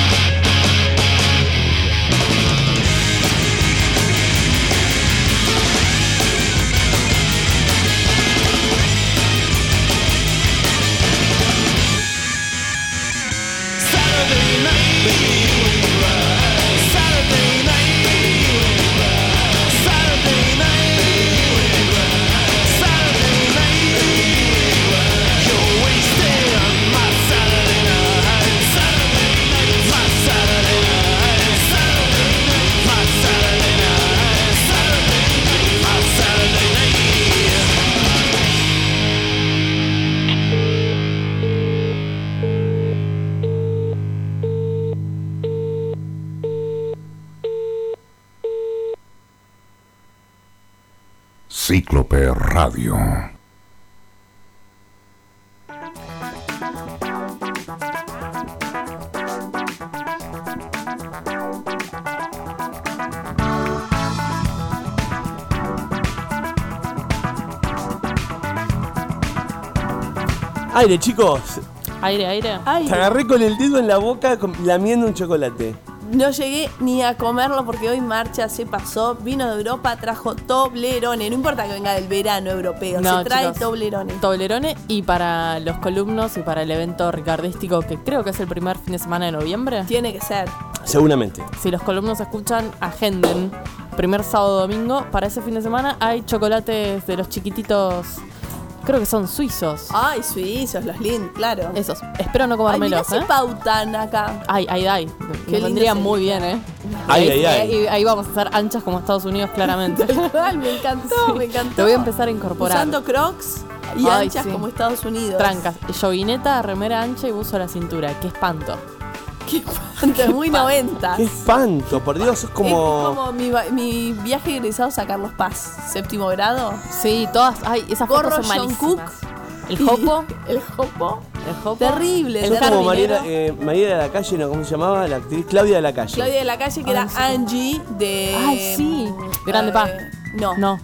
Saturday night, Saturday night, Saturday night, Saturday night. You're wasting my Saturday night, my Saturday night, my Saturday night, my Saturday night. Cíclope Radio. Aire, chicos. Aire. Te agarré con el dedo en la boca lamiendo un chocolate. No llegué ni a comerlo porque hoy Marcha se pasó, vino de Europa, trajo Toblerone. No importa que venga del verano europeo, No, se trae chicos, Toblerone. Toblerone, y para los columnos y para el evento ricardístico, que creo que es el primer fin de semana de noviembre. Tiene que ser. Seguramente. Si los columnos escuchan, agenden. Primer sábado domingo, para ese fin de semana hay chocolates de los chiquititos, creo que son suizos. Ay, suizos, los lindos, claro. Esos, espero no comérmelos, Ay, mirá, se pautan acá. Ay. Qué Nos lindo vendrían sería. muy bien, Ay, ahí, ay, ay. Ahí vamos a hacer anchas como Estados Unidos, claramente. Ay, me encantó, me encantó. Te voy a empezar a incorporar. Usando crocs y Ay, anchas sí. como Estados Unidos. Trancas, joguineta, remera ancha y buzo a la cintura. Qué espanto. Qué espanto, es muy 90. Qué espanto, por Dios, es como... Es como mi viaje de egresados a Carlos Paz, séptimo grado. Sí, todas. Ay, esas Gorro fotos son John malísimas. Cook. El jopo. El jopo. El jopo. Terrible. Es como jardinero. María de la Calle, ¿no? ¿Cómo se llamaba? La actriz Claudia de la Calle. Claudia de la Calle, que era Angie de... Ay, sí. Grande Pa. No. No.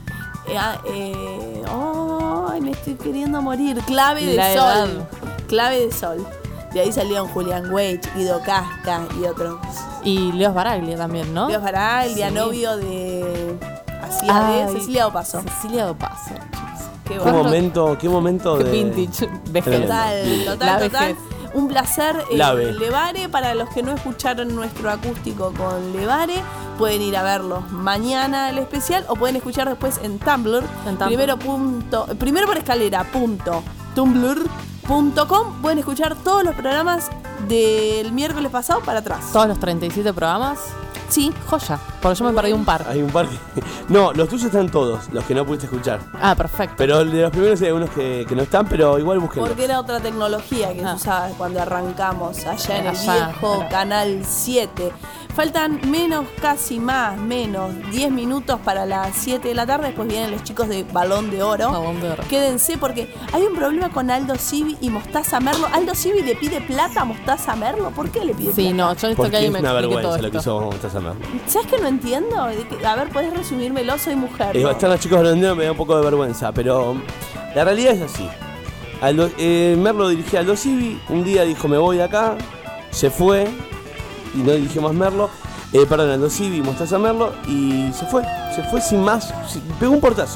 Ay, me estoy queriendo morir. Clave de La Sol. edad. Clave de Sol. De ahí salieron Julián Weich, Guido Casca y otros. Y Leo Baraglia también, ¿no? Leo Baraglia, Sí. novio de... Hacía de Ay, Cecilia Dopaso. Cecilia Dopaso. Qué Qué momento Qué de... vintage. Vejez. Tremendo. Total. vejez. Un placer. Lave. Levare, para los que no escucharon nuestro acústico con Levare, pueden ir a verlo mañana el especial o pueden escuchar después en Tumblr. Primero por escalera.tumblr.com. Pueden escuchar todos los programas del miércoles pasado para atrás. Todos los 37 programas. Sí. Joya. Porque yo me perdí un par. Hay un par que... No, los tuyos están todos, los que no pudiste escuchar. Ah, perfecto. Pero de los primeros hay algunos que no están, pero igual búsquenlos. Porque era otra tecnología que se usaba cuando arrancamos allá en el Allá, viejo claro. Canal 7. Faltan menos 10 minutos para las 7 de la tarde. Después vienen los chicos de Balón de Oro. Balón de Oro. Quédense porque hay un problema con Aldo Civi y Mostaza Merlo. ¿Aldo Civi le pide plata a Mostaza Merlo? ¿Por qué le pide plata? Sí, no, yo necesito Porque que es alguien me una explique todo vergüenza lo que esto. hizo Mostaza Merlo. ¿Sabes que no entiendo? A ver, ¿podés resumírmelo? Soy mujer. ¿no? Están los chicos redondeados, me da un poco de vergüenza, pero la realidad es así. Merlo dirigía a Aldo Civi, un día dijo me voy de acá, se fue y no dirigió más Merlo. Aldo Civi, Mostaza Merlo y se fue sin más, pegó un portazo.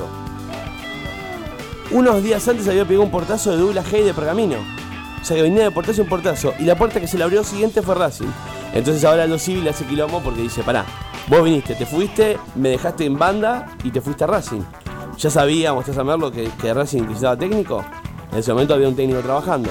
Unos días antes había pegado un portazo de Douglas Hay de Pergamino. O sea que venía de portazo en portazo. Y la puerta que se le abrió siguiente fue Racing. Entonces ahora Aldo Civi le hace quilombo porque dice, pará, vos viniste, te fuiste, me dejaste en banda y te fuiste a Racing. Ya sabía Mostaza Merlo que Racing necesitaba técnico. En ese momento había un técnico trabajando.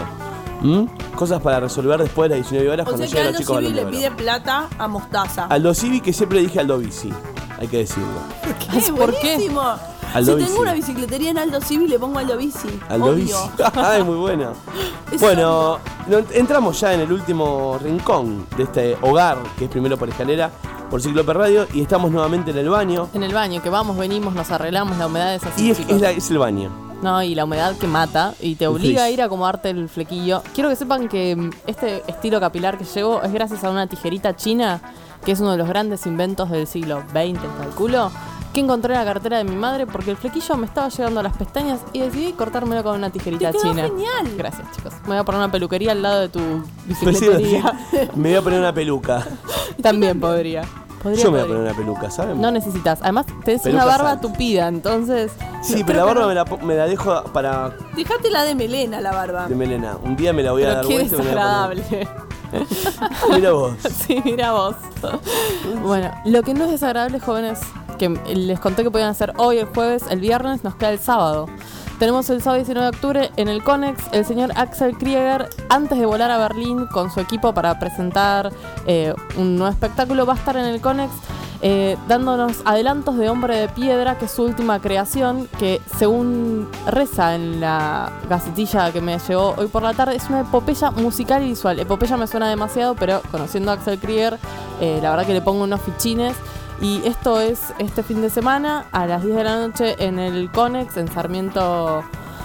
Cosas para resolver después de las 19 horas O cuando sea que llegan los Aldo chicos Civi Balón de le Oro. pide plata a Mostaza. Aldo Civi, que siempre dije Aldo Bici, hay que decirlo. ¿Qué? ¿Por qué? Buenísimo. Aldo Si Bici. tengo una bicicletería en Aldo Civi, le pongo Aldo Bici. Aldo Obvio. Bici. Ay, muy bueno. Es Bueno, entramos ya en el último rincón de este hogar, que es Primero por Escalera, por Cíclope Radio, y estamos nuevamente en el baño. En el baño, que vamos, venimos, nos arreglamos, la humedad es así. Y es chicos. el baño. No, y la humedad que mata y te obliga Gris. a ir a acomodarte el flequillo. Quiero que sepan que este estilo capilar que llevo es gracias a una tijerita china, que es uno de los grandes inventos del siglo XX, calculo, que encontré en la cartera de mi madre porque el flequillo me estaba llegando a las pestañas y decidí cortármelo con una tijerita Te quedó china. genial. Gracias, chicos. Me voy a poner una peluquería al lado de tu Pues sí, bicicletería. me voy a poner una peluca. También podría. Yo me voy a poner una peluca, ¿saben? No necesitas. Además, tenés Peluca una barba sal. tupida, entonces. Sí, no, pero la creo barba que me la dejo para Dejate la de melena, la barba. de melena. Un día me la voy a Pero dar qué vuelta y me la voy a desagradable. poner. Mira vos. Sí, mira vos. Bueno, lo que no es desagradable, jóvenes, que les conté que podían hacer hoy, el jueves, el viernes, nos queda el sábado. Tenemos el sábado 19 de octubre en el Conex, el señor Axel Krieger, antes de volar a Berlín con su equipo para presentar un nuevo espectáculo, va a estar en el Conex dándonos adelantos de Hombre de Piedra, que es su última creación, que según reza en la gacetilla que me llegó hoy por la tarde, es una epopeya musical y visual. Epopeya me suena demasiado, pero conociendo a Axel Krieger, la verdad que le pongo unos fichines. Y esto es este fin de semana a las 10 de la noche en el Conex, en Sarmiento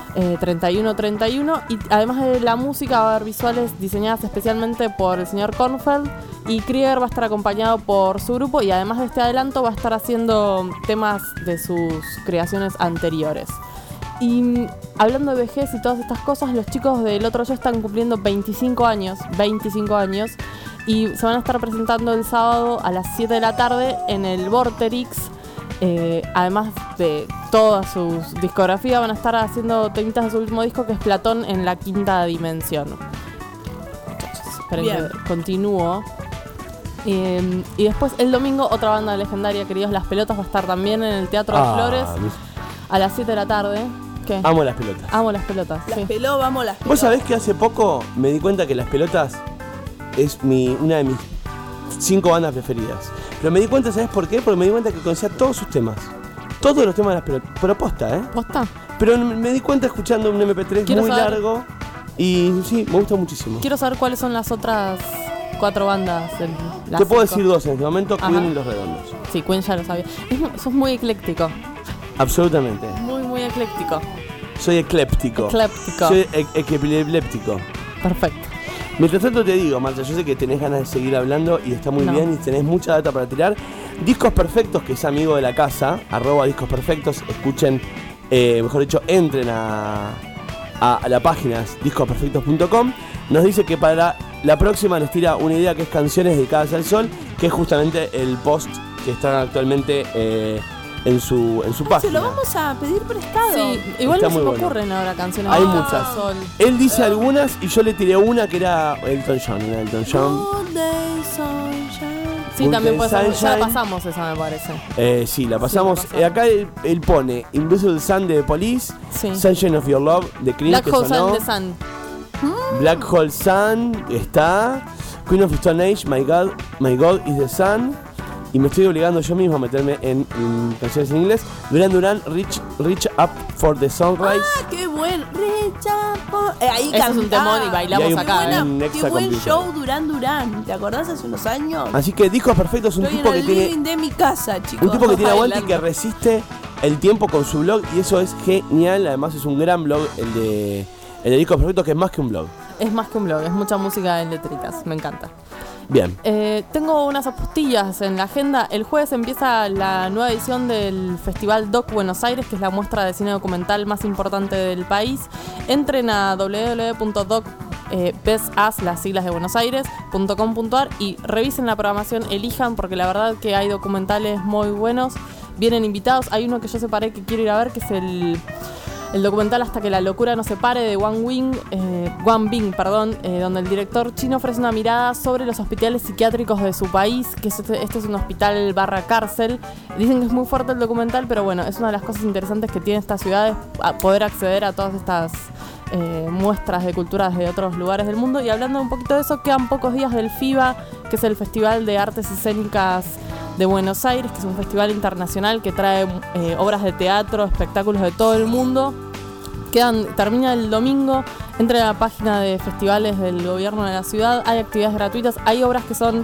3131. Y además de la música va a haber visuales diseñadas especialmente por el señor Kornfeld. Y Krieger va a estar acompañado por su grupo. Y además de este adelanto va a estar haciendo temas de sus creaciones anteriores. Y hablando de vejez y todas estas cosas, los chicos del Otro Yo están cumpliendo 25 años. 25 años. Y se van a estar presentando el sábado a las 7 de la tarde en el Vorterix. Además de toda su discografía, van a estar haciendo temitas de su último disco, que es Platón en la quinta dimensión. Esperen que continúo. Y después el domingo otra banda legendaria, queridos Las Pelotas, va a estar también en el Teatro de Flores a las 7 de la tarde. ¿Qué? Amo Las Pelotas. Amo Las Pelotas. Las Pelotas, vamos las Pelotas. Vos sabés que hace poco me di cuenta que Las Pelotas es una de mis 5 bandas preferidas. Pero me di cuenta, ¿sabés por qué? Porque me di cuenta que conocía todos sus temas. Todos los temas de Las Pelotas. Pero posta, ¿eh? ¿Posta? Pero me di cuenta escuchando un MP3 Quiero muy saber. largo. Y sí, me gusta muchísimo. Quiero saber cuáles son las otras 4 bandas. Te puedo decir 2 en este momento, Queen y Los Redondos. Sí, Queen ya lo sabía. Sos muy ecléctico. Absolutamente. Muy, muy ecléctico. Soy ecléptico. Ecléptico. Soy epiléptico. Perfecto. Mientras tanto te digo, Marta, yo sé que tenés ganas de seguir hablando y está muy bien y tenés mucha data para tirar. Discos Perfectos, que es amigo de la casa, @Discos Perfectos, escuchen, mejor dicho, entren a la página discosperfectos.com. Nos dice que para la próxima nos tira una idea que es Canciones dedicadas al sol, que es justamente el post que están actualmente en su página. Se lo vamos a pedir prestado. Sí, igual Está no se muy me bueno. ocurren ahora canciones. Hay de muchas. sol. Él dice algunas y yo le tiré una que era Elton John. Sí, también puede ser. Ya Sunshine. la pasamos esa, me parece. Sí, la pasamos. Acá él pone Invisible Sun de The Police, Sunshine of Your Love de Cream, Black que Hole sonó. Sun the Sun. Black Hole Sun está. Queen of Stone Age, My God is the Sun. Y me estoy obligando yo mismo a meterme en canciones en inglés. Duran Duran, Reach Up for the Sunrise. Ah, qué buen. Reach up. Ahí Eso es un temón y bailamos Y hay acá. un Qué extra buen completo. show Duran. ¿Te acordás hace unos años? Así que Discos Perfectos es un Estoy tipo en que el tiene. living de mi casa, chicos. Un tipo que tiene aguante y Bailando. que resiste el tiempo con su blog y eso es genial. Además es un gran blog el de Discos Perfectos, que es más que un blog. Es más que un blog, es mucha música en letritas. Me encanta. Bien. Tengo unas apostillas en la agenda. El jueves empieza la nueva edición del Festival Doc Buenos Aires, que es la muestra de cine documental más importante del país. Entren a www.doc, las siglas de Buenos Aires.com.ar y revisen la programación, elijan, porque la verdad que hay documentales muy buenos. Vienen invitados. Hay uno que yo separé que quiero ir a ver, que es el documental Hasta que la locura nos separe de Wang Bing, donde el director chino ofrece una mirada sobre los hospitales psiquiátricos de su país, que este es un hospital / cárcel. Dicen que es muy fuerte el documental, pero bueno, es una de las cosas interesantes que tiene esta ciudad, es poder acceder a todas estas muestras de culturas de otros lugares del mundo. Y hablando un poquito de eso, quedan pocos días del FIBA, que es el Festival de Artes Escénicas de Buenos Aires, que es un festival internacional que trae obras de teatro, espectáculos de todo el mundo. Termina el domingo. Entre a la página de festivales del gobierno de la ciudad, hay actividades gratuitas, hay obras que son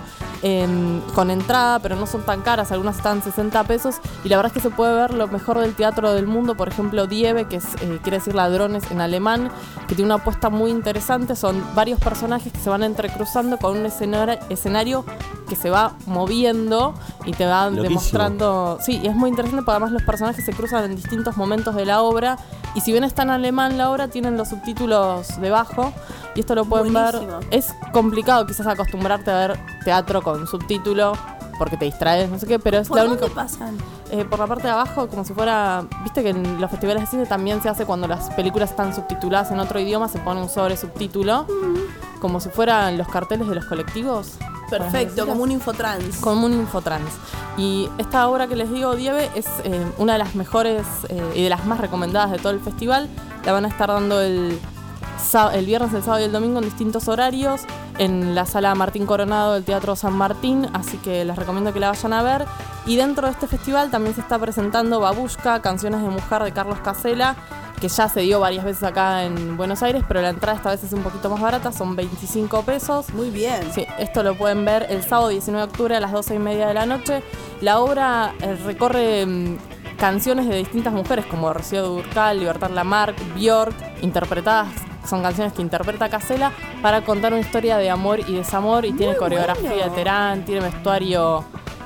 con entrada, pero no son tan caras, algunas están 60 pesos, y la verdad es que se puede ver lo mejor del teatro del mundo. Por ejemplo, Diebe, que quiere decir ladrones en alemán, que tiene una apuesta muy interesante. Son varios personajes que se van entrecruzando con un escenario que se va moviendo y te va demostrando. Sí, y es muy interesante porque además los personajes se cruzan en distintos momentos de la obra, y si bien está en alemán la obra, tienen los subtítulos debajo, y esto lo pueden Buenísimo. ver. Es complicado quizás acostumbrarte a ver teatro con subtítulo porque te distraes, no sé qué, pero es ¿Por la dónde única. pasan? Por la parte de abajo, como si fuera. Viste que en los festivales de cine también se hace cuando las películas están subtituladas en otro idioma, se pone un sobre subtítulo, como si fueran los carteles de los colectivos. Perfecto, como un infotrans. Como un infotrans. Y esta obra que les digo, Diebe, es una de las mejores y de las más recomendadas de todo el festival. La van a estar dando el viernes, el sábado y el domingo en distintos horarios en la sala Martín Coronado del Teatro San Martín, así que les recomiendo que la vayan a ver. Y dentro de este festival también se está presentando Babushka, Canciones de Mujer de Carlos Casella, que ya se dio varias veces acá en Buenos Aires, pero la entrada esta vez es un poquito más barata, son 25 pesos. Muy bien. Sí, esto lo pueden ver el sábado 19 de octubre a las 12:30 de la noche. La obra recorre canciones de distintas mujeres como Rocío Dúrcal, Libertad Lamarque, Björk, interpretadas. Son canciones que interpreta Casella para contar una historia de amor y desamor, y tiene coreografía de Terán, tiene vestuario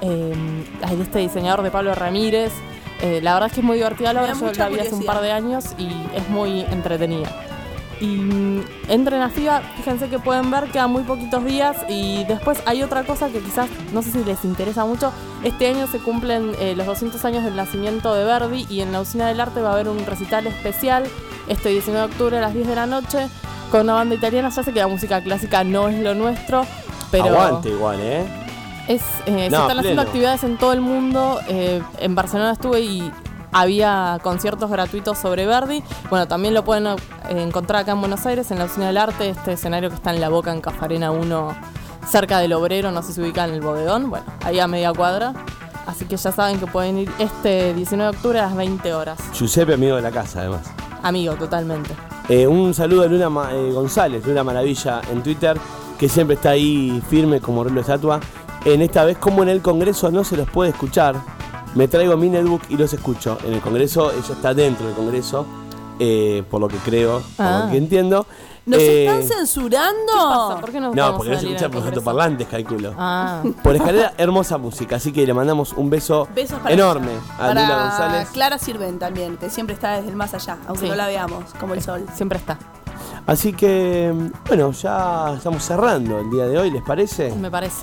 de este diseñador de Pablo Ramírez. La verdad es que es muy divertida la obra, yo la vi hace un par de años y es muy entretenida. Y entren a FIBA, fíjense que pueden ver, quedan muy poquitos días. Y después hay otra cosa que quizás, no sé si les interesa mucho. Este año se cumplen los 200 años del nacimiento de Verdi, y en la Usina del Arte va a haber un recital especial este 19 de octubre a las 10 de la noche con una banda italiana. Ya sé que la música clásica no es lo nuestro, pero Aguante igual, se están haciendo actividades en todo el mundo. En Barcelona estuve y había conciertos gratuitos sobre Verdi. Bueno, también lo pueden encontrar acá en Buenos Aires, en la Usina del Arte, este escenario que está en La Boca, en Cafarena 1, cerca del Obrero, no sé si se ubica en el Bodegón, bueno, ahí a media cuadra. Así que ya saben que pueden ir este 19 de octubre a las 20 horas. Giuseppe, amigo de la casa, además. Amigo, totalmente. Un saludo a Luna González, Luna Maravilla en Twitter, que siempre está ahí firme como reloj de estatua. En esta vez, como en el Congreso no se los puede escuchar, me traigo mi netbook y los escucho. En el Congreso, ella está dentro del Congreso, por lo que creo, por lo que entiendo. ¿Nos están censurando? ¿Qué pasa? ¿Por qué no No, porque no se escucha por altoparlantes, calculo. Por Escalera, hermosa música. Así que le mandamos un beso enorme a Luna González. Clara Sirven también, que siempre está desde el más allá, aunque no la veamos, como el sol. Siempre está. Así que, bueno, ya estamos cerrando el día de hoy, ¿les parece? Me parece.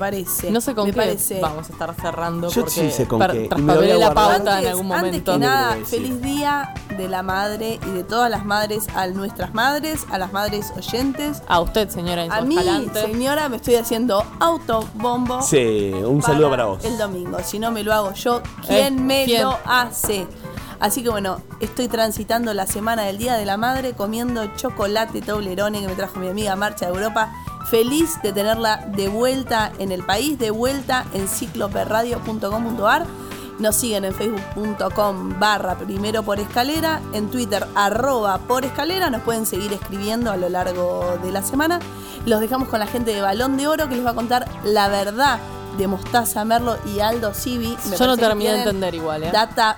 No sé con qué parece. Vamos a estar cerrando. Yo porque sí sé con qué. traspapelé la pauta en algún momento. Antes que nada, feliz día de la madre y de todas las madres, a nuestras madres, a las madres oyentes. A usted, señora, en su A mí, Escalante. señora, me estoy haciendo autobombo. Sí, un saludo para vos. El domingo. Si no me lo hago yo, ¿quién me lo hace? Así que bueno, estoy transitando la semana del Día de la Madre comiendo chocolate Toblerone que me trajo mi amiga Marcha de Europa. Feliz de tenerla de vuelta en el país, de vuelta en cicloperradio.com.ar. Nos siguen en facebook.com/primero por escalera, en Twitter @por escalera. Nos pueden seguir escribiendo a lo largo de la semana. Los dejamos con la gente de Balón de Oro, que les va a contar la verdad de Mostaza Merlo y Aldo Civi. Yo no terminé de entender igual, Data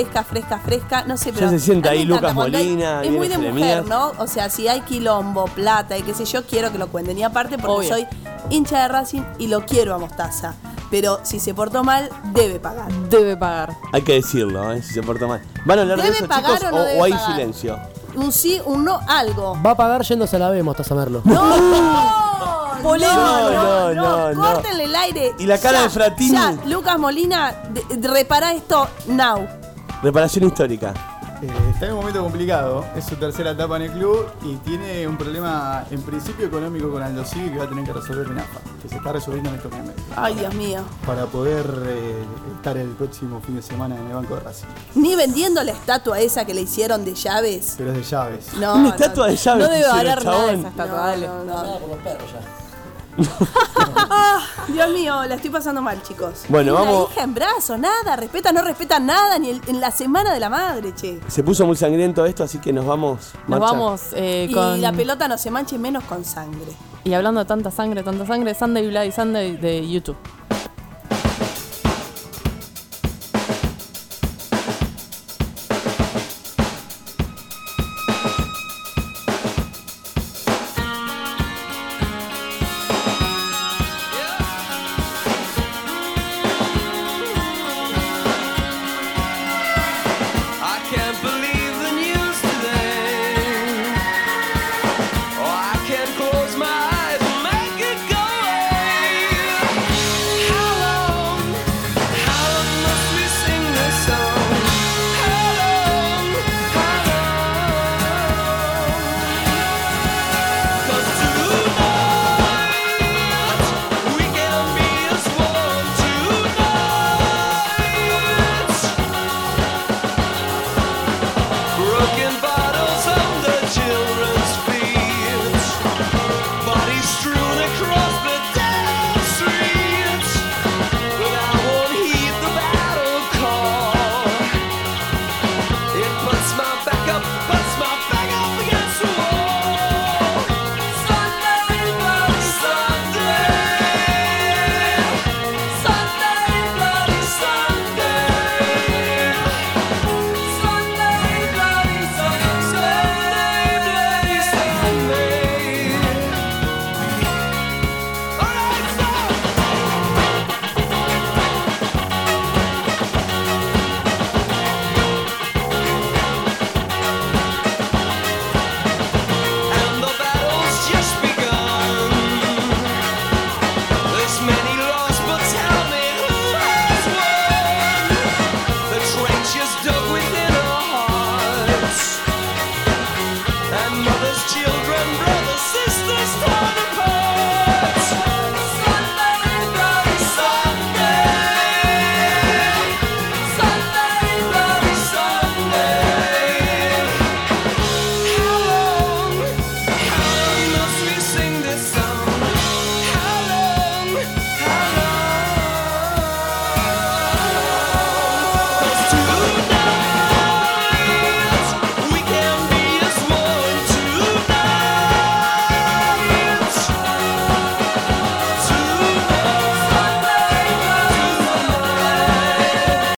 fresca, no sé, pero ya se sienta a mí ahí me encanta Lucas cuando Molina. es muy de viene mujer, Jeremías. ¿no? O sea, si hay quilombo, plata y qué sé yo, quiero que lo cuenten. Y aparte porque Obvio. soy hincha de Racing y lo quiero a Mostaza. Pero si se portó mal, debe pagar. Debe pagar. Hay que decirlo, si se porta mal. ¿Van a hablar de ¿Debe eso, pagar chicos, o no debe o hay pagar? silencio? Un sí, un no, algo. Va a pagar yéndose a la B, Mostaza Merlo. Polémico, No. córtenle el aire. Y la cara Ya, de Fratini. Ya, Lucas Molina, repara esto now. Reparación histórica. Está en un momento complicado, es su tercera etapa en el club y tiene un problema en principio económico con Aldo Civi que va a tener que resolver en AFA, que se está resolviendo en estos momentos. Ay, Dios mío. Para poder estar el próximo fin de semana en el banco de Racing. Ni vendiendo la estatua esa que le hicieron de llaves. Pero es de llaves. No, Una estatua de llaves. No debe hicieron, valer nada chabón. esa estatua, dale. por los perros ya. Dios mío, la estoy pasando mal, chicos. Bueno, Ni vamos. una hija en brazo, nada, no respeta nada, ni en la semana de la madre, che. Se puso muy sangriento esto, así que nos vamos. Nos Marcha. vamos Y con... la pelota no se manche menos con sangre. Y hablando de tanta sangre, Sunday Bloody Sunday de YouTube.